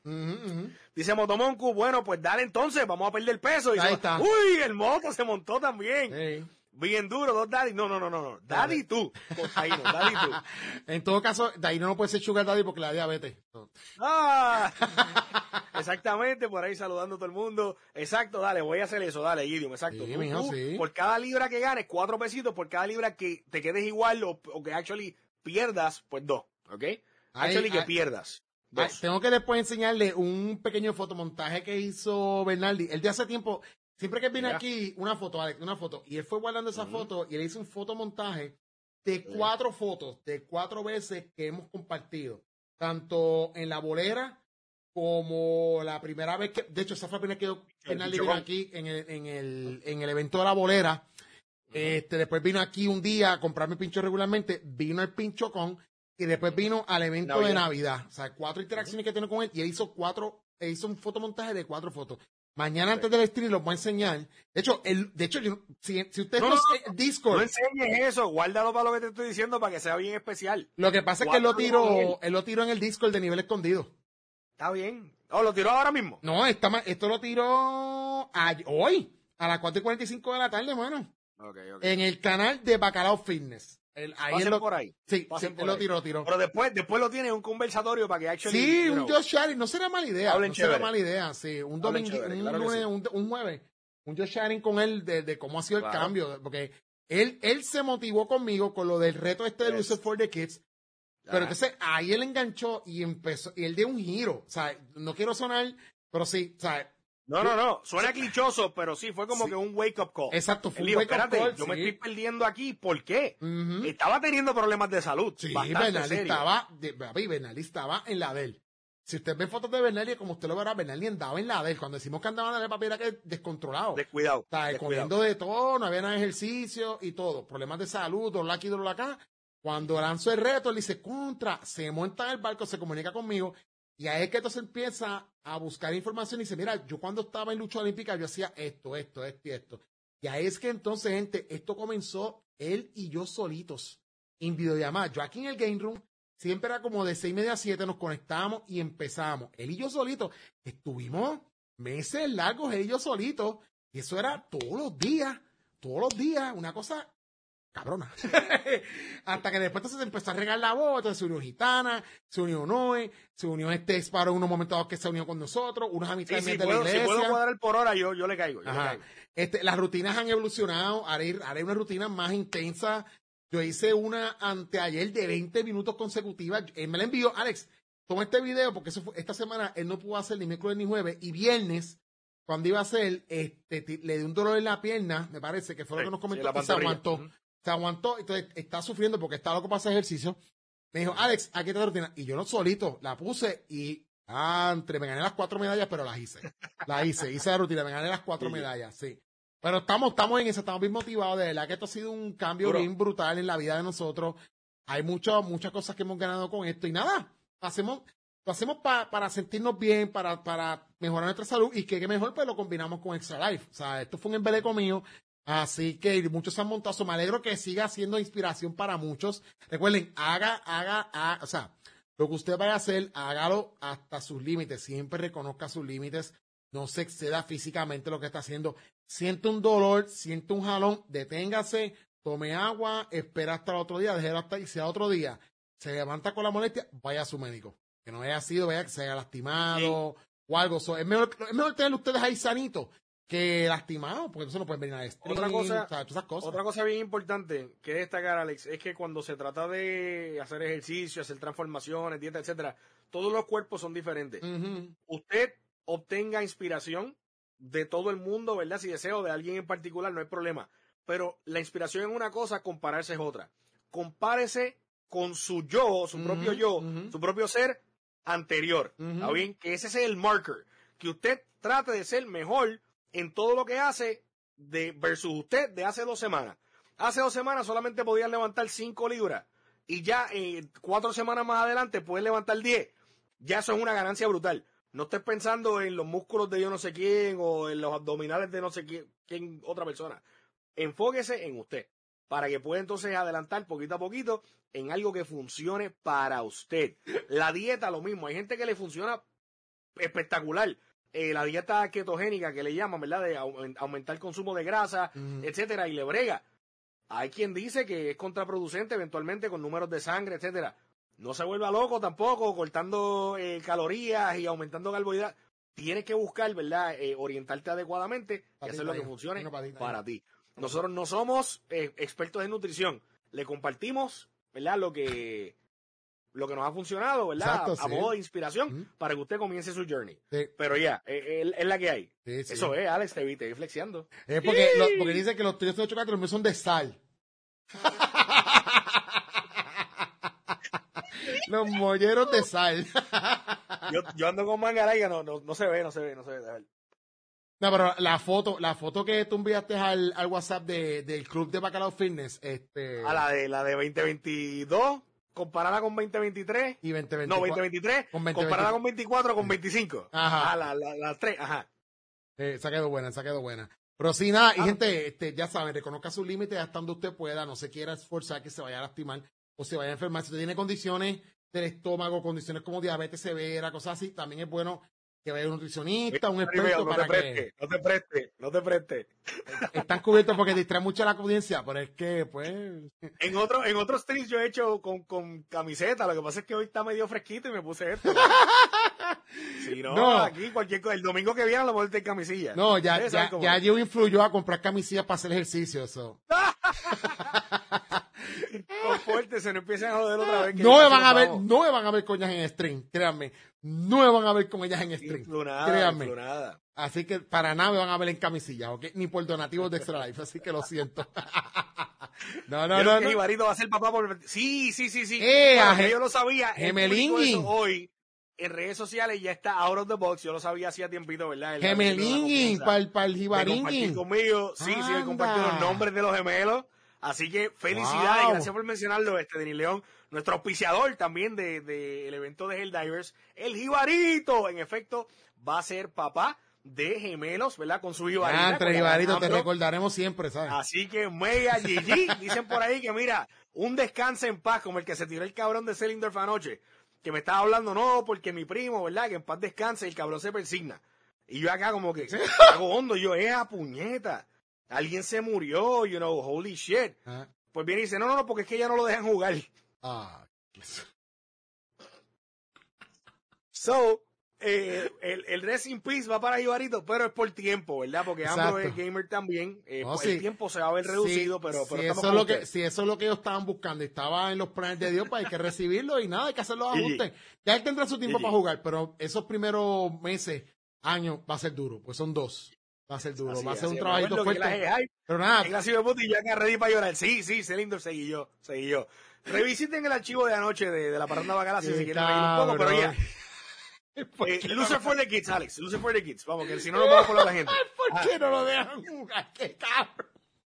Dice Motomonku, bueno, pues dale entonces, vamos a perder peso. Y ahí está. Uy, el moto se montó también. bien duro, dos daddy. No. Daddy tú. Daddy tú. En todo caso, Daino no puede ser sugar daddy porque le da diabetes. ¡Ah! Exactamente, por ahí saludando a todo el mundo. Exacto, dale, voy a hacer eso, dale, Gideon, exacto. Sí, Tú, mijo, sí. por cada libra que ganes, 4 pesitos, por cada libra que te quedes igual o que actually pierdas, pues 2, ¿ok? Actually que pierdas. 2. Tengo que después enseñarle un pequeño fotomontaje que hizo Bernardi. Él de hace tiempo, siempre que viene aquí, una foto, Alex, una foto. Y él fue guardando esa foto y él hizo un fotomontaje de 4 fotos, de 4 veces que hemos compartido. Tanto en la bolera como la primera vez que, de hecho, esa fue la primera vez que Bernardi vino aquí en el evento de la bolera. Después vino aquí un día a comprarme pincho regularmente, vino el pincho con y después vino al evento de Navidad. O sea, 4 interacciones que tiene con él y él hizo un fotomontaje de 4 fotos. Mañana antes del stream los voy a enseñar. De hecho, si ustedes Discord. No enseñes eso, guárdalo para lo que te estoy diciendo para que sea bien especial. Lo que pasa es que él lo tiró en el Discord de nivel escondido. Está bien. ¿Lo tiró ahora mismo? No, esto lo tiró hoy, a las 4:45 de la tarde, mano. Okay. En el canal de Bacalao Fitness. Por ahí. Sí, él lo tiró. Pero después lo tiene en un conversatorio para que actually... Sí, un Josh Sharing, no será mala idea. Hablen será mala idea, sí. Un domingo, claro lunes, sí. un jueves. Un Josh Sharing con él de cómo ha sido el cambio. Porque él se motivó conmigo con lo del reto de Loser for the Kids. Pero entonces ahí él enganchó y empezó, y él dio un giro. O sea, no quiero sonar, pero sí, o sea... No. Suena clichoso, pero sí, fue como que un wake-up call. Exacto, fue un wake-up call. Yo me estoy perdiendo aquí. ¿Por qué? Estaba teniendo problemas de salud. Sí, Bernardi estaba en la de él. Si usted ve fotos de Bernardi, como usted lo verá, Bernardi andaba en la de él. Cuando decimos que andaba en la de papi era que descontrolado. Descuidado. O sea, comiendo de todo, no había nada de ejercicio y todo. Problemas de salud, dolor aquí, dolor acá. Cuando lanzó el reto, él dice, se monta en el barco, se comunica conmigo. Y ahí es que entonces empieza a buscar información y dice, mira, yo cuando estaba en lucha olímpica, yo hacía esto. Y ahí es que entonces, gente, esto comenzó él y yo solitos, en videollamada. Yo aquí en el Game Room, siempre era como de 6:30 a 7, nos conectábamos y empezamos. Él y yo solitos, estuvimos meses largos, él y yo solitos, y eso era todos los días, una cosa cabrona. Hasta que después entonces se empezó a regar la voz, entonces se unió Gitana, se unió Noé, se unió Sparrow en unos momentos dados que se unió con nosotros, unos amistades de la iglesia. Si puedo cuadrar por hora, yo le caigo. Las rutinas han evolucionado, haré una rutina más intensa. Yo hice una anteayer de 20 minutos consecutivas. Él me la envió, Alex, toma este video, porque esta semana él no pudo hacer ni miércoles ni jueves, y viernes, cuando iba a hacer, le dio un dolor en la pierna, me parece, que fue lo que nos comentó, y se aguantó. Se aguantó, entonces está sufriendo porque está loco para hacer ejercicio. Me dijo, Alex, aquí está la rutina. Y yo no solito, la puse y me gané las 4 medallas, pero las hice. Hice la rutina, me gané las 4 medallas, sí. Pero estamos en eso, estamos bien motivados. De verdad que esto ha sido un cambio bien brutal en la vida de nosotros. Hay muchas cosas que hemos ganado con esto. Y nada, lo hacemos para sentirnos bien, para mejorar nuestra salud. Y que mejor, pues lo combinamos con Extra Life. O sea, esto fue un embeleco mío. Así que muchos se han montado. Me alegro que siga siendo inspiración para muchos. Recuerden, o sea, lo que usted vaya a hacer, hágalo hasta sus límites. Siempre reconozca sus límites. No se exceda físicamente lo que está haciendo. Siente un dolor, siente un jalón, deténgase, tome agua, espera hasta el otro día, déjelo hasta y sea otro día. Se levanta con la molestia, vaya a su médico. Que no haya sido, vaya que se haya lastimado o algo. Es mejor tener ustedes ahí sanitos que lastimado, porque entonces no pueden venir a stream, todas esas cosas. Otra cosa bien importante que destacar, Alex, es que cuando se trata de hacer ejercicio, hacer transformaciones, dieta, etcétera, todos los cuerpos son diferentes. Usted obtenga inspiración de todo el mundo, ¿verdad? Si deseo de alguien en particular, no hay problema. Pero la inspiración es una cosa, compararse es otra. Compárese con su yo, su propio yo, su propio ser anterior. ¿Está bien? Que ese es el marker. Que usted trate de ser mejor en todo lo que hace versus usted de hace 2 semanas. Hace 2 semanas solamente podía levantar 5 libras y ya 4 semanas más adelante puede levantar 10. Ya eso es una ganancia brutal. No estés pensando en los músculos de yo no sé quién o en los abdominales de no sé quién otra persona. Enfóquese en usted para que pueda entonces adelantar poquito a poquito en algo que funcione para usted. La dieta, lo mismo. Hay gente que le funciona espectacular. La dieta ketogénica que le llaman, ¿verdad? De aumentar el consumo de grasa, etcétera, y le brega. hay quien dice que es contraproducente eventualmente con números de sangre, etcétera. No se vuelva loco tampoco cortando calorías y aumentando carbohidratos. Tienes que buscar, ¿verdad? Orientarte adecuadamente y hacer lo que funcione para ti. Nosotros no somos expertos en nutrición. Le compartimos, ¿verdad? Lo que nos ha funcionado, ¿verdad? Exacto, a modo de inspiración para que usted comience su journey. Sí. Pero ya, es la que hay. Sí, sí. Eso es, Alex, te vi flexiando. Porque dice que los tuyos son de chocolate, los míos son de sal. Los molleros de sal. yo ando con mangaraya, no se ve, a ver. No, pero la foto que tú enviaste al WhatsApp del club de Bacalao Fitness, A la de 2022, comparada con 2023. Y 2024. No, 2023, comparada con 24, con 25. Ajá. Las tres, ajá. Se ha quedado buena. Pero sí, nada, y gente, ya saben, reconozca sus límites hasta donde usted pueda, no se quiera esforzar que se vaya a lastimar o se vaya a enfermar. Si usted tiene condiciones del estómago, condiciones como diabetes severa, cosas así, también es bueno que vaya a un nutricionista, un experto No te preste. Están cubiertos porque distrae mucho a la audiencia, pero es que, pues... En otros streams yo he hecho con camiseta, lo que pasa es que hoy está medio fresquito y me puse esto. Si no, aquí cualquier cosa, el domingo que viene a lo mejor te camisilla. No, ya yo influyó a comprar camisillas para hacer ejercicio, eso. Con fuerte, se nos empiezan a joder otra vez. No me van a ver con ellas en stream, créanme. No me van a ver con ellas en stream. Créanme. Así que para nada me van a ver en camisillas, ¿ok? Ni por donativos de Extra Life, así que lo siento. No. Ibarito va a ser papá por... Sí. Yo lo sabía. Gemelingui. Hoy, en redes sociales ya está out of the box. Yo lo sabía hacía tiempito, ¿verdad? Gemelingui, para el Jibaringui. Conmigo. Sí, él compartió los nombres de los gemelos. Así que felicidades, gracias por mencionarlo, Denis León, nuestro auspiciador también del evento de Helldivers, el Jibarito, en efecto, va a ser papá de gemelos, ¿verdad? Con su Jibarito. Entre Jibarito, te recordaremos siempre, ¿sabes? Así que Mega GG, dicen por ahí que mira, un descanso en paz, como el que se tiró el cabrón de Selindorf anoche, que me estaba hablando, no, porque mi primo, ¿verdad? Que en paz descanse, el cabrón se persigna. Y yo acá como que, hago hondo, yo, puñeta. Alguien se murió, holy shit. Pues viene y dice, no, porque es que ya no lo dejan jugar. So, el Rest in Peace va para Ibarito, pero es por tiempo, ¿verdad? Porque ambos es gamer también. El tiempo se va a ver reducido, pero si eso es lo que ellos estaban buscando y estaba en los planes de Dios, pues hay que recibirlo y nada, hay que hacer los ajustes. Ya él tendrá su tiempo para jugar, pero esos primeros meses, años, va a ser duro, pues son 2. Va a ser duro, va a ser un trabajito fuerte. Pero nada. En la ciudad de yo acá ready para llorar. Sí, Selindor, seguí yo. Revisiten el archivo de anoche de la parranda bacala si se quieren reír un poco, pero ya. Loser for the kids, Alex. Loser for the kids. Vamos, que si no lo vamos a poner la gente. ¿Por qué no lo dejan jugar? ¡Qué cabrón!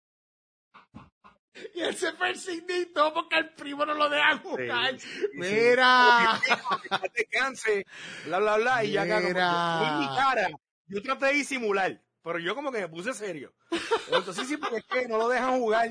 Y él se persignó porque el primo no lo deja jugar. Mira. Descanse, bla, y ya acá como mi cara. Yo traté de disimular, pero yo como que me puse serio. Entonces sí, porque es que no lo dejan jugar.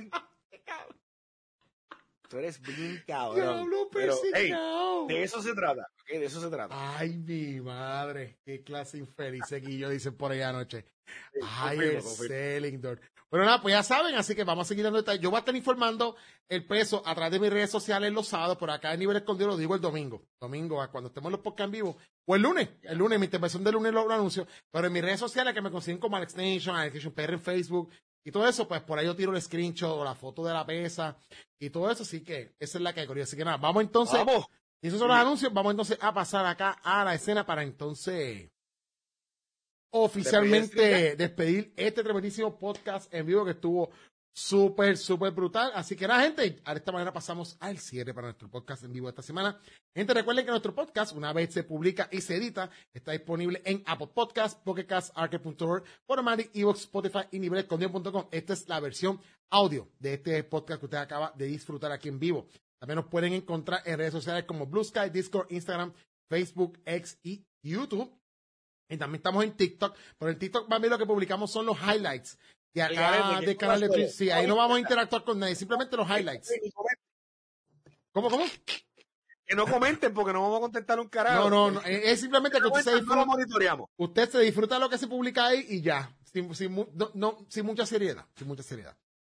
Tú eres bien cabrón. Pero, hey, de eso se trata. ¿Okay? De eso se trata. Ay, mi madre. Qué clase infeliz. Guillo dicen por ahí anoche. Ay, Selindor. Bueno, nada, pues ya saben, así que vamos a seguir dando detalles. Yo voy a estar informando el peso a través de mis redes sociales los sábados, por acá en Nivel Escondido lo digo el domingo. Domingo, cuando estemos en los podcasts en vivo. O el lunes, mi intervención del lunes lo anuncio. Pero en mis redes sociales que me consiguen como Alex Nation PR en Facebook y todo eso, pues por ahí yo tiro el screenshot o la foto de la pesa y todo eso, así que esa es la categoría. Así que nada, vamos entonces. Y esos son los anuncios, vamos entonces a pasar acá a la escena para entonces oficialmente despedir este tremendísimo podcast en vivo que estuvo súper brutal. Así que nada, gente, de esta manera pasamos al cierre para nuestro podcast en vivo esta semana. Gente, recuerden que nuestro podcast, una vez se publica y se edita, está disponible en Apple Podcasts, Pocket Casts, Arcade.org, Podomatic, Evox, Spotify y nivelescondido.com. Esta es la versión audio de este podcast que usted acaba de disfrutar aquí en vivo. También nos pueden encontrar en redes sociales como Blue Sky, Discord, Instagram, Facebook, X y YouTube. Y también estamos en TikTok. Pero en TikTok, para mí, lo que publicamos son los highlights. Y acá del canal de Twitch. Sí, ahí no vamos a interactuar con nadie. Simplemente los highlights. ¿Cómo? Que no comenten porque no vamos a contestar un carajo. No. Es simplemente que usted se disfruta. No lo monitoreamos. Usted se disfruta de lo que se publica ahí y ya. Sin mucha seriedad.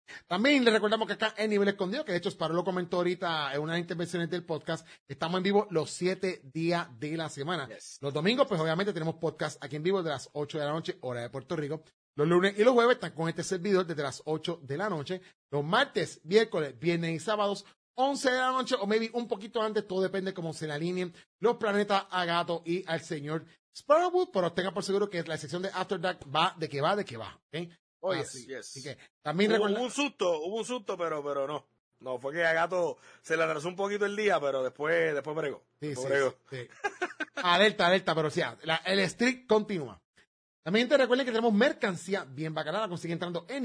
También les recordamos que acá en Nivel Escondido, que de hecho Sparrow lo comentó ahorita en una de las intervenciones del podcast, estamos en vivo los 7 días de la semana. Yes. Los domingos, pues obviamente tenemos podcast aquí en vivo de las 8 de la noche, hora de Puerto Rico. Los lunes y los jueves están con este servidor desde las 8 de la noche. Los martes, miércoles, viernes y sábados, 11 de la noche o maybe un poquito antes, todo depende cómo se le alineen los planetas a Gato y al señor Sparrowwood, pero tenga por seguro que la sección de After Dark va de que va, ¿ok? Oh, Así yes. que también hubo un susto, pero no. No, fue que a Gato se le atrasó un poquito el día, pero después bregó. Sí. Sí. Alerta, pero sí, el streak continúa. También te recuerden que tenemos mercancía bien bacana, la consiguen entrando en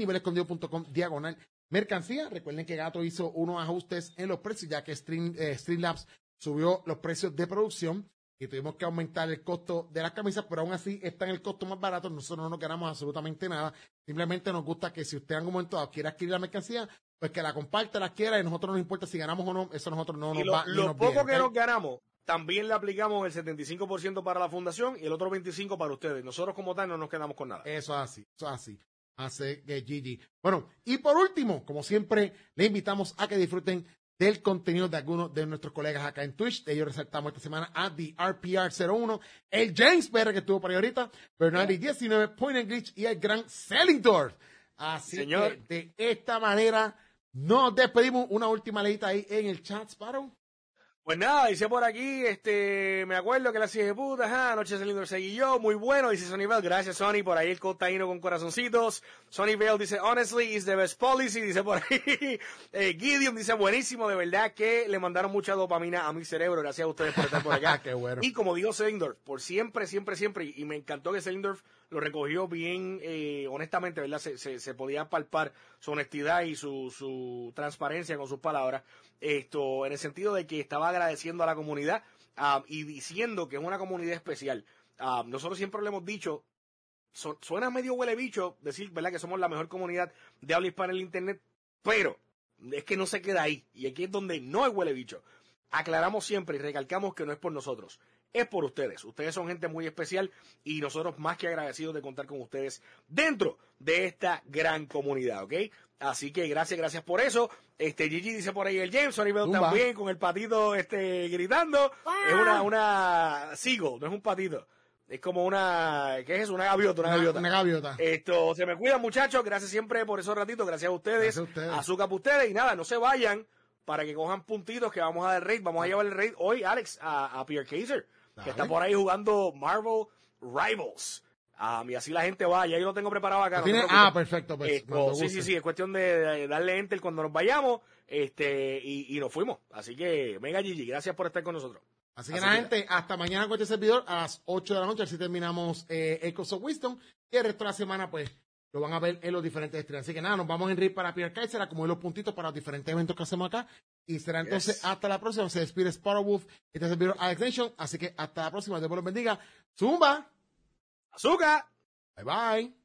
nivelescondido.com/mercancía. Recuerden que Gato hizo unos ajustes en los precios, ya que Streamlabs subió los precios de producción y tuvimos que aumentar el costo de las camisas, pero aún así está en el costo más barato. Nosotros no nos ganamos absolutamente nada. Simplemente nos gusta que si usted en algún momento dado quiere adquirir la mercancía, pues que la comparta, la quiera, y a nosotros no nos importa si ganamos o no, eso a nosotros no nos va. Lo poco que nos ganamos, también le aplicamos el 75% para la fundación y el otro 25% para ustedes. Nosotros como tal no nos quedamos con nada. Eso es así. Hace que GG. Bueno, y por último, como siempre, le invitamos a que disfruten del contenido de algunos de nuestros colegas acá en Twitch. De ellos resaltamos esta semana a The RPR01, el James PR que estuvo por ahí ahorita, Bernardi 19, Point and Glitch y el gran Sellingdorf. Así Señor. que de esta manera nos despedimos. Una última leída ahí en el chat, Sparrow. Pues nada, dice por aquí, me acuerdo que la hija de puta, anoche Sellingdorf seguí yo, muy bueno, dice Sonny Bell, gracias Sonny, por ahí el cotaíno con corazoncitos. Sonny Bell dice, honestly, is the best policy, dice por ahí. Gideon dice, buenísimo, de verdad que le mandaron mucha dopamina a mi cerebro, gracias a ustedes por estar por acá. Qué bueno. Y como dijo Sellingdorf, por siempre, y me encantó que Sellingdorf lo recogió bien, honestamente, ¿verdad? Se podía palpar su honestidad y su transparencia con sus palabras. En el sentido de que estaba agradeciendo a la comunidad y diciendo que es una comunidad especial. Nosotros siempre le hemos dicho, suena medio huele bicho decir, ¿verdad?, que somos la mejor comunidad de habla hispana en el internet, pero es que no se queda ahí. Y aquí es donde no es huele bicho. Aclaramos siempre y recalcamos que no es por nosotros, es por ustedes. Ustedes son gente muy especial y nosotros más que agradecidos de contar con ustedes dentro de esta gran comunidad, ¿ok? Así que gracias por eso. Gigi dice por ahí el James, Sonny Bell también con el patito gritando. Es una seagull, no es un patito. Es como ¿qué es eso? Una gaviota. Una gaviota. Se me cuidan, muchachos. Gracias siempre por esos ratitos. Gracias a ustedes. Azúcar para ustedes. Y nada, no se vayan para que cojan puntitos que vamos a dar raid. Vamos a llevar el raid hoy, Alex, a Pierre Kaiser, que está por ahí jugando Marvel Rivals. Y así la gente va, ya yo lo tengo preparado acá. Perfecto. Pues, sí, es cuestión de darle enter cuando nos vayamos y nos fuimos. Así que, venga Gigi, gracias por estar con nosotros. Así que nada, gente, hasta mañana con este servidor a las 8 de la noche, así terminamos Echoes of Wisdom, y el resto de la semana, pues, lo van a ver en los diferentes streams. Así que nada, nos vamos en RIP para Pierre Kaiser, a acomodar los puntitos para los diferentes eventos que hacemos acá, y será entonces hasta la próxima. Se despide Sparrowwolf, este servidor Alex Nation, así que hasta la próxima, Dios los bendiga. ¡Zumba! ¡Azúcar! Bye bye.